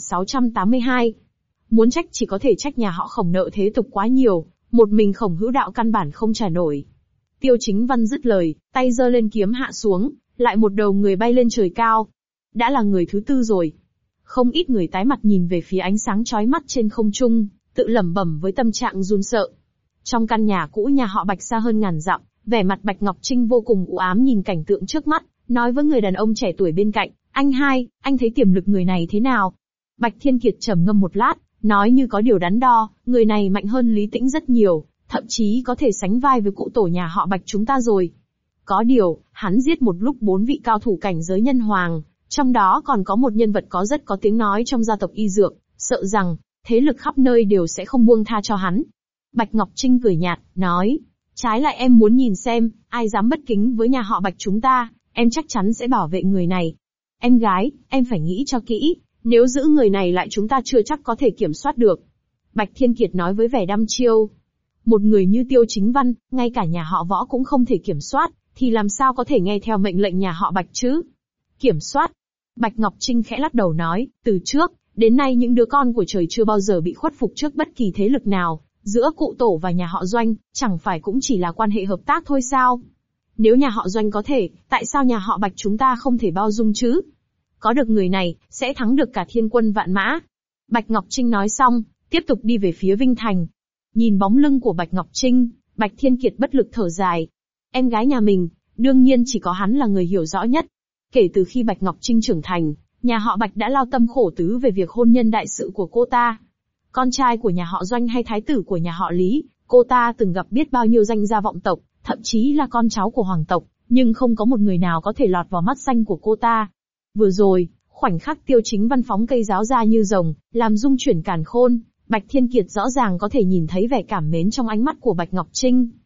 3682. Muốn trách chỉ có thể trách nhà họ Khổng nợ thế tục quá nhiều, một mình Khổng Hữu Đạo căn bản không trả nổi. Tiêu Chính Văn dứt lời, tay giơ lên kiếm hạ xuống, lại một đầu người bay lên trời cao. Đã là người thứ tư rồi. Không ít người tái mặt nhìn về phía ánh sáng chói mắt trên không trung, tự lẩm bẩm với tâm trạng run sợ. Trong căn nhà cũ nhà họ Bạch xa hơn ngàn dặm, vẻ mặt Bạch Ngọc Trinh vô cùng u ám nhìn cảnh tượng trước mắt, nói với người đàn ông trẻ tuổi bên cạnh, anh thấy tiềm lực người này thế nào? Bạch Thiên Kiệt trầm ngâm một lát, nói như có điều đắn đo, người này mạnh hơn Lý Tĩnh rất nhiều, thậm chí có thể sánh vai với cụ tổ nhà họ Bạch chúng ta rồi. Có điều, hắn giết một lúc 4 vị cao thủ cảnh giới nhân hoàng, trong đó còn có một nhân vật rất có tiếng nói trong gia tộc Y Dược, sợ rằng thế lực khắp nơi đều sẽ không buông tha cho hắn. Bạch Ngọc Trinh cười nhạt, nói, trái lại em muốn nhìn xem, ai dám bất kính với nhà họ Bạch chúng ta, em chắc chắn sẽ bảo vệ người này. Em gái, em phải nghĩ cho kỹ, nếu giữ người này lại chúng ta chưa chắc có thể kiểm soát được. Bạch Thiên Kiệt nói với vẻ đăm chiêu. Một người như Tiêu Chính Văn, ngay cả nhà họ Võ cũng không thể kiểm soát, thì làm sao có thể nghe theo mệnh lệnh nhà họ Bạch chứ? Kiểm soát? Bạch Ngọc Trinh khẽ lắc đầu nói, từ trước đến nay những đứa con của trời chưa bao giờ bị khuất phục trước bất kỳ thế lực nào, giữa cụ tổ và nhà họ Doanh, chẳng phải cũng chỉ là quan hệ hợp tác thôi sao? Nếu nhà họ Doanh có thể, tại sao nhà họ Bạch chúng ta không thể bao dung chứ? Có được người này, sẽ thắng được cả thiên quân vạn mã. Bạch Ngọc Trinh nói xong, tiếp tục đi về phía Vinh Thành. Nhìn bóng lưng của Bạch Ngọc Trinh, Bạch Thiên Kiệt bất lực thở dài. Em gái nhà mình, đương nhiên chỉ có hắn là người hiểu rõ nhất. Kể từ khi Bạch Ngọc Trinh trưởng thành, nhà họ Bạch đã lao tâm khổ tứ về việc hôn nhân đại sự của cô ta. Con trai của nhà họ Doanh hay thái tử của nhà họ Lý, cô ta từng gặp biết bao nhiêu danh gia vọng tộc, thậm chí là con cháu của hoàng tộc, nhưng không có một người nào có thể lọt vào mắt xanh của cô ta. Vừa rồi, khoảnh khắc Tiêu Chính Văn phóng cây giáo ra như rồng, làm rung chuyển càn khôn, Bạch Thiên Kiệt rõ ràng có thể nhìn thấy vẻ cảm mến trong ánh mắt của Bạch Ngọc Trinh.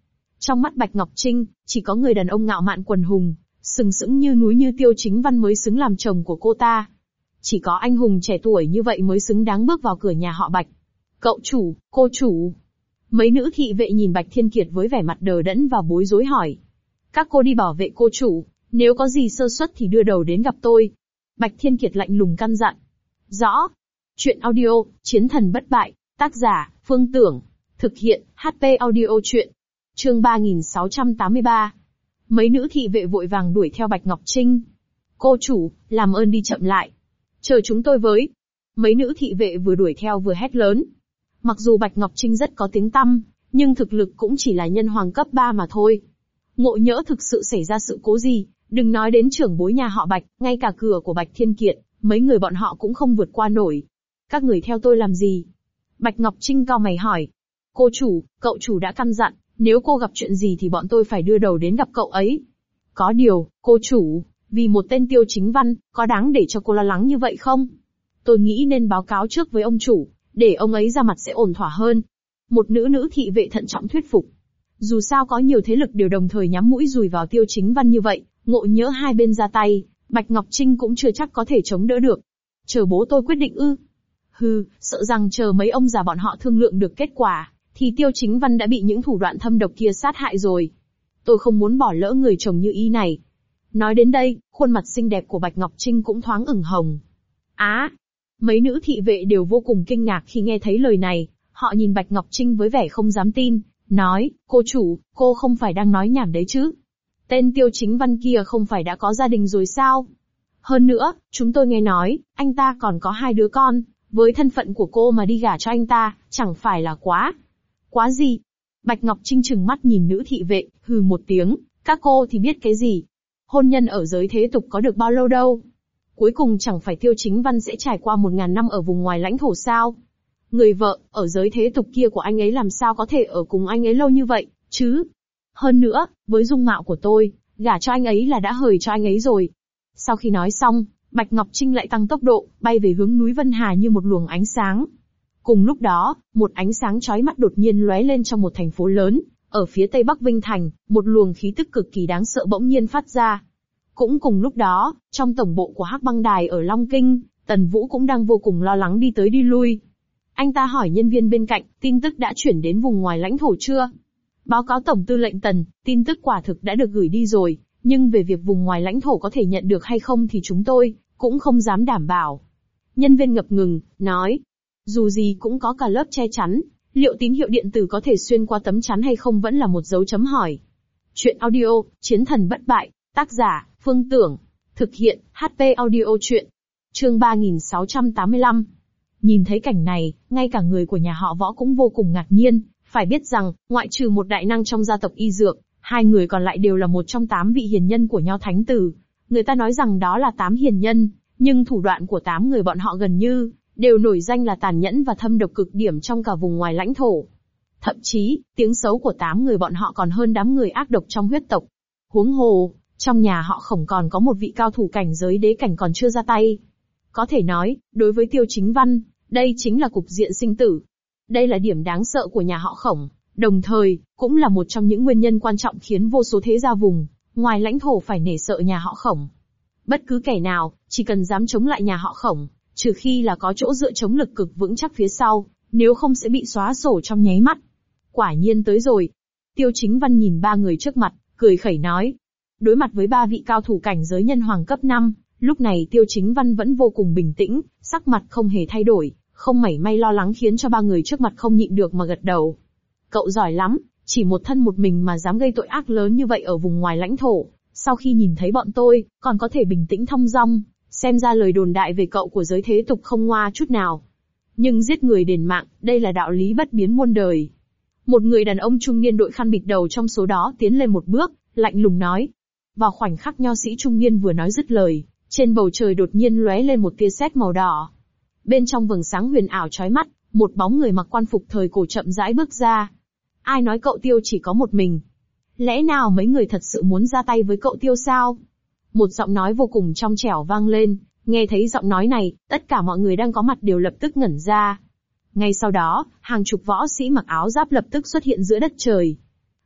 Trong mắt Bạch Ngọc Trinh, chỉ có người đàn ông ngạo mạn quần hùng, sừng sững như núi như Tiêu Chính Văn mới xứng làm chồng của cô ta. Chỉ có anh hùng trẻ tuổi như vậy mới xứng đáng bước vào cửa nhà họ Bạch. Cậu chủ, cô chủ. Mấy nữ thị vệ nhìn Bạch Thiên Kiệt với vẻ mặt đờ đẫn và bối rối hỏi. Các cô đi bảo vệ cô chủ, nếu có gì sơ suất thì đưa đầu đến gặp tôi. Bạch Thiên Kiệt lạnh lùng căn dặn. Rõ. Chuyện audio, Chiến thần bất bại, tác giả, Phương Tưởng. Thực hiện, HP audio chuyện. Chương 3683. Mấy nữ thị vệ vội vàng đuổi theo Bạch Ngọc Trinh. Cô chủ, làm ơn đi chậm lại. Chờ chúng tôi với. Mấy nữ thị vệ vừa đuổi theo vừa hét lớn. Mặc dù Bạch Ngọc Trinh rất có tiếng tăm, nhưng thực lực cũng chỉ là nhân hoàng cấp 3 mà thôi. Ngộ nhỡ thực sự xảy ra sự cố gì, đừng nói đến trưởng bối nhà họ Bạch, ngay cả cửa của Bạch Thiên Kiệt, mấy người bọn họ cũng không vượt qua nổi. Các người theo tôi làm gì? Bạch Ngọc Trinh cau mày hỏi. Cô chủ, cậu chủ đã căn dặn, nếu cô gặp chuyện gì thì bọn tôi phải đưa đầu đến gặp cậu ấy. Có điều, cô chủ, vì một tên Tiêu Chính Văn, có đáng để cho cô lo lắng như vậy không? Tôi nghĩ nên báo cáo trước với ông chủ, để ông ấy ra mặt sẽ ổn thỏa hơn. Một nữ thị vệ thận trọng thuyết phục. Dù sao có nhiều thế lực đều đồng thời nhắm mũi dùi vào Tiêu Chính Văn như vậy, ngộ nhỡ hai bên ra tay, Bạch Ngọc Trinh cũng chưa chắc có thể chống đỡ được. Chờ bố tôi quyết định ư? Hừ, sợ rằng chờ mấy ông già bọn họ thương lượng được kết quả, thì Tiêu Chính Văn đã bị những thủ đoạn thâm độc kia sát hại rồi. Tôi không muốn bỏ lỡ người chồng như ý này. Nói đến đây, khuôn mặt xinh đẹp của Bạch Ngọc Trinh cũng thoáng ửng hồng. Mấy nữ thị vệ đều vô cùng kinh ngạc khi nghe thấy lời này, họ nhìn Bạch Ngọc Trinh với vẻ không dám tin, nói, cô chủ, cô không phải đang nói nhảm đấy chứ? Tên Tiêu Chính Văn kia không phải đã có gia đình rồi sao? Hơn nữa, chúng tôi nghe nói, anh ta còn có 2 đứa con, với thân phận của cô mà đi gả cho anh ta, chẳng phải là quá. Quá gì? Bạch Ngọc Trinh trừng mắt nhìn nữ thị vệ, hừ một tiếng, các cô thì biết cái gì? Hôn nhân ở giới thế tục có được bao lâu đâu? Cuối cùng chẳng phải Tiêu Chính Văn sẽ trải qua 1000 năm ở vùng ngoài lãnh thổ sao? Người vợ, ở giới thế tục kia của anh ấy làm sao có thể ở cùng anh ấy lâu như vậy, chứ? Hơn nữa, với dung mạo của tôi, gả cho anh ấy là đã hời cho anh ấy rồi. Sau khi nói xong, Bạch Ngọc Trinh lại tăng tốc độ, bay về hướng núi Vân Hà như một luồng ánh sáng. Cùng lúc đó, một ánh sáng chói mắt đột nhiên lóe lên trong một thành phố lớn, ở phía tây bắc Vinh Thành, một luồng khí tức cực kỳ đáng sợ bỗng nhiên phát ra. Cũng cùng lúc đó, trong tổng bộ của Hắc Băng Đài ở Long Kinh, Tần Vũ cũng đang vô cùng lo lắng đi tới đi lui. Anh ta hỏi nhân viên bên cạnh, tin tức đã chuyển đến vùng ngoài lãnh thổ chưa? Báo cáo Tổng tư lệnh Tần, tin tức quả thực đã được gửi đi rồi, nhưng về việc vùng ngoài lãnh thổ có thể nhận được hay không thì chúng tôi cũng không dám đảm bảo. Nhân viên ngập ngừng, nói, dù gì cũng có cả lớp che chắn, liệu tín hiệu điện tử có thể xuyên qua tấm chắn hay không vẫn là một dấu chấm hỏi. Chuyện audio, Chiến thần bất bại, tác giả, Phương Tưởng. Thực hiện, HP audio chuyện. Chương 3685. Nhìn thấy cảnh này, ngay cả người của nhà họ Võ cũng vô cùng ngạc nhiên, phải biết rằng, ngoại trừ một đại năng trong gia tộc y dược, 2 người còn lại đều là một trong 8 vị hiền nhân của Nho Thánh Tử. Người ta nói rằng đó là 8 hiền nhân, nhưng thủ đoạn của 8 người bọn họ gần như đều nổi danh là tàn nhẫn và thâm độc cực điểm trong cả vùng ngoài lãnh thổ. Thậm chí, tiếng xấu của 8 người bọn họ còn hơn đám người ác độc trong huyết tộc. Huống hồ, trong nhà họ Khổng còn có một vị cao thủ cảnh giới đế cảnh còn chưa ra tay. Có thể nói, đối với Tiêu Chính Văn, đây chính là cục diện sinh tử. Đây là điểm đáng sợ của nhà họ Khổng, đồng thời, cũng là một trong những nguyên nhân quan trọng khiến vô số thế gia vùng ngoài lãnh thổ phải nể sợ nhà họ Khổng. Bất cứ kẻ nào, chỉ cần dám chống lại nhà họ Khổng, trừ khi là có chỗ dựa chống lực cực vững chắc phía sau, nếu không sẽ bị xóa sổ trong nháy mắt. Quả nhiên tới rồi. Tiêu Chính Văn nhìn 3 người trước mặt, cười khẩy nói. Đối mặt với 3 vị cao thủ cảnh giới nhân hoàng cấp 5, lúc này Tiêu Chính Văn vẫn vô cùng bình tĩnh, sắc mặt không hề thay đổi, không mảy may lo lắng khiến cho 3 người trước mặt không nhịn được mà gật đầu. Cậu giỏi lắm, chỉ một thân một mình mà dám gây tội ác lớn như vậy ở vùng ngoài lãnh thổ, sau khi nhìn thấy bọn tôi, còn có thể bình tĩnh thong dong, xem ra lời đồn đại về cậu của giới thế tục không ngoa chút nào. Nhưng giết người đền mạng, đây là đạo lý bất biến muôn đời. Một người đàn ông trung niên đội khăn bịt đầu trong số đó tiến lên một bước, lạnh lùng nói. Vào khoảnh khắc nho sĩ trung niên vừa nói dứt lời, trên bầu trời đột nhiên lóe lên một tia sét màu đỏ. Bên trong vầng sáng huyền ảo chói mắt, một bóng người mặc quan phục thời cổ chậm rãi bước ra. Ai nói cậu Tiêu chỉ có một mình? Lẽ nào mấy người thật sự muốn ra tay với cậu Tiêu sao? Một giọng nói vô cùng trong trẻo vang lên, nghe thấy giọng nói này, tất cả mọi người đang có mặt đều lập tức ngẩn ra. Ngay sau đó, hàng chục võ sĩ mặc áo giáp lập tức xuất hiện giữa đất trời.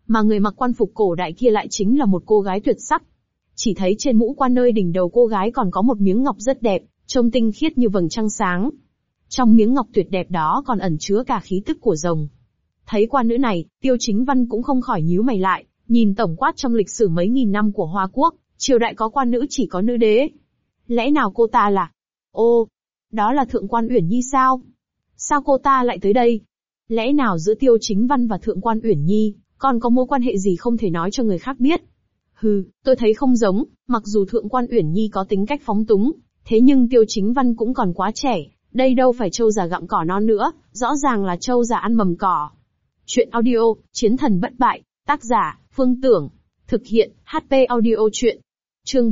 Mà người mặc quan phục cổ đại kia lại chính là một cô gái tuyệt sắc. Chỉ thấy trên mũ quan nơi đỉnh đầu cô gái còn có một miếng ngọc rất đẹp, trông tinh khiết như vầng trăng sáng. Trong miếng ngọc tuyệt đẹp đó còn ẩn chứa cả khí tức của rồng. Thấy quan nữ này, Tiêu Chính Văn cũng không khỏi nhíu mày lại, nhìn tổng quát trong lịch sử mấy nghìn năm của Hoa Quốc, triều đại có quan nữ chỉ có nữ đế. Lẽ nào cô ta là... Ô, đó là Thượng quan Uyển Nhi sao? Sao cô ta lại tới đây? Lẽ nào giữa Tiêu Chính Văn và Thượng quan Uyển Nhi, còn có mối quan hệ gì không thể nói cho người khác biết? Hừ, tôi thấy không giống, mặc dù Thượng quan Uyển Nhi có tính cách phóng túng, thế nhưng Tiêu Chính Văn cũng còn quá trẻ, đây đâu phải trâu già gặm cỏ non nữa, rõ ràng là trâu già ăn mầm cỏ. Chuyện audio, Chiến thần bất bại, tác giả, Phương Tưởng, thực hiện, HP audio chuyện. Chương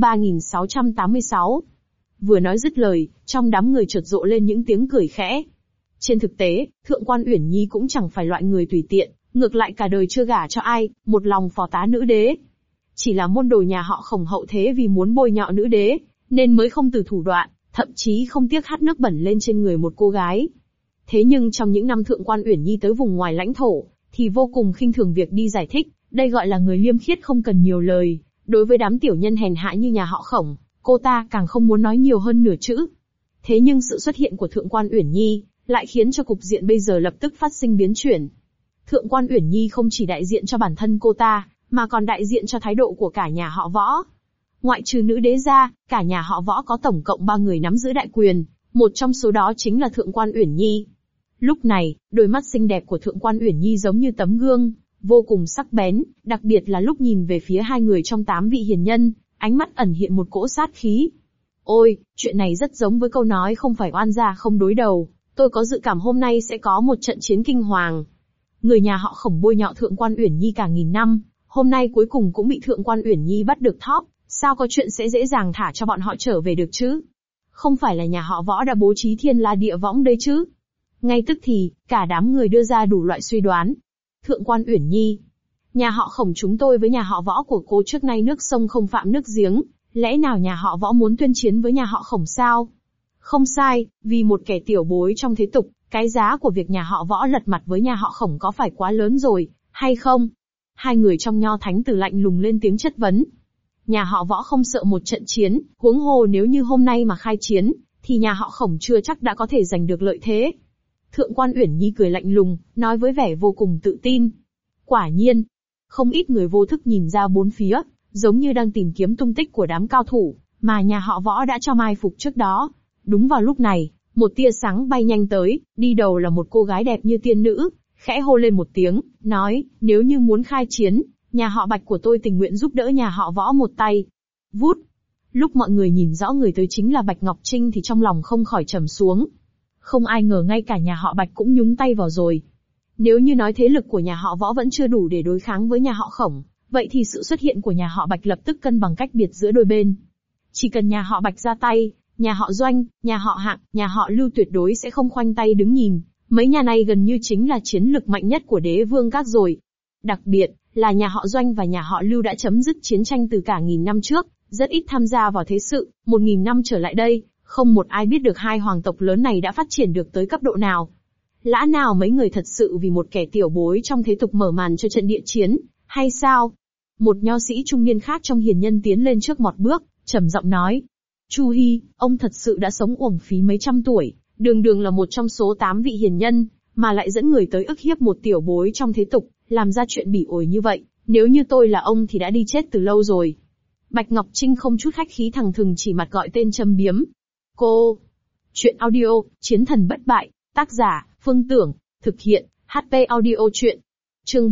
3686. Vừa nói dứt lời, trong đám người chợt rộ lên những tiếng cười khẽ. Trên thực tế, Thượng quan Uyển Nhi cũng chẳng phải loại người tùy tiện, ngược lại cả đời chưa gả cho ai, một lòng phò tá nữ đế. Chỉ là môn đồ nhà họ Khổng hậu thế vì muốn bôi nhọ nữ đế, nên mới không từ thủ đoạn, thậm chí không tiếc hắt nước bẩn lên trên người một cô gái. Thế nhưng trong những năm Thượng quan Uyển Nhi tới vùng ngoài lãnh thổ, thì vô cùng khinh thường việc đi giải thích, đây gọi là người liêm khiết không cần nhiều lời. Đối với đám tiểu nhân hèn hạ như nhà họ Khổng, cô ta càng không muốn nói nhiều hơn nửa chữ. Thế nhưng sự xuất hiện của Thượng quan Uyển Nhi lại khiến cho cục diện bây giờ lập tức phát sinh biến chuyển. Thượng quan Uyển Nhi không chỉ đại diện cho bản thân cô ta, mà còn đại diện cho thái độ của cả nhà họ Võ. Ngoại trừ nữ đế ra, cả nhà họ Võ có tổng cộng 3 người nắm giữ đại quyền, một trong số đó chính là Thượng quan Uyển Nhi. Lúc này, đôi mắt xinh đẹp của Thượng quan Uyển Nhi giống như tấm gương, vô cùng sắc bén, đặc biệt là lúc nhìn về phía hai người trong 8 vị hiền nhân, ánh mắt ẩn hiện một cỗ sát khí. Ôi, chuyện này rất giống với câu nói không phải oan gia không đối đầu, tôi có dự cảm hôm nay sẽ có một trận chiến kinh hoàng. Người nhà họ Khổng bôi nhọ Thượng quan Uyển Nhi cả nghìn năm, hôm nay cuối cùng cũng bị Thượng quan Uyển Nhi bắt được thóp, sao có chuyện sẽ dễ dàng thả cho bọn họ trở về được chứ? Không phải là nhà họ Võ đã bố trí thiên la địa võng đấy chứ? Ngay tức thì, cả đám người đưa ra đủ loại suy đoán. Thượng quan Uyển Nhi, nhà họ Khổng chúng tôi với nhà họ Võ của cô trước nay nước sông không phạm nước giếng, lẽ nào nhà họ Võ muốn tuyên chiến với nhà họ Khổng sao? Không sai, vì một kẻ tiểu bối trong thế tục, cái giá của việc nhà họ Võ lật mặt với nhà họ Khổng có phải quá lớn rồi, hay không? Hai người trong Nho Thánh Tử lạnh lùng lên tiếng chất vấn. Nhà họ Võ không sợ một trận chiến, huống hồ nếu như hôm nay mà khai chiến, thì nhà họ Khổng chưa chắc đã có thể giành được lợi thế. Thượng quan Uyển Nhi cười lạnh lùng, nói với vẻ vô cùng tự tin. Quả nhiên, không ít người vô thức nhìn ra bốn phía, giống như đang tìm kiếm tung tích của đám cao thủ, mà nhà họ Võ đã cho mai phục trước đó. Đúng vào lúc này, một tia sáng bay nhanh tới, đi đầu là một cô gái đẹp như tiên nữ, khẽ hô lên một tiếng, nói, nếu như muốn khai chiến, nhà họ Bạch của tôi tình nguyện giúp đỡ nhà họ Võ một tay. Vút! Lúc mọi người nhìn rõ người tới chính là Bạch Ngọc Trinh thì trong lòng không khỏi trầm xuống. Không ai ngờ ngay cả nhà họ Bạch cũng nhúng tay vào rồi. Nếu như nói thế lực của nhà họ Võ vẫn chưa đủ để đối kháng với nhà họ Khổng, vậy thì sự xuất hiện của nhà họ Bạch lập tức cân bằng cách biệt giữa đôi bên. Chỉ cần nhà họ Bạch ra tay, nhà họ Doanh, nhà họ Hạng, nhà họ Lưu tuyệt đối sẽ không khoanh tay đứng nhìn. Mấy nhà này gần như chính là chiến lực mạnh nhất của đế vương các rồi. Đặc biệt là nhà họ Doanh và nhà họ Lưu đã chấm dứt chiến tranh từ cả nghìn năm trước, rất ít tham gia vào thế sự. 1000 năm trở lại đây, không một ai biết được hai hoàng tộc lớn này đã phát triển được tới cấp độ nào. Lã nào mấy người thật sự vì một kẻ tiểu bối trong thế tục mở màn cho trận địa chiến, hay sao? Một nho sĩ trung niên khác trong hiền nhân tiến lên trước một bước, trầm giọng nói. Chu Hi, ông thật sự đã sống uổng phí mấy trăm tuổi, đường đường là một trong số 8 vị hiền nhân, mà lại dẫn người tới ức hiếp một tiểu bối trong thế tục, làm ra chuyện bỉ ổi như vậy, nếu như tôi là ông thì đã đi chết từ lâu rồi. Bạch Ngọc Trinh không chút khách khí thẳng thừng chỉ mặt gọi tên châm biếm. Cô. Chuyện audio, Chiến thần bất bại, tác giả, Phương Tưởng, thực hiện, HP audio chuyện. Chương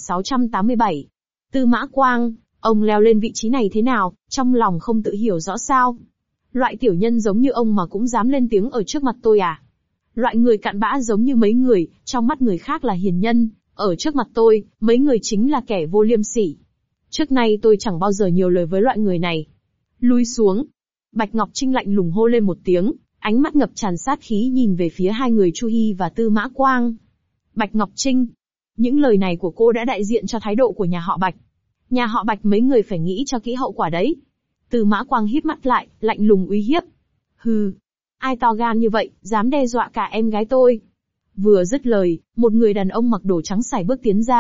3687. Tư Mã Quang, ông leo lên vị trí này thế nào, trong lòng không tự hiểu rõ sao? Loại tiểu nhân giống như ông mà cũng dám lên tiếng ở trước mặt tôi à? Loại người cặn bã giống như mấy người, trong mắt người khác là hiền nhân, ở trước mặt tôi, mấy người chính là kẻ vô liêm sỉ. Trước nay tôi chẳng bao giờ nhiều lời với loại người này. Lui xuống. Bạch Ngọc Trinh lạnh lùng hô lên một tiếng, ánh mắt ngập tràn sát khí nhìn về phía hai người Chu Hi và Tư Mã Quang. Bạch Ngọc Trinh, những lời này của cô đã đại diện cho thái độ của nhà họ Bạch. Nhà họ Bạch mấy người phải nghĩ cho kỹ hậu quả đấy. Tư Mã Quang híp mắt lại, lạnh lùng uy hiếp. Hừ, ai to gan như vậy, dám đe dọa cả em gái tôi. Vừa dứt lời, một người đàn ông mặc đồ trắng sải bước tiến ra,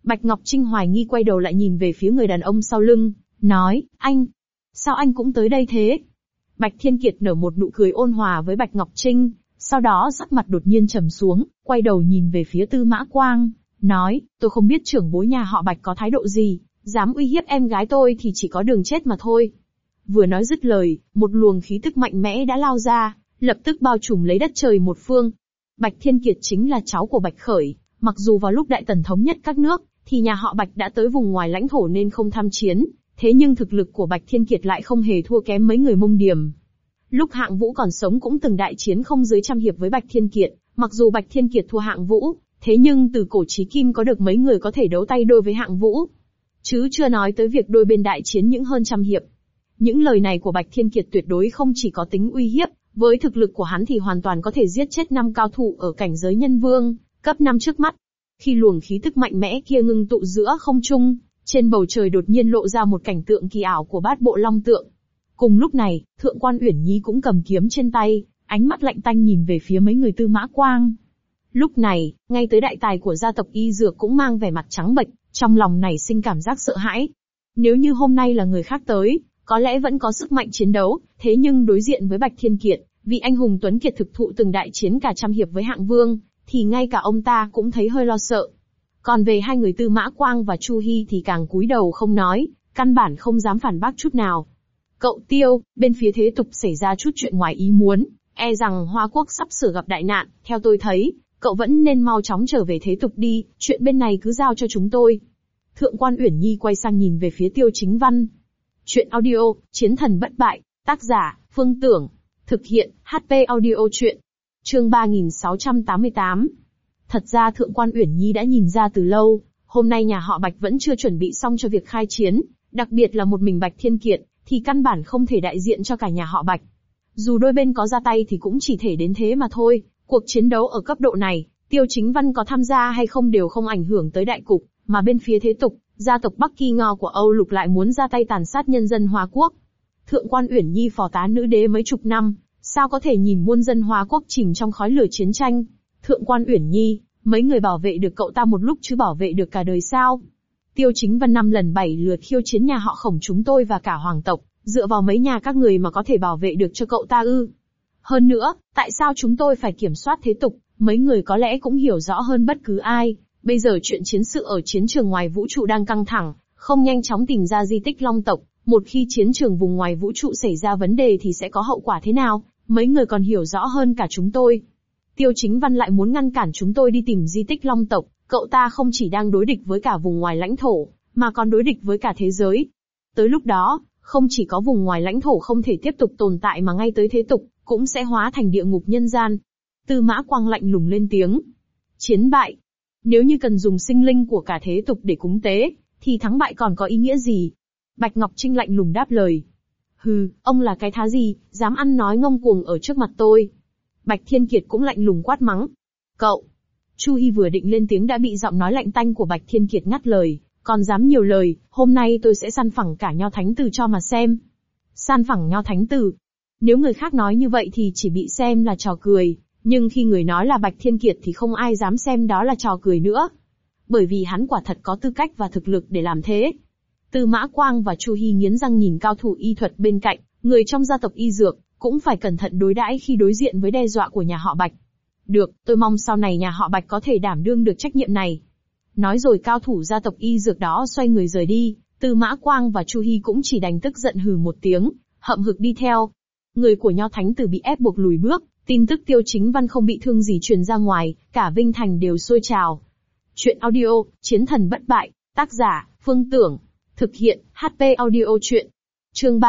Bạch Ngọc Trinh hoài nghi quay đầu lại nhìn về phía người đàn ông sau lưng, nói, anh, sao anh cũng tới đây thế? Bạch Thiên Kiệt nở một nụ cười ôn hòa với Bạch Ngọc Trinh, sau đó sắc mặt đột nhiên trầm xuống, quay đầu nhìn về phía Tư Mã Quang, nói, tôi không biết trưởng bối nhà họ Bạch có thái độ gì, dám uy hiếp em gái tôi thì chỉ có đường chết mà thôi. Vừa nói dứt lời, một luồng khí tức mạnh mẽ đã lao ra, lập tức bao trùm lấy đất trời một phương. Bạch Thiên Kiệt chính là cháu của Bạch Khởi, mặc dù vào lúc Đại Tần thống nhất các nước, thì nhà họ Bạch đã tới vùng ngoài lãnh thổ nên không tham chiến, thế nhưng thực lực của Bạch Thiên Kiệt lại không hề thua kém mấy người Mông Điềm. Lúc Hạng Vũ còn sống cũng từng đại chiến không dưới trăm hiệp với Bạch Thiên Kiệt, mặc dù Bạch Thiên Kiệt thua Hạng Vũ, thế nhưng từ cổ chí kim có được mấy người có thể đấu tay đôi với Hạng Vũ. Chứ chưa nói tới việc đôi bên đại chiến những hơn trăm hiệp. Những lời này của Bạch Thiên Kiệt tuyệt đối không chỉ có tính uy hiếp, với thực lực của hắn thì hoàn toàn có thể giết chết 5 cao thủ ở cảnh giới nhân vương, cấp 5 trước mắt. Khi luồng khí tức mạnh mẽ kia ngưng tụ giữa không trung, trên bầu trời đột nhiên lộ ra một cảnh tượng kỳ ảo của Bát Bộ Long Tượng. Cùng lúc này, Thượng quan Uyển Nhi cũng cầm kiếm trên tay, ánh mắt lạnh tanh nhìn về phía mấy người Tư Mã Quang. Lúc này, ngay tới đại tài của gia tộc Y Dược cũng mang vẻ mặt trắng bệch, trong lòng nảy sinh cảm giác sợ hãi. Nếu như hôm nay là người khác tới, có lẽ vẫn có sức mạnh chiến đấu, thế nhưng đối diện với Bạch Thiên Kiệt, vị anh hùng tuấn kiệt thực thụ từng đại chiến cả trăm hiệp với Hạng Vương, thì ngay cả ông ta cũng thấy hơi lo sợ. Còn về hai người Tư Mã Quang và Chu Hi thì càng cúi đầu không nói, căn bản không dám phản bác chút nào. Cậu Tiêu, bên phía thế tục xảy ra chút chuyện ngoài ý muốn, e rằng Hoa Quốc sắp sửa gặp đại nạn, theo tôi thấy, cậu vẫn nên mau chóng trở về thế tục đi, chuyện bên này cứ giao cho chúng tôi. Thượng quan Uyển Nhi quay sang nhìn về phía Tiêu Chính Văn. Chuyện audio, Chiến thần bất bại, tác giả, Phương Tưởng, thực hiện, HP audio chuyện. Chương 3688. Thật ra Thượng quan Uyển Nhi đã nhìn ra từ lâu, hôm nay nhà họ Bạch vẫn chưa chuẩn bị xong cho việc khai chiến, đặc biệt là một mình Bạch Thiên Kiệt, thì căn bản không thể đại diện cho cả nhà họ Bạch. Dù đôi bên có ra tay thì cũng chỉ thể đến thế mà thôi, cuộc chiến đấu ở cấp độ này, Tiêu Chính Văn có tham gia hay không đều không ảnh hưởng tới đại cục, mà bên phía thế tục, gia tộc Bắc Kỳ Ngao của Âu Lục lại muốn ra tay tàn sát nhân dân Hoa Quốc. Thượng quan Uyển Nhi phò tá nữ đế mấy chục năm, sao có thể nhìn muôn dân Hoa Quốc chìm trong khói lửa chiến tranh? Thượng quan Uyển Nhi, mấy người bảo vệ được cậu ta một lúc chứ bảo vệ được cả đời sao? Tiêu Chính Văn 5 lần 7 lượt khiêu chiến nhà họ Khổng chúng tôi và cả hoàng tộc, dựa vào mấy nhà các người mà có thể bảo vệ được cho cậu ta ư? Hơn nữa, tại sao chúng tôi phải kiểm soát thế tục? Mấy người có lẽ cũng hiểu rõ hơn bất cứ ai. Bây giờ chuyện chiến sự ở chiến trường ngoài vũ trụ đang căng thẳng, không nhanh chóng tìm ra di tích Long tộc, một khi chiến trường vùng ngoài vũ trụ xảy ra vấn đề thì sẽ có hậu quả thế nào? Mấy người còn hiểu rõ hơn cả chúng tôi. Tiêu Chính Văn lại muốn ngăn cản chúng tôi đi tìm di tích Long tộc, cậu ta không chỉ đang đối địch với cả vùng ngoài lãnh thổ, mà còn đối địch với cả thế giới. Tới lúc đó, không chỉ có vùng ngoài lãnh thổ không thể tiếp tục tồn tại mà ngay tới thế tục, cũng sẽ hóa thành địa ngục nhân gian. Tư Mã Quang lạnh lùng lên tiếng. Chiến bại. Nếu như cần dùng sinh linh của cả thế tục để cúng tế, thì thắng bại còn có ý nghĩa gì? Bạch Ngọc Trinh lạnh lùng đáp lời. Hừ, ông là cái thá gì, dám ăn nói ngông cuồng ở trước mặt tôi. Bạch Thiên Kiệt cũng lạnh lùng quát mắng. Cậu! Chu Hi vừa định lên tiếng đã bị giọng nói lạnh tanh của Bạch Thiên Kiệt ngắt lời, còn dám nhiều lời, hôm nay tôi sẽ săn phẳng cả Nho Thánh Tử cho mà xem. San phẳng Nho Thánh Tử. Nếu người khác nói như vậy thì chỉ bị xem là trò cười, nhưng khi người nói là Bạch Thiên Kiệt thì không ai dám xem đó là trò cười nữa. Bởi vì hắn quả thật có tư cách và thực lực để làm thế. Tư Mã Quang và Chu Hi nghiến răng nhìn cao thủ y thuật bên cạnh, người trong gia tộc Y Dược, cũng phải cẩn thận đối đãi khi đối diện với đe dọa của nhà họ Bạch. Được, tôi mong sau này nhà họ Bạch có thể đảm đương được trách nhiệm này. Nói rồi cao thủ gia tộc Y Dược đó xoay người rời đi, Tư Mã Quang và Chu Hi cũng chỉ đành tức giận hừ một tiếng, hậm hực đi theo. Người của Nho Thánh Tử bị ép buộc lùi bước, tin tức Tiêu Chính Văn không bị thương gì truyền ra ngoài, cả Vinh Thành đều sôi trào. Chuyện audio, Chiến thần bất bại, tác giả, Phương Tưởng, thực hiện, HP audio chuyện. Chương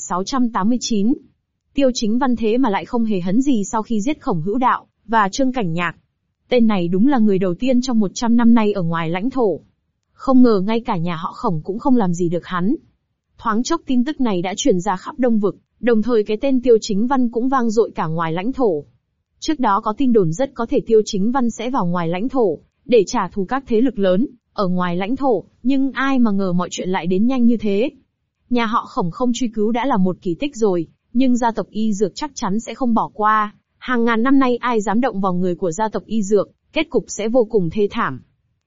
3689. Tiêu Chính Văn thế mà lại không hề hấn gì sau khi giết Khổng Hữu Đạo và Trương Cảnh Nhạc. Tên này đúng là người đầu tiên trong 100 năm nay ở ngoài lãnh thổ. Không ngờ ngay cả nhà họ Khổng cũng không làm gì được hắn. Thoáng chốc tin tức này đã truyền ra khắp Đông Vực, đồng thời cái tên Tiêu Chính Văn cũng vang dội cả ngoài lãnh thổ. Trước đó có tin đồn rất có thể Tiêu Chính Văn sẽ vào ngoài lãnh thổ, để trả thù các thế lực lớn ở ngoài lãnh thổ, nhưng ai mà ngờ mọi chuyện lại đến nhanh như thế. Nhà họ Khổng không truy cứu đã là một kỳ tích rồi, nhưng gia tộc Y Dược chắc chắn sẽ không bỏ qua. Hàng ngàn năm nay ai dám động vào người của gia tộc Y Dược, kết cục sẽ vô cùng thê thảm.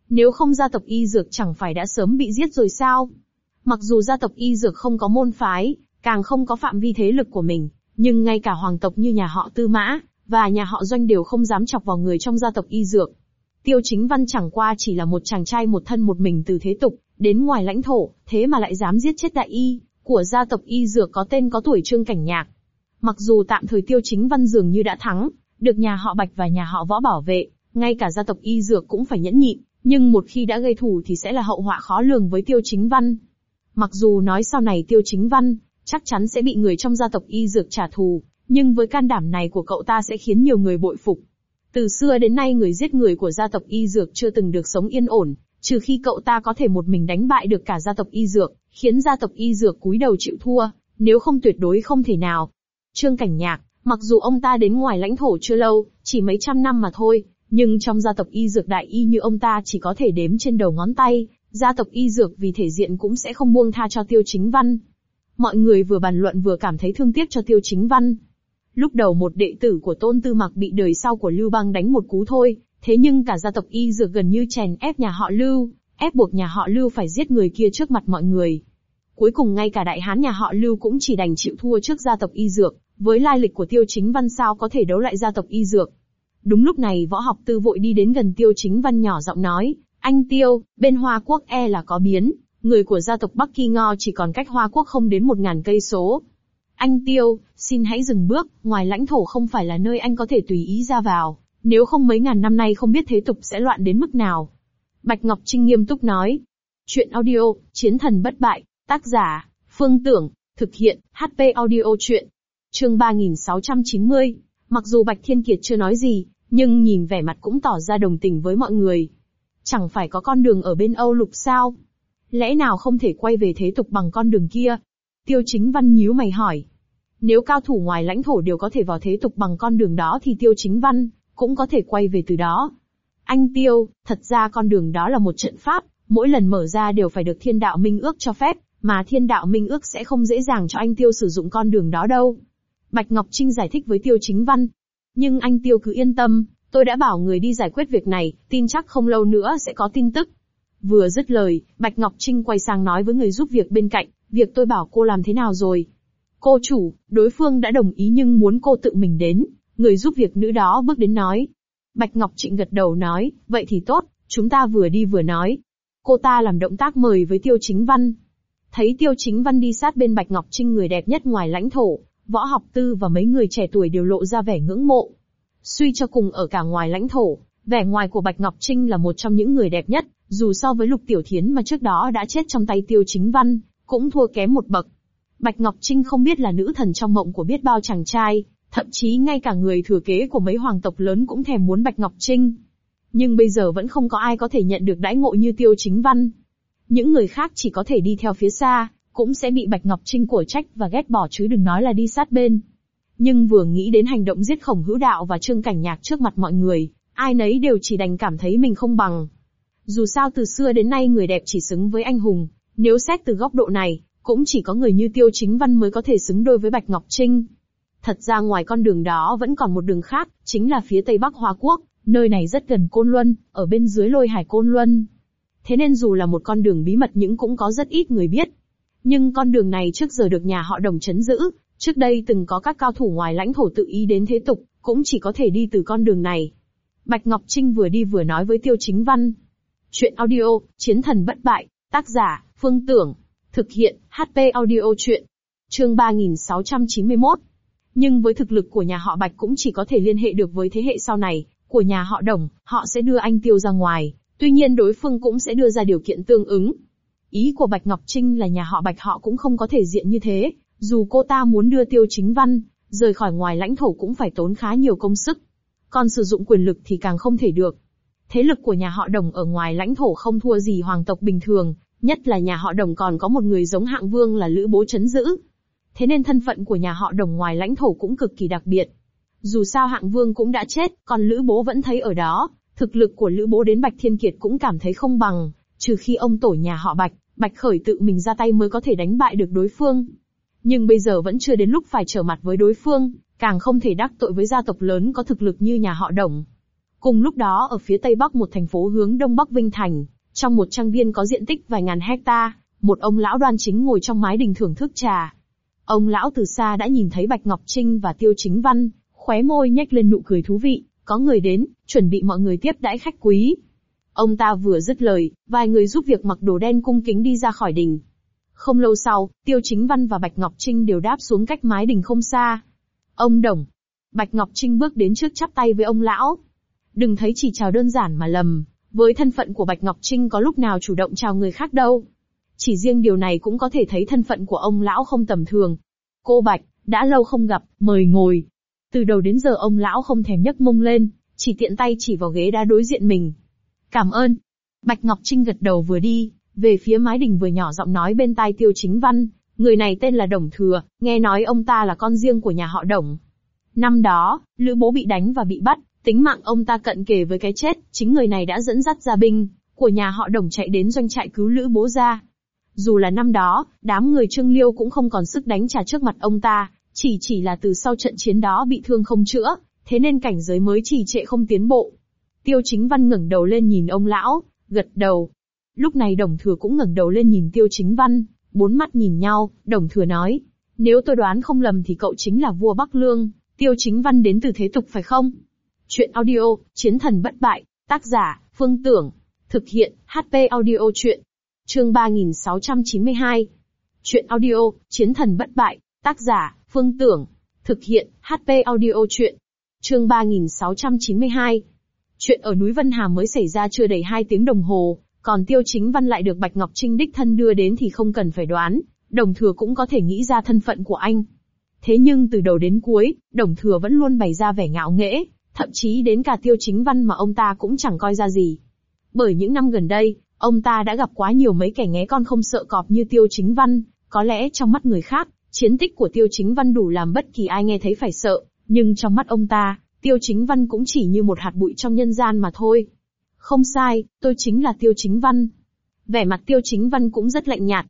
Nếu không gia tộc Y Dược chẳng phải đã sớm bị giết rồi sao? Mặc dù gia tộc Y Dược không có môn phái, càng không có phạm vi thế lực của mình, nhưng ngay cả hoàng tộc như nhà họ Tư Mã, và nhà họ Doanh đều không dám chọc vào người trong gia tộc Y Dược. Tiêu Chính Văn chẳng qua chỉ là một chàng trai một thân một mình từ thế tục, đến ngoài lãnh thổ, thế mà lại dám giết chết đại y, của gia tộc Y Dược có tên có tuổi Trương Cảnh Nhạc. Mặc dù tạm thời Tiêu Chính Văn dường như đã thắng, được nhà họ Bạch và nhà họ Võ bảo vệ, ngay cả gia tộc Y Dược cũng phải nhẫn nhịn, nhưng một khi đã gây thù thì sẽ là hậu họa khó lường với Tiêu Chính Văn. Mặc dù nói sau này Tiêu Chính Văn chắc chắn sẽ bị người trong gia tộc Y Dược trả thù, nhưng với can đảm này của cậu ta sẽ khiến nhiều người bội phục. Từ xưa đến nay người giết người của gia tộc Y Dược chưa từng được sống yên ổn, trừ khi cậu ta có thể một mình đánh bại được cả gia tộc Y Dược, khiến gia tộc Y Dược cúi đầu chịu thua, nếu không tuyệt đối không thể nào. Trương Cảnh Nhạc, mặc dù ông ta đến ngoài lãnh thổ chưa lâu, chỉ mấy trăm năm mà thôi, nhưng trong gia tộc Y Dược đại y như ông ta chỉ có thể đếm trên đầu ngón tay, gia tộc Y Dược vì thể diện cũng sẽ không buông tha cho Tiêu Chính Văn. Mọi người vừa bàn luận vừa cảm thấy thương tiếc cho Tiêu Chính Văn. Lúc đầu một đệ tử của Tôn Tư Mặc bị đời sau của Lưu Bang đánh một cú thôi, thế nhưng cả gia tộc Y Dược gần như chèn ép nhà họ Lưu, ép buộc nhà họ Lưu phải giết người kia trước mặt mọi người. Cuối cùng ngay cả đại hán nhà họ Lưu cũng chỉ đành chịu thua trước gia tộc Y Dược, với lai lịch của Tiêu Chính Văn sao có thể đấu lại gia tộc Y Dược. Đúng lúc này Võ Học Tư vội đi đến gần Tiêu Chính Văn nhỏ giọng nói, anh Tiêu, bên Hoa Quốc e là có biến, người của gia tộc Bắc Kỳ Ngo chỉ còn cách Hoa Quốc không đến 1000 cây số. Anh Tiêu, xin hãy dừng bước, ngoài lãnh thổ không phải là nơi anh có thể tùy ý ra vào, nếu không mấy ngàn năm nay không biết thế tục sẽ loạn đến mức nào. Bạch Ngọc Trinh nghiêm túc nói. Chuyện audio, Chiến thần bất bại, tác giả, Phương Tưởng, thực hiện, HP audio chuyện. Chương 3690, mặc dù Bạch Thiên Kiệt chưa nói gì, nhưng nhìn vẻ mặt cũng tỏ ra đồng tình với mọi người. Chẳng phải có con đường ở bên Âu Lục sao? Lẽ nào không thể quay về thế tục bằng con đường kia? Tiêu Chính Văn nhíu mày hỏi. Nếu cao thủ ngoài lãnh thổ đều có thể vào thế tục bằng con đường đó thì Tiêu Chính Văn cũng có thể quay về từ đó. Anh Tiêu, thật ra con đường đó là một trận pháp, mỗi lần mở ra đều phải được Thiên Đạo Minh Ước cho phép, mà Thiên Đạo Minh Ước sẽ không dễ dàng cho anh Tiêu sử dụng con đường đó đâu. Bạch Ngọc Trinh giải thích với Tiêu Chính Văn. Nhưng anh Tiêu cứ yên tâm, tôi đã bảo người đi giải quyết việc này, tin chắc không lâu nữa sẽ có tin tức. Vừa dứt lời, Bạch Ngọc Trinh quay sang nói với người giúp việc bên cạnh, việc tôi bảo cô làm thế nào rồi? Cô chủ, đối phương đã đồng ý nhưng muốn cô tự mình đến, người giúp việc nữ đó bước đến nói. Bạch Ngọc Trinh gật đầu nói, vậy thì tốt, chúng ta vừa đi vừa nói. Cô ta làm động tác mời với Tiêu Chính Văn. Thấy Tiêu Chính Văn đi sát bên Bạch Ngọc Trinh người đẹp nhất ngoài lãnh thổ, Võ Học Tư và mấy người trẻ tuổi đều lộ ra vẻ ngưỡng mộ. Suy cho cùng ở cả ngoài lãnh thổ, vẻ ngoài của Bạch Ngọc Trinh là một trong những người đẹp nhất, dù so với Lục Tiểu Thiến mà trước đó đã chết trong tay Tiêu Chính Văn, cũng thua kém một bậc. Bạch Ngọc Trinh không biết là nữ thần trong mộng của biết bao chàng trai, thậm chí ngay cả người thừa kế của mấy hoàng tộc lớn cũng thèm muốn Bạch Ngọc Trinh. Nhưng bây giờ vẫn không có ai có thể nhận được đãi ngộ như Tiêu Chính Văn. Những người khác chỉ có thể đi theo phía xa, cũng sẽ bị Bạch Ngọc Trinh cổ trách và ghét bỏ chứ đừng nói là đi sát bên. Nhưng vừa nghĩ đến hành động giết Khổng Hữu Đạo và Trương Cảnh Nhạc trước mặt mọi người, ai nấy đều chỉ đành cảm thấy mình không bằng. Dù sao từ xưa đến nay người đẹp chỉ xứng với anh hùng, nếu xét từ góc độ này, cũng chỉ có người như Tiêu Chính Văn mới có thể xứng đôi với Bạch Ngọc Trinh. Thật ra ngoài con đường đó vẫn còn một đường khác, chính là phía Tây Bắc Hoa Quốc, nơi này rất gần Côn Luân, ở bên dưới Lôi Hải Côn Luân. Thế nên dù là một con đường bí mật nhưng cũng có rất ít người biết. Nhưng con đường này trước giờ được nhà họ Đồng trấn giữ, trước đây từng có các cao thủ ngoài lãnh thổ tự ý đến thế tục, cũng chỉ có thể đi từ con đường này. Bạch Ngọc Trinh vừa đi vừa nói với Tiêu Chính Văn. Chuyện audio, Chiến thần bất bại, tác giả, Phương Tưởng, thực hiện, HP audio chuyện. Chương 3691. Nhưng với thực lực của nhà họ Bạch cũng chỉ có thể liên hệ được với thế hệ sau này, của nhà họ Đồng, họ sẽ đưa anh Tiêu ra ngoài, tuy nhiên đối phương cũng sẽ đưa ra điều kiện tương ứng. Ý của Bạch Ngọc Trinh là nhà họ Bạch họ cũng không có thể diện như thế, dù cô ta muốn đưa Tiêu Chính Văn rời khỏi ngoài lãnh thổ cũng phải tốn khá nhiều công sức. Còn sử dụng quyền lực thì càng không thể được. Thế lực của nhà họ Đồng ở ngoài lãnh thổ không thua gì hoàng tộc bình thường, nhất là nhà họ Đồng còn có một người giống Hạng Vương là Lữ Bố trấn giữ. Thế nên thân phận của nhà họ Đồng ngoài lãnh thổ cũng cực kỳ đặc biệt. Dù sao Hạng Vương cũng đã chết, còn Lữ Bố vẫn thấy ở đó, thực lực của Lữ Bố đến Bạch Thiên Kiệt cũng cảm thấy không bằng, trừ khi ông tổ nhà họ Bạch, Bạch Khởi tự mình ra tay mới có thể đánh bại được đối phương. Nhưng bây giờ vẫn chưa đến lúc phải trở mặt với đối phương, càng không thể đắc tội với gia tộc lớn có thực lực như nhà họ Đồng. Cùng lúc đó ở phía tây bắc một thành phố hướng đông bắc Vinh Thành, trong một trang viên có diện tích vài ngàn hecta, một ông lão đoan chính ngồi trong mái đình thưởng thức trà. Ông lão từ xa đã nhìn thấy Bạch Ngọc Trinh và Tiêu Chính Văn, khóe môi nhếch lên nụ cười thú vị, có người đến, chuẩn bị mọi người tiếp đãi khách quý. Ông ta vừa dứt lời, vài người giúp việc mặc đồ đen cung kính đi ra khỏi đình. Không lâu sau, Tiêu Chính Văn và Bạch Ngọc Trinh đều đáp xuống cách mái đình không xa. Ông Đồng. Bạch Ngọc Trinh bước đến trước chắp tay với ông lão. Đừng thấy chỉ chào đơn giản mà lầm, với thân phận của Bạch Ngọc Trinh có lúc nào chủ động chào người khác đâu. Chỉ riêng điều này cũng có thể thấy thân phận của ông lão không tầm thường. Cô Bạch, đã lâu không gặp, mời ngồi. Từ đầu đến giờ ông lão không thèm nhấc mông lên, chỉ tiện tay chỉ vào ghế đá đối diện mình. Cảm ơn. Bạch Ngọc Trinh gật đầu vừa đi, về phía mái đình vừa nhỏ giọng nói bên tai Tiêu Chính Văn, người này tên là Đồng Thừa, nghe nói ông ta là con riêng của nhà họ Đồng. Năm đó, Lữ Bố bị đánh và bị bắt, tính mạng ông ta cận kề với cái chết, chính người này đã dẫn dắt gia binh của nhà họ Đồng chạy đến doanh trại cứu Lữ Bố ra. Dù là năm đó, đám người Trương Liêu cũng không còn sức đánh trả trước mặt ông ta, chỉ là từ sau trận chiến đó bị thương không chữa, thế nên cảnh giới mới trì trệ không tiến bộ. Tiêu Chính Văn ngẩng đầu lên nhìn ông lão, gật đầu. Lúc này Đồng Thừa cũng ngẩng đầu lên nhìn Tiêu Chính Văn, bốn mắt nhìn nhau, Đồng Thừa nói, nếu tôi đoán không lầm thì cậu chính là vua Bắc Lương, Tiêu Chính Văn đến từ thế tục phải không? Chuyện audio, Chiến thần bất bại, tác giả, Phương Tưởng, thực hiện, HP audio chuyện. Chương 3692. Chuyện audio, Chiến thần bất bại, tác giả, Phương Tưởng, thực hiện, HP audio chuyện. Chương 3692. Chuyện ở núi Vân Hà mới xảy ra chưa đầy 2 tiếng đồng hồ, còn Tiêu Chính Văn lại được Bạch Ngọc Trinh đích thân đưa đến thì không cần phải đoán, Đồng Thừa cũng có thể nghĩ ra thân phận của anh. Thế nhưng từ đầu đến cuối, Đồng Thừa vẫn luôn bày ra vẻ ngạo nghễ, thậm chí đến cả Tiêu Chính Văn mà ông ta cũng chẳng coi ra gì. Bởi những năm gần đây, ông ta đã gặp quá nhiều mấy kẻ nghé con không sợ cọp như Tiêu Chính Văn, có lẽ trong mắt người khác, chiến tích của Tiêu Chính Văn đủ làm bất kỳ ai nghe thấy phải sợ, nhưng trong mắt ông ta, Tiêu Chính Văn cũng chỉ như một hạt bụi trong nhân gian mà thôi. Không sai, tôi chính là Tiêu Chính Văn. Vẻ mặt Tiêu Chính Văn cũng rất lạnh nhạt.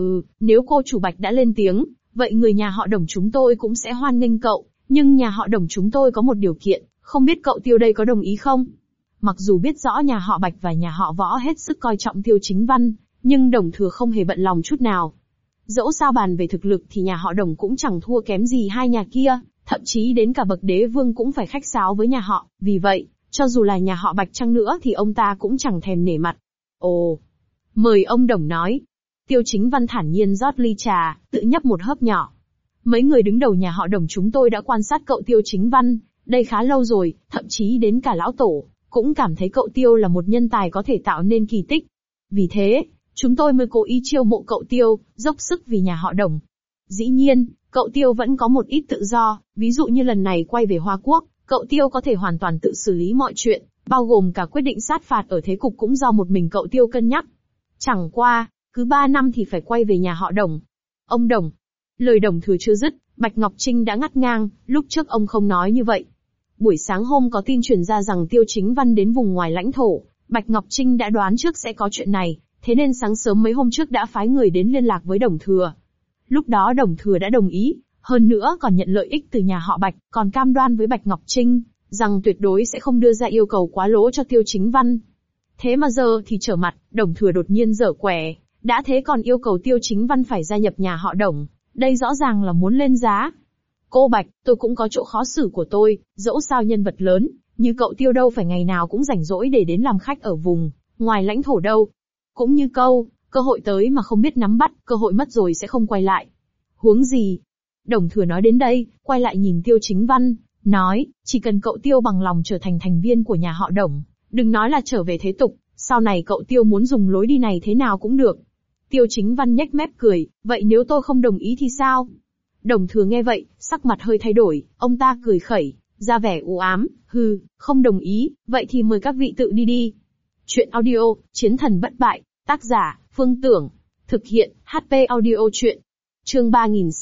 Nếu cô chủ Bạch đã lên tiếng, vậy người nhà họ Đồng chúng tôi cũng sẽ hoan nghênh cậu, nhưng nhà họ Đồng chúng tôi có một điều kiện, không biết cậu Tiêu đây có đồng ý không? Mặc dù biết rõ nhà họ Bạch và nhà họ Võ hết sức coi trọng Tiêu Chính Văn, nhưng Đồng Thừa không hề bận lòng chút nào. Dẫu sao bàn về thực lực thì nhà họ Đồng cũng chẳng thua kém gì hai nhà kia, thậm chí đến cả bậc đế vương cũng phải khách sáo với nhà họ, vì vậy, cho dù là nhà họ Bạch chăng nữa thì ông ta cũng chẳng thèm nể mặt. Ồ, mời ông Đồng nói. Tiêu Chính Văn thản nhiên rót ly trà, tự nhấp một hớp nhỏ. Mấy người đứng đầu nhà họ Đồng chúng tôi đã quan sát cậu Tiêu Chính Văn, đây khá lâu rồi, thậm chí đến cả lão tổ, cũng cảm thấy cậu Tiêu là một nhân tài có thể tạo nên kỳ tích. Vì thế, chúng tôi mới cố ý chiêu mộ cậu Tiêu, dốc sức vì nhà họ Đồng. Dĩ nhiên, cậu Tiêu vẫn có một ít tự do, ví dụ như lần này quay về Hoa Quốc, cậu Tiêu có thể hoàn toàn tự xử lý mọi chuyện, bao gồm cả quyết định sát phạt ở thế cục cũng do một mình cậu Tiêu cân nhắc. Chẳng qua, cứ 3 năm thì phải quay về nhà họ Đồng. Ông Đồng. Lời Đồng Thừa chưa dứt, Bạch Ngọc Trinh đã ngắt ngang, lúc trước ông không nói như vậy. Buổi sáng hôm có tin truyền ra rằng Tiêu Chính Văn đến vùng ngoài lãnh thổ, Bạch Ngọc Trinh đã đoán trước sẽ có chuyện này, thế nên sáng sớm mấy hôm trước đã phái người đến liên lạc với Đồng Thừa. Lúc đó Đồng Thừa đã đồng ý, hơn nữa còn nhận lợi ích từ nhà họ Bạch, còn cam đoan với Bạch Ngọc Trinh, rằng tuyệt đối sẽ không đưa ra yêu cầu quá lỗ cho Tiêu Chính Văn. Thế mà giờ thì trở mặt, Đồng Thừa đột nhiên dở quẻ, đã thế còn yêu cầu Tiêu Chính Văn phải gia nhập nhà họ Đồng, đây rõ ràng là muốn lên giá. Cô Bạch, tôi cũng có chỗ khó xử của tôi, dẫu sao nhân vật lớn, như cậu Tiêu đâu phải ngày nào cũng rảnh rỗi để đến làm khách ở vùng ngoài lãnh thổ đâu. Cũng như câu, cơ hội tới mà không biết nắm bắt, cơ hội mất rồi sẽ không quay lại. Huống gì? Đồng Thừa nói đến đây, quay lại nhìn Tiêu Chính Văn, nói, chỉ cần cậu Tiêu bằng lòng trở thành thành viên của nhà họ Đồng, đừng nói là trở về thế tục, sau này cậu Tiêu muốn dùng lối đi này thế nào cũng được. Tiêu Chính Văn nhếch mép cười, vậy nếu tôi không đồng ý thì sao? Đồng Thừa nghe vậy, sắc mặt hơi thay đổi, ông ta cười khẩy, ra vẻ u ám, không đồng ý, vậy thì mời các vị tự đi đi. Chuyện audio, Chiến thần bất bại, tác giả, Phương Tưởng, thực hiện, HP audio chuyện. Chương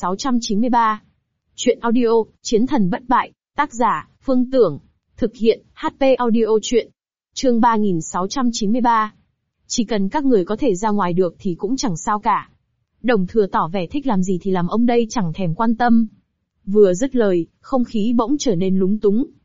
3693. Chuyện audio, Chiến thần bất bại, tác giả, Phương Tưởng, thực hiện, HP audio chuyện. Chương 3693. Chỉ cần các người có thể ra ngoài được thì cũng chẳng sao cả. Đồng Thừa tỏ vẻ thích làm gì thì làm, ông đây chẳng thèm quan tâm. Vừa dứt lời, không khí bỗng trở nên lúng túng.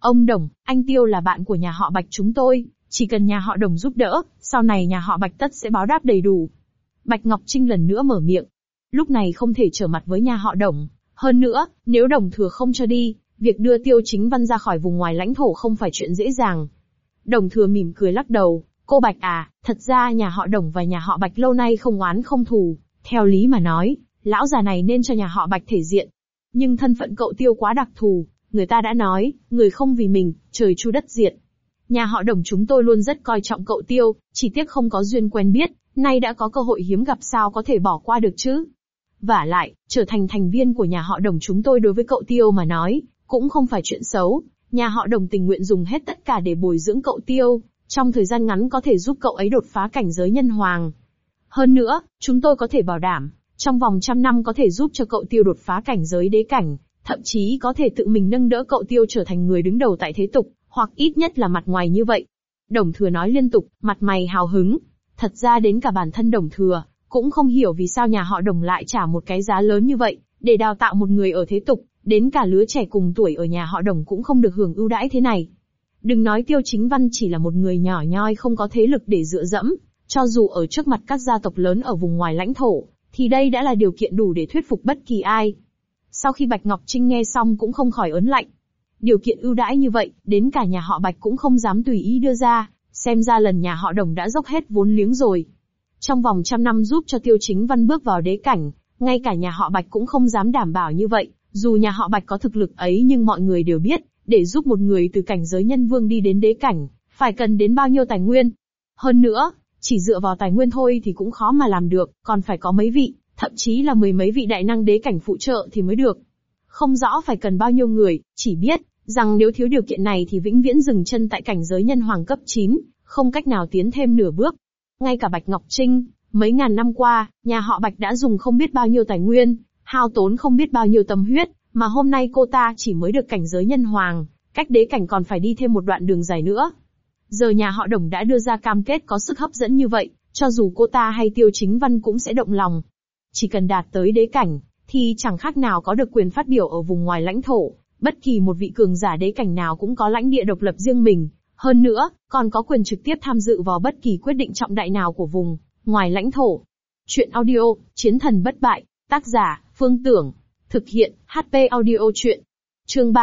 Ông Đồng, anh Tiêu là bạn của nhà họ Bạch chúng tôi, chỉ cần nhà họ Đồng giúp đỡ, sau này nhà họ Bạch tất sẽ báo đáp đầy đủ. Bạch Ngọc Trinh lần nữa mở miệng. Lúc này không thể trở mặt với nhà họ Đồng. Hơn nữa, nếu Đồng Thừa không cho đi, việc đưa Tiêu Chính Văn ra khỏi vùng ngoài lãnh thổ không phải chuyện dễ dàng. Đồng Thừa mỉm cười lắc đầu. Cô Bạch à, thật ra nhà họ Đồng và nhà họ Bạch lâu nay không oán không thù. Theo lý mà nói, lão già này nên cho nhà họ Bạch thể diện. Nhưng thân phận cậu Tiêu quá đặc thù, người ta đã nói, người không vì mình, trời chu đất diệt. Nhà họ Đồng chúng tôi luôn rất coi trọng cậu Tiêu, chỉ tiếc không có duyên quen biết, nay đã có cơ hội hiếm gặp sao có thể bỏ qua được chứ. Vả lại, trở thành thành viên của nhà họ Đồng chúng tôi đối với cậu Tiêu mà nói, cũng không phải chuyện xấu. Nhà họ Đồng tình nguyện dùng hết tất cả để bồi dưỡng cậu Tiêu, trong thời gian ngắn có thể giúp cậu ấy đột phá cảnh giới nhân hoàng. Hơn nữa, chúng tôi có thể bảo đảm, trong vòng 100 năm có thể giúp cho cậu Tiêu đột phá cảnh giới đế cảnh, thậm chí có thể tự mình nâng đỡ cậu Tiêu trở thành người đứng đầu tại thế tục, hoặc ít nhất là mặt ngoài như vậy. Đồng Thừa nói liên tục, mặt mày hào hứng. Thật ra đến cả bản thân Đồng Thừa, cũng không hiểu vì sao nhà họ Đồng lại trả một cái giá lớn như vậy, để đào tạo một người ở thế tục, đến cả lứa trẻ cùng tuổi ở nhà họ Đồng cũng không được hưởng ưu đãi thế này. Đừng nói Tiêu Chính Văn chỉ là một người nhỏ nhoi không có thế lực để dựa dẫm, cho dù ở trước mặt các gia tộc lớn ở vùng ngoài lãnh thổ, thì đây đã là điều kiện đủ để thuyết phục bất kỳ ai. Sau khi Bạch Ngọc Trinh nghe xong cũng không khỏi ớn lạnh. Điều kiện ưu đãi như vậy, đến cả nhà họ Bạch cũng không dám tùy ý đưa ra, xem ra lần nhà họ Đồng đã dốc hết vốn liếng rồi. Trong vòng 100 năm giúp cho Tiêu Chính Văn bước vào đế cảnh, ngay cả nhà họ Bạch cũng không dám đảm bảo như vậy, dù nhà họ Bạch có thực lực ấy nhưng mọi người đều biết, để giúp một người từ cảnh giới nhân vương đi đến đế cảnh, phải cần đến bao nhiêu tài nguyên. Hơn nữa, chỉ dựa vào tài nguyên thôi thì cũng khó mà làm được, còn phải có mấy vị, thậm chí là mười mấy vị đại năng đế cảnh phụ trợ thì mới được. Không rõ phải cần bao nhiêu người, chỉ biết rằng nếu thiếu điều kiện này thì vĩnh viễn dừng chân tại cảnh giới nhân hoàng cấp 9, không cách nào tiến thêm nửa bước. Ngay cả Bạch Ngọc Trinh, mấy ngàn năm qua, nhà họ Bạch đã dùng không biết bao nhiêu tài nguyên, hao tốn không biết bao nhiêu tâm huyết, mà hôm nay cô ta chỉ mới được cảnh giới nhân hoàng, cách đế cảnh còn phải đi thêm một đoạn đường dài nữa. Giờ nhà họ Đồng đã đưa ra cam kết có sức hấp dẫn như vậy, cho dù cô ta hay Tiêu Chính Văn cũng sẽ động lòng. Chỉ cần đạt tới đế cảnh, thì chẳng khác nào có được quyền phát biểu ở vùng ngoài lãnh thổ, bất kỳ một vị cường giả đế cảnh nào cũng có lãnh địa độc lập riêng mình, hơn nữa, còn có quyền trực tiếp tham dự vào bất kỳ quyết định trọng đại nào của vùng ngoài lãnh thổ. Chuyện audio, Chiến thần bất bại, tác giả, Phương Tưởng, thực hiện, HP audio chuyện. Chương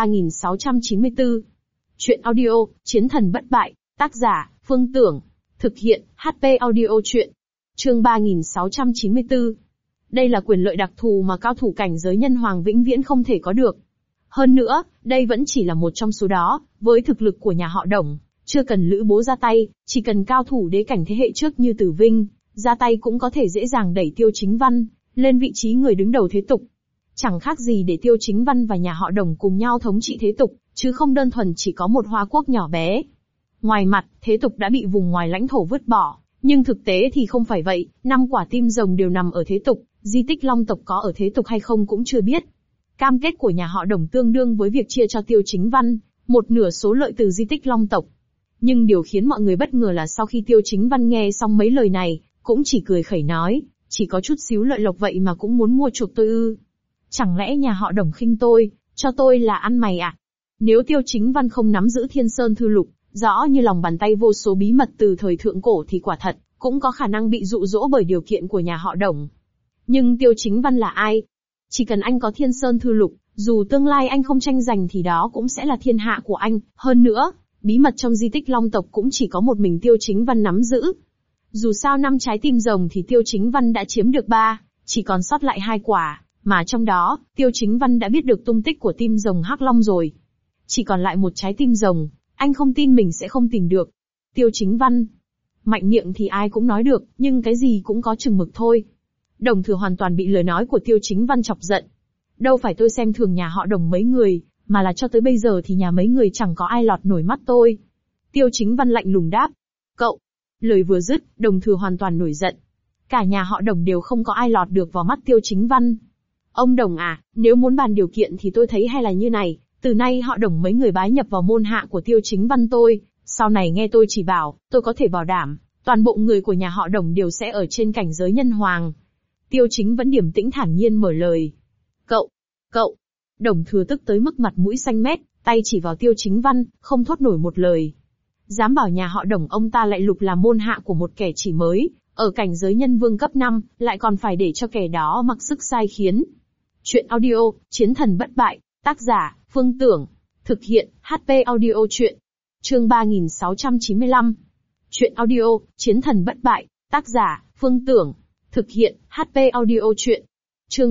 3694. Chuyện audio, Chiến thần bất bại, tác giả, Phương Tưởng, thực hiện, HP audio chuyện. Chương 3694. Đây là quyền lợi đặc thù mà cao thủ cảnh giới nhân hoàng vĩnh viễn không thể có được. Hơn nữa, đây vẫn chỉ là một trong số đó, với thực lực của nhà họ Đồng, chưa cần Lữ Bố ra tay, chỉ cần cao thủ đế cảnh thế hệ trước như Tử Vinh, ra tay cũng có thể dễ dàng đẩy Tiêu Chính Văn lên vị trí người đứng đầu thế tục. Chẳng khác gì để Tiêu Chính Văn và nhà họ Đồng cùng nhau thống trị thế tục, chứ không đơn thuần chỉ có một hoa quốc nhỏ bé. Ngoài mặt, thế tục đã bị vùng ngoài lãnh thổ vứt bỏ, nhưng thực tế thì không phải vậy, 5 quả tim rồng đều nằm ở thế tục, di tích Long tộc có ở thế tục hay không cũng chưa biết. Cam kết của nhà họ Đồng tương đương với việc chia cho Tiêu Chính Văn một nửa số lợi từ di tích Long tộc. Nhưng điều khiến mọi người bất ngờ là sau khi Tiêu Chính Văn nghe xong mấy lời này, cũng chỉ cười khẩy nói, chỉ có chút xíu lợi lộc vậy mà cũng muốn mua chuộc tôi ư? Chẳng lẽ nhà họ Đồng khinh tôi, cho tôi là ăn mày à? Nếu Tiêu Chính Văn không nắm giữ Thiên Sơn Thư Lục, rõ như lòng bàn tay vô số bí mật từ thời thượng cổ thì quả thật, cũng có khả năng bị dụ dỗ bởi điều kiện của nhà họ Đồng. Nhưng Tiêu Chính Văn là ai? Chỉ cần anh có Thiên Sơn Thư Lục, dù tương lai anh không tranh giành thì đó cũng sẽ là thiên hạ của anh. Hơn nữa, bí mật trong di tích Long tộc cũng chỉ có một mình Tiêu Chính Văn nắm giữ. Dù sao 5 trái tim rồng thì Tiêu Chính Văn đã chiếm được 3, chỉ còn sót lại 2 quả, mà trong đó, Tiêu Chính Văn đã biết được tung tích của tim rồng Hắc Long rồi. Chỉ còn lại một trái tim rồng, anh không tin mình sẽ không tìm được. Tiêu Chính Văn, mạnh miệng thì ai cũng nói được, nhưng cái gì cũng có chừng mực thôi. Đồng Thừa hoàn toàn bị lời nói của Tiêu Chính Văn chọc giận. Đâu phải tôi xem thường nhà họ Đồng mấy người, mà là cho tới bây giờ thì nhà mấy người chẳng có ai lọt nổi mắt tôi. Tiêu Chính Văn lạnh lùng đáp. Cậu! Lời vừa dứt, Đồng Thừa hoàn toàn nổi giận. Cả nhà họ Đồng đều không có ai lọt được vào mắt Tiêu Chính Văn. Ông Đồng à, nếu muốn bàn điều kiện thì tôi thấy hay là như này, từ nay họ Đồng mấy người bái nhập vào môn hạ của Tiêu Chính Văn tôi, sau này nghe tôi chỉ bảo, tôi có thể bảo đảm, toàn bộ người của nhà họ Đồng đều sẽ ở trên cảnh giới nhân hoàng. Tiêu Chính vẫn điềm tĩnh thản nhiên mở lời. Cậu! Đồng Thừa tức tới mức mặt mũi xanh mét, tay chỉ vào Tiêu Chính Văn, không thốt nổi một lời. Dám bảo nhà họ Đồng ông ta lại lục làm môn hạ của một kẻ chỉ mới, ở cảnh giới nhân vương cấp 5, lại còn phải để cho kẻ đó mặc sức sai khiến. Chuyện audio, Chiến thần bất bại, tác giả, Phương Tưởng. Thực hiện, HP Audio Chuyện. Chương 3695. Chuyện audio, Chiến thần bất bại, tác giả, Phương Tưởng. Thực hiện, HP Audio Chuyện. Chương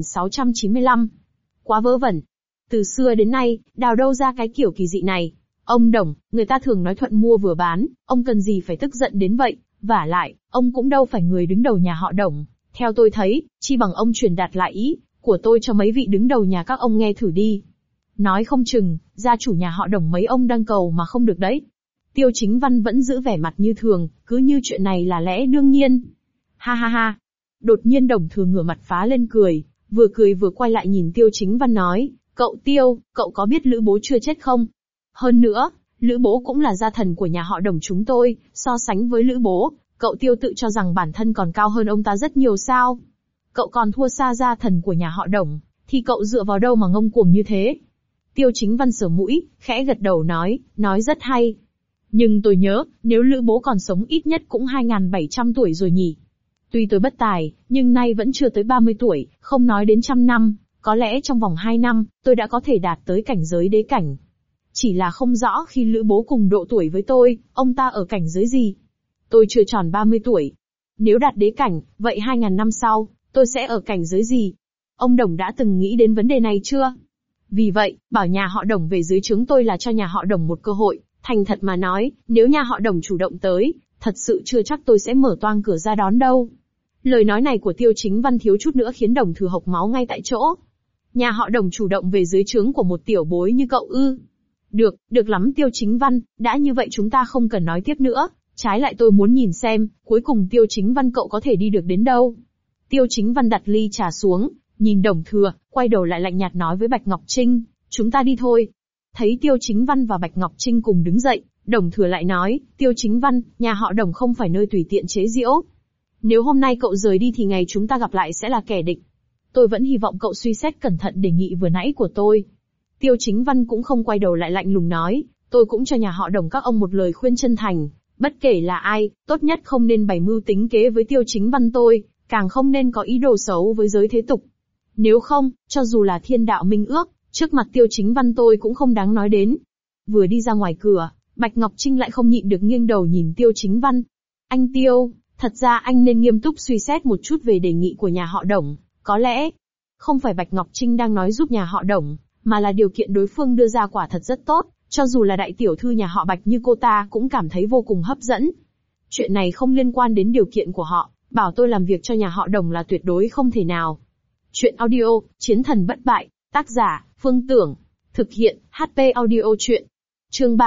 3695. Quá vớ vẩn. Từ xưa đến nay, đào đâu ra cái kiểu kỳ dị này. Ông Đồng, người ta thường nói thuận mua vừa bán, ông cần gì phải tức giận đến vậy, vả lại, ông cũng đâu phải người đứng đầu nhà họ Đồng. Theo tôi thấy, chi bằng ông truyền đạt lại ý của tôi cho mấy vị đứng đầu nhà các ông nghe thử đi. Nói không chừng, gia chủ nhà họ Đồng mấy ông đang cầu mà không được đấy. Tiêu Chính Văn vẫn giữ vẻ mặt như thường, cứ như chuyện này là lẽ đương nhiên. Ha ha ha. Đột nhiên Đồng Thừa ngửa mặt phá lên cười vừa quay lại nhìn Tiêu Chính Văn nói, cậu Tiêu, cậu có biết Lữ Bố chưa chết không? Hơn nữa, Lữ Bố cũng là gia thần của nhà họ Đồng chúng tôi, so sánh với Lữ Bố, cậu Tiêu tự cho rằng bản thân còn cao hơn ông ta rất nhiều sao? Cậu còn thua xa gia thần của nhà họ Đồng, thì cậu dựa vào đâu mà ngông cuồng như thế? Tiêu Chính Văn sờ mũi, khẽ gật đầu nói rất hay. Nhưng tôi nhớ, nếu Lữ Bố còn sống ít nhất cũng 2.700 tuổi rồi nhỉ? Tuy tôi bất tài, nhưng nay vẫn chưa tới 30 tuổi, không nói đến 100 năm, có lẽ trong vòng 2 năm, tôi đã có thể đạt tới cảnh giới đế cảnh. Chỉ là không rõ khi Lữ Bố cùng độ tuổi với tôi, ông ta ở cảnh giới gì? Tôi chưa tròn 30 tuổi. Nếu đạt đế cảnh, vậy 2.000 năm sau, tôi sẽ ở cảnh giới gì? Ông Đồng đã từng nghĩ đến vấn đề này chưa? Vì vậy, bảo nhà họ Đồng về dưới trướng tôi là cho nhà họ Đồng một cơ hội. Thành thật mà nói, nếu nhà họ Đồng chủ động tới, thật sự chưa chắc tôi sẽ mở toang cửa ra đón đâu. Lời nói này của Tiêu Chính Văn thiếu chút nữa khiến Đồng Thừa hộc máu ngay tại chỗ. Nhà họ Đồng chủ động về dưới trướng của một tiểu bối như cậu ư? Được lắm Tiêu Chính Văn, đã như vậy chúng ta không cần nói tiếp nữa, trái lại tôi muốn nhìn xem, cuối cùng Tiêu Chính Văn cậu có thể đi được đến đâu. Tiêu Chính Văn đặt ly trà xuống, nhìn Đồng Thừa, quay đầu lại lạnh nhạt nói với Bạch Ngọc Trinh, chúng ta đi thôi. Thấy Tiêu Chính Văn và Bạch Ngọc Trinh cùng đứng dậy, Đồng Thừa lại nói, Tiêu Chính Văn, nhà họ Đồng không phải nơi tùy tiện chế giễu. Nếu hôm nay cậu rời đi thì ngày chúng ta gặp lại sẽ là kẻ địch. Tôi vẫn hy vọng cậu suy xét cẩn thận đề nghị vừa nãy của tôi. Tiêu Chính Văn cũng không quay đầu lại lạnh lùng nói, tôi cũng cho nhà họ Đồng các ông một lời khuyên chân thành, bất kể là ai, tốt nhất không nên bày mưu tính kế với Tiêu Chính Văn tôi, càng không nên có ý đồ xấu với giới thế tục. Nếu không, cho dù là thiên đạo minh ước, trước mặt Tiêu Chính Văn tôi cũng không đáng nói đến. Vừa đi ra ngoài cửa, Bạch Ngọc Trinh lại không nhịn được nghiêng đầu nhìn Tiêu Chính Văn. Anh Tiêu, thật ra anh nên nghiêm túc suy xét một chút về đề nghị của nhà họ Đồng, có lẽ, không phải Bạch Ngọc Trinh đang nói giúp nhà họ Đồng, mà là điều kiện đối phương đưa ra quả thật rất tốt, cho dù là đại tiểu thư nhà họ Bạch như cô ta cũng cảm thấy vô cùng hấp dẫn. Chuyện này không liên quan đến điều kiện của họ, bảo tôi làm việc cho nhà họ Đồng là tuyệt đối không thể nào. Chuyện audio, Chiến thần bất bại, tác giả, Phương Tưởng. Thực hiện, HP Audio Chuyện. Chương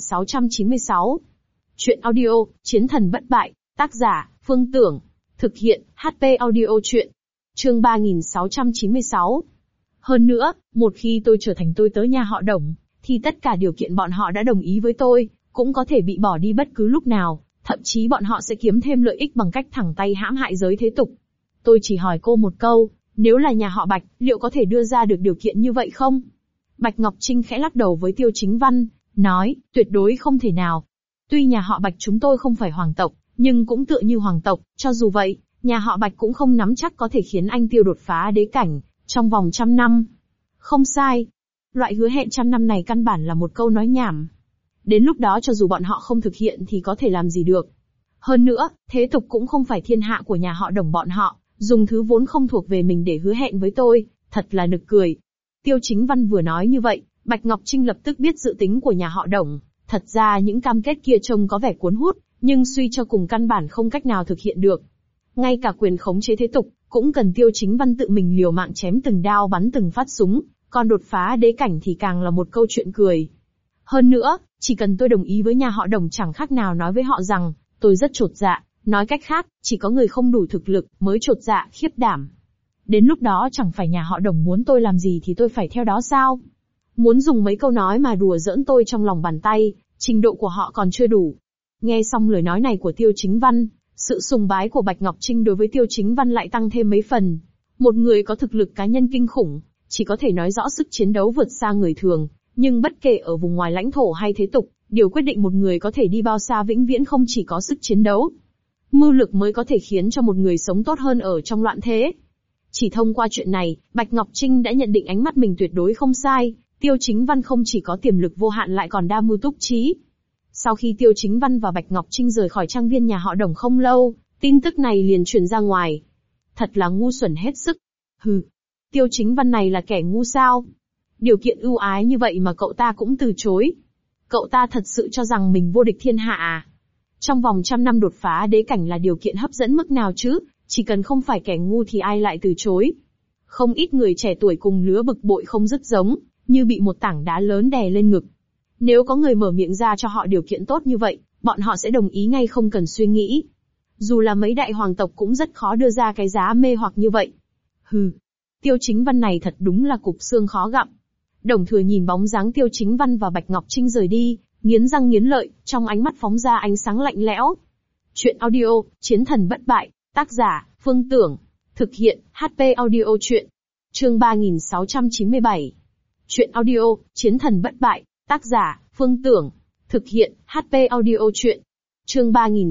3696. Chuyện audio, Chiến thần bất bại, tác giả, Phương Tưởng. Thực hiện, HP Audio Chuyện. Chương 3696. Hơn nữa, một khi tôi trở thành tôi tớ nhà họ Đồng, thì tất cả điều kiện bọn họ đã đồng ý với tôi, cũng có thể bị bỏ đi bất cứ lúc nào, thậm chí bọn họ sẽ kiếm thêm lợi ích bằng cách thẳng tay hãm hại giới thế tục. Tôi chỉ hỏi cô một câu, nếu là nhà họ Bạch, liệu có thể đưa ra được điều kiện như vậy không? Bạch Ngọc Trinh khẽ lắc đầu với Tiêu Chính Văn, nói, tuyệt đối không thể nào. Tuy nhà họ Bạch chúng tôi không phải hoàng tộc, nhưng cũng tựa như hoàng tộc, cho dù vậy, nhà họ Bạch cũng không nắm chắc có thể khiến anh Tiêu đột phá đế cảnh, trong vòng 100 năm. Không sai. Loại hứa hẹn 100 năm này căn bản là một câu nói nhảm. Đến lúc đó cho dù bọn họ không thực hiện thì có thể làm gì được. Hơn nữa, thế tục cũng không phải thiên hạ của nhà họ Đồng bọn họ, dùng thứ vốn không thuộc về mình để hứa hẹn với tôi, thật là nực cười. Tiêu Chính Văn vừa nói như vậy, Bạch Ngọc Trinh lập tức biết dự tính của nhà họ Đồng. Thật ra những cam kết kia trông có vẻ cuốn hút, nhưng suy cho cùng căn bản không cách nào thực hiện được. Ngay cả quyền khống chế thế tục, cũng cần Tiêu Chính Văn tự mình liều mạng chém từng đao bắn từng phát súng, còn đột phá đế cảnh thì càng là một câu chuyện cười. Hơn nữa, chỉ cần tôi đồng ý với nhà họ Đồng chẳng khác nào nói với họ rằng, tôi rất chột dạ, nói cách khác, chỉ có người không đủ thực lực mới chột dạ khiếp đảm. Đến lúc đó chẳng phải nhà họ Đồng muốn tôi làm gì thì tôi phải theo đó sao? Muốn dùng mấy câu nói mà đùa giỡn tôi trong lòng bàn tay, trình độ của họ còn chưa đủ. Nghe xong lời nói này của Tiêu Chính Văn, sự sùng bái của Bạch Ngọc Trinh đối với Tiêu Chính Văn lại tăng thêm mấy phần. Một người có thực lực cá nhân kinh khủng, chỉ có thể nói rõ sức chiến đấu vượt xa người thường, Nhưng bất kể ở vùng ngoài lãnh thổ hay thế tục, điều quyết định một người có thể đi bao xa vĩnh viễn không chỉ có sức chiến đấu. Mưu lực mới có thể khiến cho một người sống tốt hơn ở trong loạn thế. Chỉ thông qua chuyện này, Bạch Ngọc Trinh đã nhận định ánh mắt mình tuyệt đối không sai, Tiêu Chính Văn không chỉ có tiềm lực vô hạn lại còn đa mưu túc trí. Sau khi Tiêu Chính Văn và Bạch Ngọc Trinh rời khỏi trang viên nhà họ Đồng không lâu, tin tức này liền truyền ra ngoài. Thật là ngu xuẩn hết sức. Hừ, Tiêu Chính Văn này là kẻ ngu sao? Điều kiện ưu ái như vậy mà cậu ta cũng từ chối. Cậu ta thật sự cho rằng mình vô địch thiên hạ à? Trong vòng 100 năm đột phá đế cảnh là điều kiện hấp dẫn mức nào chứ, chỉ cần không phải kẻ ngu thì ai lại từ chối. Không ít người trẻ tuổi cùng lứa bực bội không dứt giống, như bị một tảng đá lớn đè lên ngực. Nếu có người mở miệng ra cho họ điều kiện tốt như vậy, bọn họ sẽ đồng ý ngay không cần suy nghĩ. Dù là mấy đại hoàng tộc cũng rất khó đưa ra cái giá mê hoặc như vậy. Hừ, Tiêu Chính Văn này thật đúng là cục xương khó gặm. Đồng Thừa nhìn bóng dáng Tiêu Chính Văn và Bạch Ngọc Trinh rời đi, nghiến răng nghiến lợi, trong ánh mắt phóng ra ánh sáng lạnh lẽo. Chuyện audio, Chiến thần bất bại, tác giả, Phương Tưởng. Thực hiện, HP audio chuyện. Chương 3697. Chuyện audio, Chiến thần bất bại, tác giả, Phương Tưởng. Thực hiện, HP audio chuyện. Chương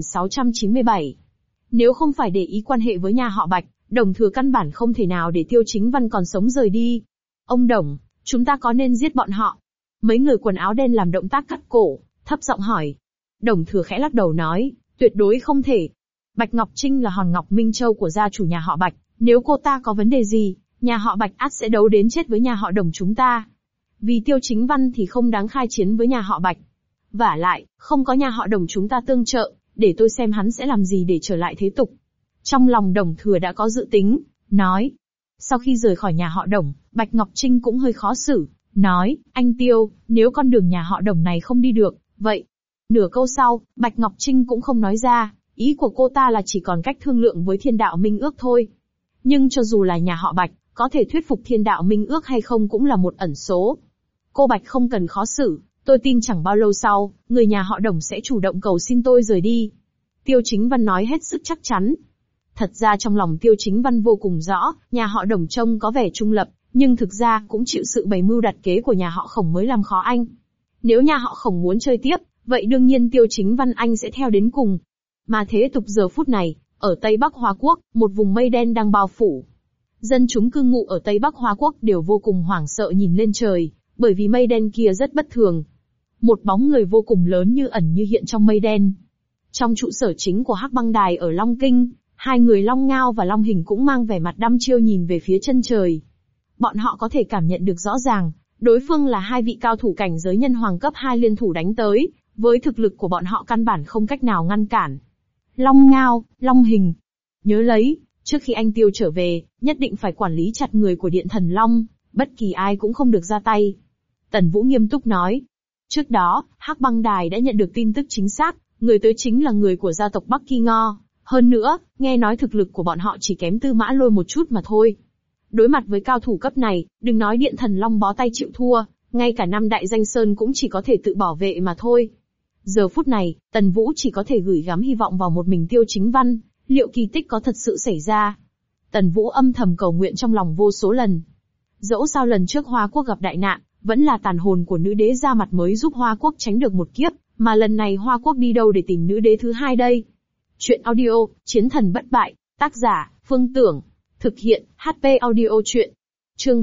3697. Nếu không phải để ý quan hệ với nhà họ Bạch, Đồng Thừa căn bản không thể nào để Tiêu Chính Văn còn sống rời đi. Ông Đồng, chúng ta có nên giết bọn họ? Mấy người quần áo đen làm động tác cắt cổ, thấp giọng hỏi. Đồng Thừa khẽ lắc đầu nói, tuyệt đối không thể. Bạch Ngọc Trinh là hòn ngọc minh châu của gia chủ nhà họ Bạch, nếu cô ta có vấn đề gì, nhà họ Bạch ắt sẽ đấu đến chết với nhà họ Đồng chúng ta. Vì Tiêu Chính Văn thì không đáng khai chiến với nhà họ Bạch. Vả lại, không có nhà họ Đồng chúng ta tương trợ, để tôi xem hắn sẽ làm gì để trở lại thế tục. Trong lòng Đồng Thừa đã có dự tính, nói. Sau khi rời khỏi nhà họ Đồng, Bạch Ngọc Trinh cũng hơi khó xử, nói, anh Tiêu, nếu con đường nhà họ Đồng này không đi được, vậy. Nửa câu sau, Bạch Ngọc Trinh cũng không nói ra, ý của cô ta là chỉ còn cách thương lượng với Thiên Đạo Minh Ước thôi. Nhưng cho dù là nhà họ Bạch, có thể thuyết phục Thiên Đạo Minh Ước hay không cũng là một ẩn số. Cô Bạch không cần khó xử, tôi tin chẳng bao lâu sau, người nhà họ Đồng sẽ chủ động cầu xin tôi rời đi. Tiêu Chính Văn nói hết sức chắc chắn. Thật ra trong lòng Tiêu Chính Văn vô cùng rõ, nhà họ Đồng trông có vẻ trung lập, nhưng thực ra cũng chịu sự bày mưu đặt kế của nhà họ Khổng mới làm khó anh. Nếu nhà họ Khổng muốn chơi tiếp, vậy đương nhiên Tiêu Chính Văn anh sẽ theo đến cùng. Mà thế tục giờ phút này, ở Tây Bắc Hoa Quốc, một vùng mây đen đang bao phủ. Dân chúng cư ngụ ở Tây Bắc Hoa Quốc đều vô cùng hoảng sợ nhìn lên trời, bởi vì mây đen kia rất bất thường. Một bóng người vô cùng lớn như ẩn như hiện trong mây đen. Trong trụ sở chính của Hắc Băng Đài ở Long Kinh, hai người Long Ngao và Long Hình cũng mang vẻ mặt đăm chiêu nhìn về phía chân trời. Bọn họ có thể cảm nhận được rõ ràng, đối phương là hai vị cao thủ cảnh giới nhân hoàng cấp 2 liên thủ đánh tới, với thực lực của bọn họ căn bản không cách nào ngăn cản. Long Ngao, Long Hình. Nhớ lấy, trước khi anh Tiêu trở về, nhất định phải quản lý chặt người của Điện Thần Long, bất kỳ ai cũng không được ra tay. Tần Vũ nghiêm túc nói. Trước đó, Hắc Băng Đài đã nhận được tin tức chính xác, người tới chính là người của gia tộc Bắc Kỳ Ngo. Hơn nữa, nghe nói thực lực của bọn họ chỉ kém Tư Mã Lôi một chút mà thôi. Đối mặt với cao thủ cấp này, đừng nói Điện Thần Long bó tay chịu thua, ngay cả năm đại danh sơn cũng chỉ có thể tự bảo vệ mà thôi. Giờ phút này, Tần Vũ chỉ có thể gửi gắm hy vọng vào một mình Tiêu Chính Văn, liệu kỳ tích có thật sự xảy ra? Tần Vũ âm thầm cầu nguyện trong lòng vô số lần. Dẫu sao lần trước Hoa Quốc gặp đại nạn, vẫn là tàn hồn của nữ đế ra mặt mới giúp Hoa Quốc tránh được một kiếp, mà lần này Hoa Quốc đi đâu để tìm nữ đế thứ hai đây? Chuyện audio, Chiến thần bất bại, tác giả, Phương Tưởng. Thực hiện, HP audio chuyện. Chương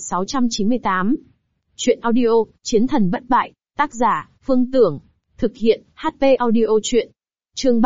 3698. Chuyện audio, Chiến thần bất bại, tác giả, Phương Tưởng. Thực hiện, HP audio chuyện. Chương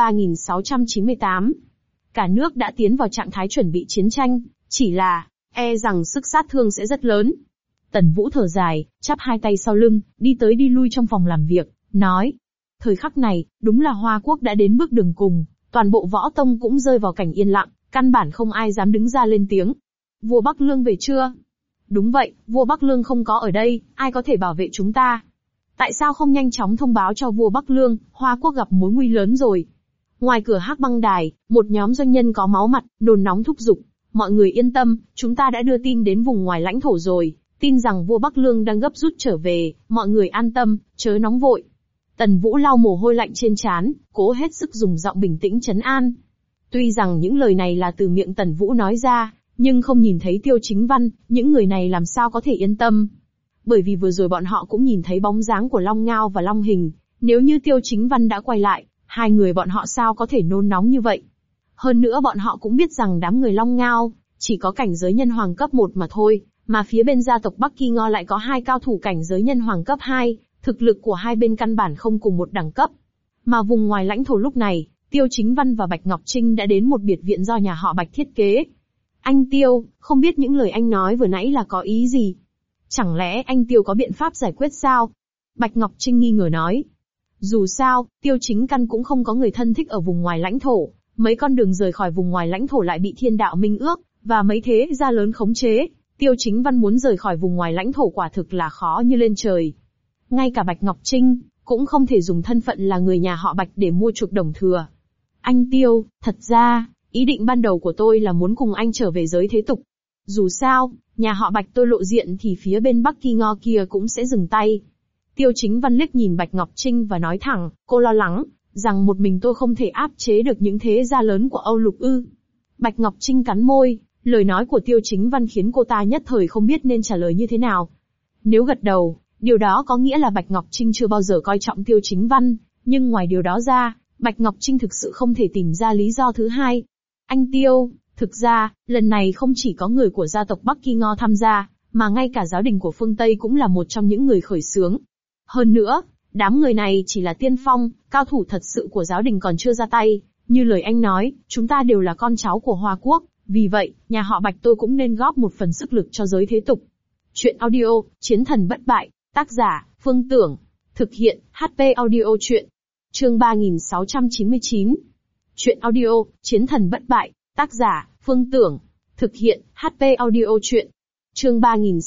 3698. Cả nước đã tiến vào trạng thái chuẩn bị chiến tranh, chỉ là, e rằng sức sát thương sẽ rất lớn. Tần Vũ thở dài, chắp hai tay sau lưng, đi tới đi lui trong phòng làm việc, nói. Thời khắc này, đúng là Hoa Quốc đã đến bước đường cùng, toàn bộ võ tông cũng rơi vào cảnh yên lặng, căn bản không ai dám đứng ra lên tiếng. Vua Bắc Lương về chưa? Đúng vậy, vua Bắc Lương không có ở đây, ai có thể bảo vệ chúng ta? Tại sao không nhanh chóng thông báo cho vua Bắc Lương, Hoa Quốc gặp mối nguy lớn rồi? Ngoài cửa Hắc Băng Đài, một nhóm doanh nhân có máu mặt, nôn nóng thúc giục. Mọi người yên tâm, chúng ta đã đưa tin đến vùng ngoài lãnh thổ rồi, tin rằng vua Bắc Lương đang gấp rút trở về, mọi người an tâm, chớ nóng vội. Tần Vũ lau mồ hôi lạnh trên trán, cố hết sức dùng giọng bình tĩnh trấn an. Tuy rằng những lời này là từ miệng Tần Vũ nói ra, nhưng không nhìn thấy Tiêu Chính Văn, những người này làm sao có thể yên tâm. bởi vì vừa rồi bọn họ cũng nhìn thấy bóng dáng của Long Ngao và Long Hình, nếu như Tiêu Chính Văn đã quay lại, hai người bọn họ sao có thể nôn nóng như vậy. Hơn nữa bọn họ cũng biết rằng đám người Long Ngao chỉ có cảnh giới nhân hoàng cấp 1 mà thôi, mà phía bên gia tộc Bắc Kỳ Ngo lại có hai cao thủ cảnh giới nhân hoàng cấp 2, thực lực của hai bên căn bản không cùng một đẳng cấp. Mà vùng ngoài lãnh thổ lúc này, Tiêu Chính Văn và Bạch Ngọc Trinh đã đến một biệt viện do nhà họ Bạch thiết kế. Anh Tiêu, không biết những lời anh nói vừa nãy là có ý gì? Chẳng lẽ anh Tiêu có biện pháp giải quyết sao? Bạch Ngọc Trinh nghi ngờ nói. Dù sao, Tiêu Chính Căn cũng không có người thân thích ở vùng ngoài lãnh thổ, mấy con đường rời khỏi vùng ngoài lãnh thổ lại bị Thiên Đạo Minh Ước và mấy thế gia lớn khống chế. Tiêu Chính Văn muốn rời khỏi vùng ngoài lãnh thổ quả thực là khó như lên trời. Ngay cả Bạch Ngọc Trinh cũng không thể dùng thân phận là người nhà họ Bạch để mua chuộc đồng thừa. Anh Tiêu, thật ra, ý định ban đầu của tôi là muốn cùng anh trở về giới thế tục. Dù sao, nhà họ Bạch tôi lộ diện thì phía bên Bắc Kỳ Ngo kia cũng sẽ dừng tay. Tiêu Chính Văn liếc nhìn Bạch Ngọc Trinh và nói thẳng, cô lo lắng rằng một mình tôi không thể áp chế được những thế gia lớn của Âu Lục ư? Bạch Ngọc Trinh cắn môi, lời nói của Tiêu Chính Văn khiến cô ta nhất thời không biết nên trả lời như thế nào. Nếu gật đầu, điều đó có nghĩa là Bạch Ngọc Trinh chưa bao giờ coi trọng Tiêu Chính Văn, nhưng ngoài điều đó ra, Bạch Ngọc Trinh thực sự không thể tìm ra lý do thứ hai. Anh Tiêu, thực ra, lần này không chỉ có người của gia tộc Bắc Kỳ Ngo tham gia, mà ngay cả giáo đình của phương Tây cũng là một trong những người khởi xướng. Hơn nữa, đám người này chỉ là tiên phong, cao thủ thật sự của giáo đình còn chưa ra tay. Như lời anh nói, chúng ta đều là con cháu của Hoa Quốc, vì vậy, nhà họ Bạch tôi cũng nên góp một phần sức lực cho giới thế tục. Chuyện audio, Chiến thần bất bại, tác giả, Phương Tưởng. Thực hiện, HP Audio Chuyện. Chương 3699. Chuyện audio, Chiến thần bất bại, tác giả, Phương Tưởng. Thực hiện, HP Audio Chuyện. Chương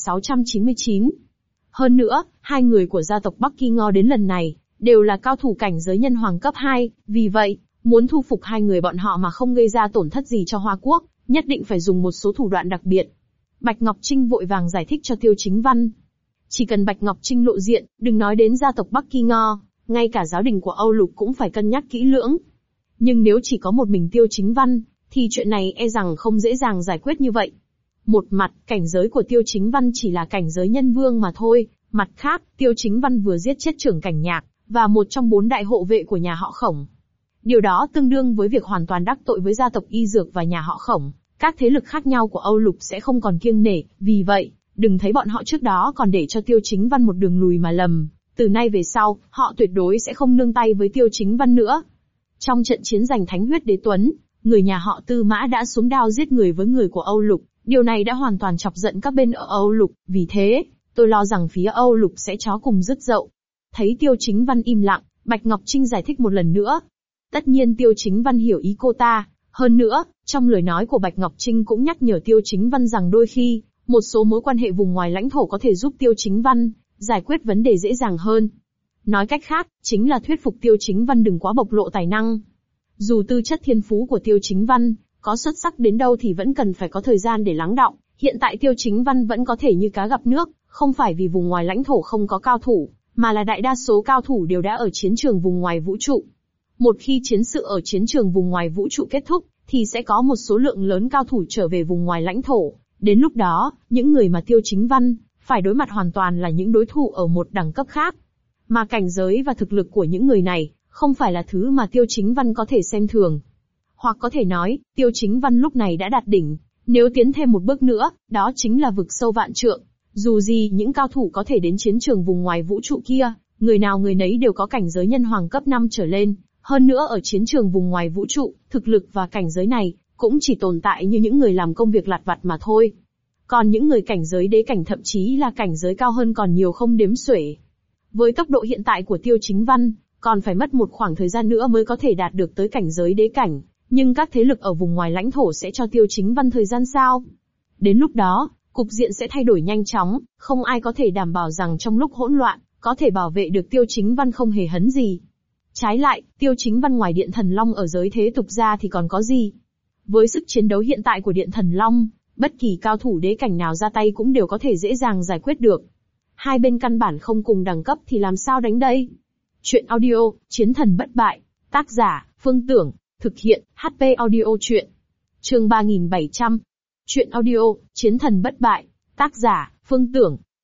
3699. Hơn nữa, hai người của gia tộc Bắc Kỳ Ngo đến lần này, đều là cao thủ cảnh giới nhân hoàng cấp 2, vì vậy, muốn thu phục hai người bọn họ mà không gây ra tổn thất gì cho Hoa Quốc, nhất định phải dùng một số thủ đoạn đặc biệt. Bạch Ngọc Trinh vội vàng giải thích cho Tiêu Chính Văn. Chỉ cần Bạch Ngọc Trinh lộ diện, đừng nói đến gia tộc Bắc Kỳ Ngo, ngay cả giáo đình của Âu Lục cũng phải cân nhắc kỹ lưỡng. Nhưng nếu chỉ có một mình Tiêu Chính Văn, thì chuyện này e rằng không dễ dàng giải quyết như vậy. Một mặt, cảnh giới của Tiêu Chính Văn chỉ là cảnh giới nhân vương mà thôi, mặt khác, Tiêu Chính Văn vừa giết chết trưởng cảnh nhạc, và một trong 4 đại hộ vệ của nhà họ Khổng. Điều đó tương đương với việc hoàn toàn đắc tội với gia tộc Y Dược và nhà họ Khổng, các thế lực khác nhau của Âu Lục sẽ không còn kiêng nể, vì vậy, đừng thấy bọn họ trước đó còn để cho Tiêu Chính Văn một đường lùi mà lầm, từ nay về sau, họ tuyệt đối sẽ không nương tay với Tiêu Chính Văn nữa. Trong trận chiến giành Thánh Huyết Đế Tuấn, người nhà họ Tư Mã đã xuống đao giết người với người của Âu Lục, điều này đã hoàn toàn chọc giận các bên ở Âu Lục, vì thế, tôi lo rằng phía Âu Lục sẽ chó cùng rứt dậu. Thấy Tiêu Chính Văn im lặng, Bạch Ngọc Trinh giải thích một lần nữa. Tất nhiên Tiêu Chính Văn hiểu ý cô ta, hơn nữa, trong lời nói của Bạch Ngọc Trinh cũng nhắc nhở Tiêu Chính Văn rằng đôi khi, một số mối quan hệ vùng ngoài lãnh thổ có thể giúp Tiêu Chính Văn giải quyết vấn đề dễ dàng hơn. Nói cách khác, chính là thuyết phục Tiêu Chính Văn đừng quá bộc lộ tài năng. Dù tư chất thiên phú của Tiêu Chính Văn có xuất sắc đến đâu thì vẫn cần phải có thời gian để lắng đọng. Hiện tại Tiêu Chính Văn vẫn có thể như cá gặp nước, không phải vì vùng ngoài lãnh thổ không có cao thủ, mà là đại đa số cao thủ đều đã ở chiến trường vùng ngoài vũ trụ. Một khi chiến sự ở chiến trường vùng ngoài vũ trụ kết thúc, thì sẽ có một số lượng lớn cao thủ trở về vùng ngoài lãnh thổ. Đến lúc đó, những người mà Tiêu Chính Văn phải đối mặt hoàn toàn là những đối thủ ở một đẳng cấp khác. Mà cảnh giới và thực lực của những người này, không phải là thứ mà Tiêu Chính Văn có thể xem thường. Hoặc có thể nói, Tiêu Chính Văn lúc này đã đạt đỉnh, nếu tiến thêm một bước nữa, đó chính là vực sâu vạn trượng. Dù gì những cao thủ có thể đến chiến trường vùng ngoài vũ trụ kia, người nào người nấy đều có cảnh giới nhân hoàng cấp 5 trở lên. Hơn nữa ở chiến trường vùng ngoài vũ trụ, thực lực và cảnh giới này, cũng chỉ tồn tại như những người làm công việc lặt vặt mà thôi. Còn những người cảnh giới đế cảnh thậm chí là cảnh giới cao hơn còn nhiều không đếm xuể. Với tốc độ hiện tại của Tiêu Chính Văn, còn phải mất một khoảng thời gian nữa mới có thể đạt được tới cảnh giới đế cảnh, nhưng các thế lực ở vùng ngoài lãnh thổ sẽ cho Tiêu Chính Văn thời gian sao? Đến lúc đó, cục diện sẽ thay đổi nhanh chóng, không ai có thể đảm bảo rằng trong lúc hỗn loạn, có thể bảo vệ được Tiêu Chính Văn không hề hấn gì. Trái lại, Tiêu Chính Văn ngoài Điện Thần Long ở giới thế tục ra thì còn có gì? Với sức chiến đấu hiện tại của Điện Thần Long, bất kỳ cao thủ đế cảnh nào ra tay cũng đều có thể dễ dàng giải quyết được. Hai bên căn bản không cùng đẳng cấp thì làm sao đánh đây? Chuyện audio, Chiến thần bất bại. Tác giả, Phương Tưởng. Thực hiện, HP Audio Chuyện. Chương 3700. Chuyện audio, Chiến thần bất bại. Tác giả, Phương Tưởng.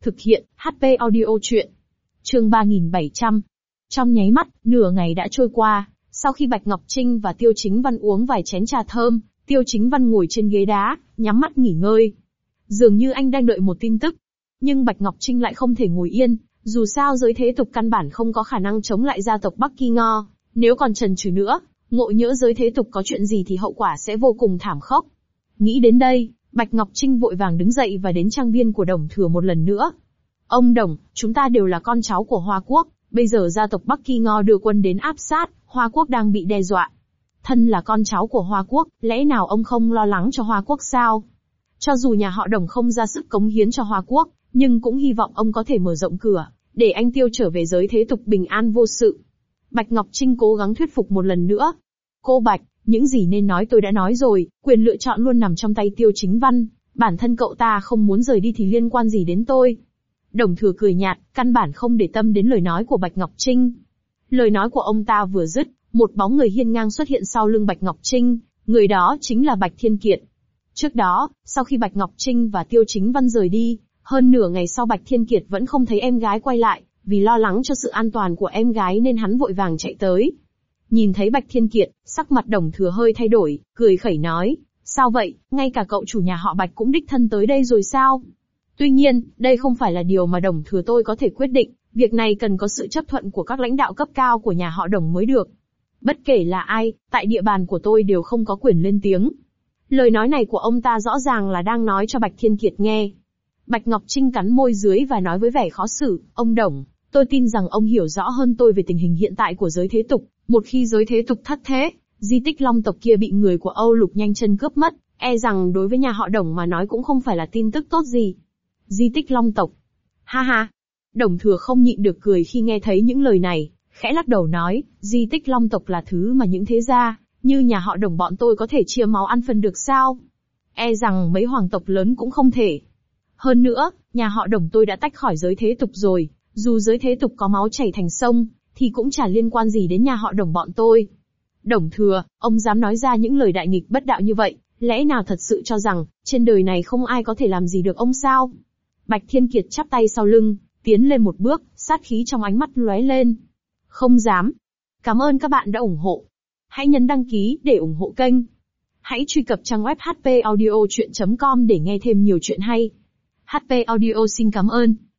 Thực hiện, HP audio truyện. Chương 3700. Trong nháy mắt, nửa ngày đã trôi qua, sau khi Bạch Ngọc Trinh và Tiêu Chính Văn uống vài chén trà thơm, Tiêu Chính Văn ngồi trên ghế đá, nhắm mắt nghỉ ngơi. Dường như anh đang đợi một tin tức. Nhưng Bạch Ngọc Trinh lại không thể ngồi yên, dù sao giới thế tục căn bản không có khả năng chống lại gia tộc Bắc Kỳ Ngo, nếu còn chần chừ nữa, ngộ nhỡ giới thế tục có chuyện gì thì hậu quả sẽ vô cùng thảm khốc. Nghĩ đến đây, Bạch Ngọc Trinh vội vàng đứng dậy và đến trang viên của Đồng Thừa một lần nữa. Ông Đồng, chúng ta đều là con cháu của Hoa Quốc, bây giờ gia tộc Bắc Kỳ Ngo đưa quân đến áp sát, Hoa Quốc đang bị đe dọa. Thân là con cháu của Hoa Quốc, lẽ nào ông không lo lắng cho Hoa Quốc sao? Cho dù nhà họ Đồng không ra sức cống hiến cho Hoa Quốc, nhưng cũng hy vọng ông có thể mở rộng cửa, để anh Tiêu trở về giới thế tục bình an vô sự. Bạch Ngọc Trinh cố gắng thuyết phục một lần nữa. Cô Bạch, những gì nên nói tôi đã nói rồi, quyền lựa chọn luôn nằm trong tay Tiêu Chính Văn, bản thân cậu ta không muốn rời đi thì liên quan gì đến tôi. Đồng Thừa cười nhạt, căn bản không để tâm đến lời nói của Bạch Ngọc Trinh. Lời nói của ông ta vừa dứt, một bóng người hiên ngang xuất hiện sau lưng Bạch Ngọc Trinh, người đó chính là Bạch Thiên Kiệt. Trước đó, sau khi Bạch Ngọc Trinh và Tiêu Chính Văn rời đi, hơn nửa ngày sau Bạch Thiên Kiệt vẫn không thấy em gái quay lại, vì lo lắng cho sự an toàn của em gái nên hắn vội vàng chạy tới. Nhìn thấy Bạch Thiên Kiệt, sắc mặt Đồng Thừa hơi thay đổi, cười khẩy nói, sao vậy, ngay cả cậu chủ nhà họ Bạch cũng đích thân tới đây rồi sao? Tuy nhiên, đây không phải là điều mà Đồng Thừa tôi có thể quyết định, việc này cần có sự chấp thuận của các lãnh đạo cấp cao của nhà họ Đồng mới được. Bất kể là ai, tại địa bàn của tôi đều không có quyền lên tiếng. Lời nói này của ông ta rõ ràng là đang nói cho Bạch Thiên Kiệt nghe. Bạch Ngọc Trinh cắn môi dưới và nói với vẻ khó xử, ông Đồng, tôi tin rằng ông hiểu rõ hơn tôi về tình hình hiện tại của giới thế tục. Một khi giới thế tục thất thế, di tích Long tộc kia bị người của Âu Lục nhanh chân cướp mất, e rằng đối với nhà họ Đồng mà nói cũng không phải là tin tức tốt gì. Di tích Long tộc. Ha ha. Đồng Thừa không nhịn được cười khi nghe thấy những lời này, khẽ lắc đầu nói, di tích Long tộc là thứ mà những thế gia, như nhà họ Đồng bọn tôi có thể chia máu ăn phần được sao? E rằng mấy hoàng tộc lớn cũng không thể. Hơn nữa, nhà họ Đồng tôi đã tách khỏi giới thế tục rồi, dù giới thế tục có máu chảy thành sông, thì cũng chả liên quan gì đến nhà họ Đồng bọn tôi. Đồng Thừa, ông dám nói ra những lời đại nghịch bất đạo như vậy, lẽ nào thật sự cho rằng, trên đời này không ai có thể làm gì được ông sao? Bạch Thiên Kiệt chắp tay sau lưng, tiến lên một bước, sát khí trong ánh mắt lóe lên. Không dám. Cảm ơn các bạn đã ủng hộ. Hãy nhấn đăng ký để ủng hộ kênh. Hãy truy cập trang web hpaudiochuyen.com để nghe thêm nhiều chuyện hay. HP Audio xin cảm ơn.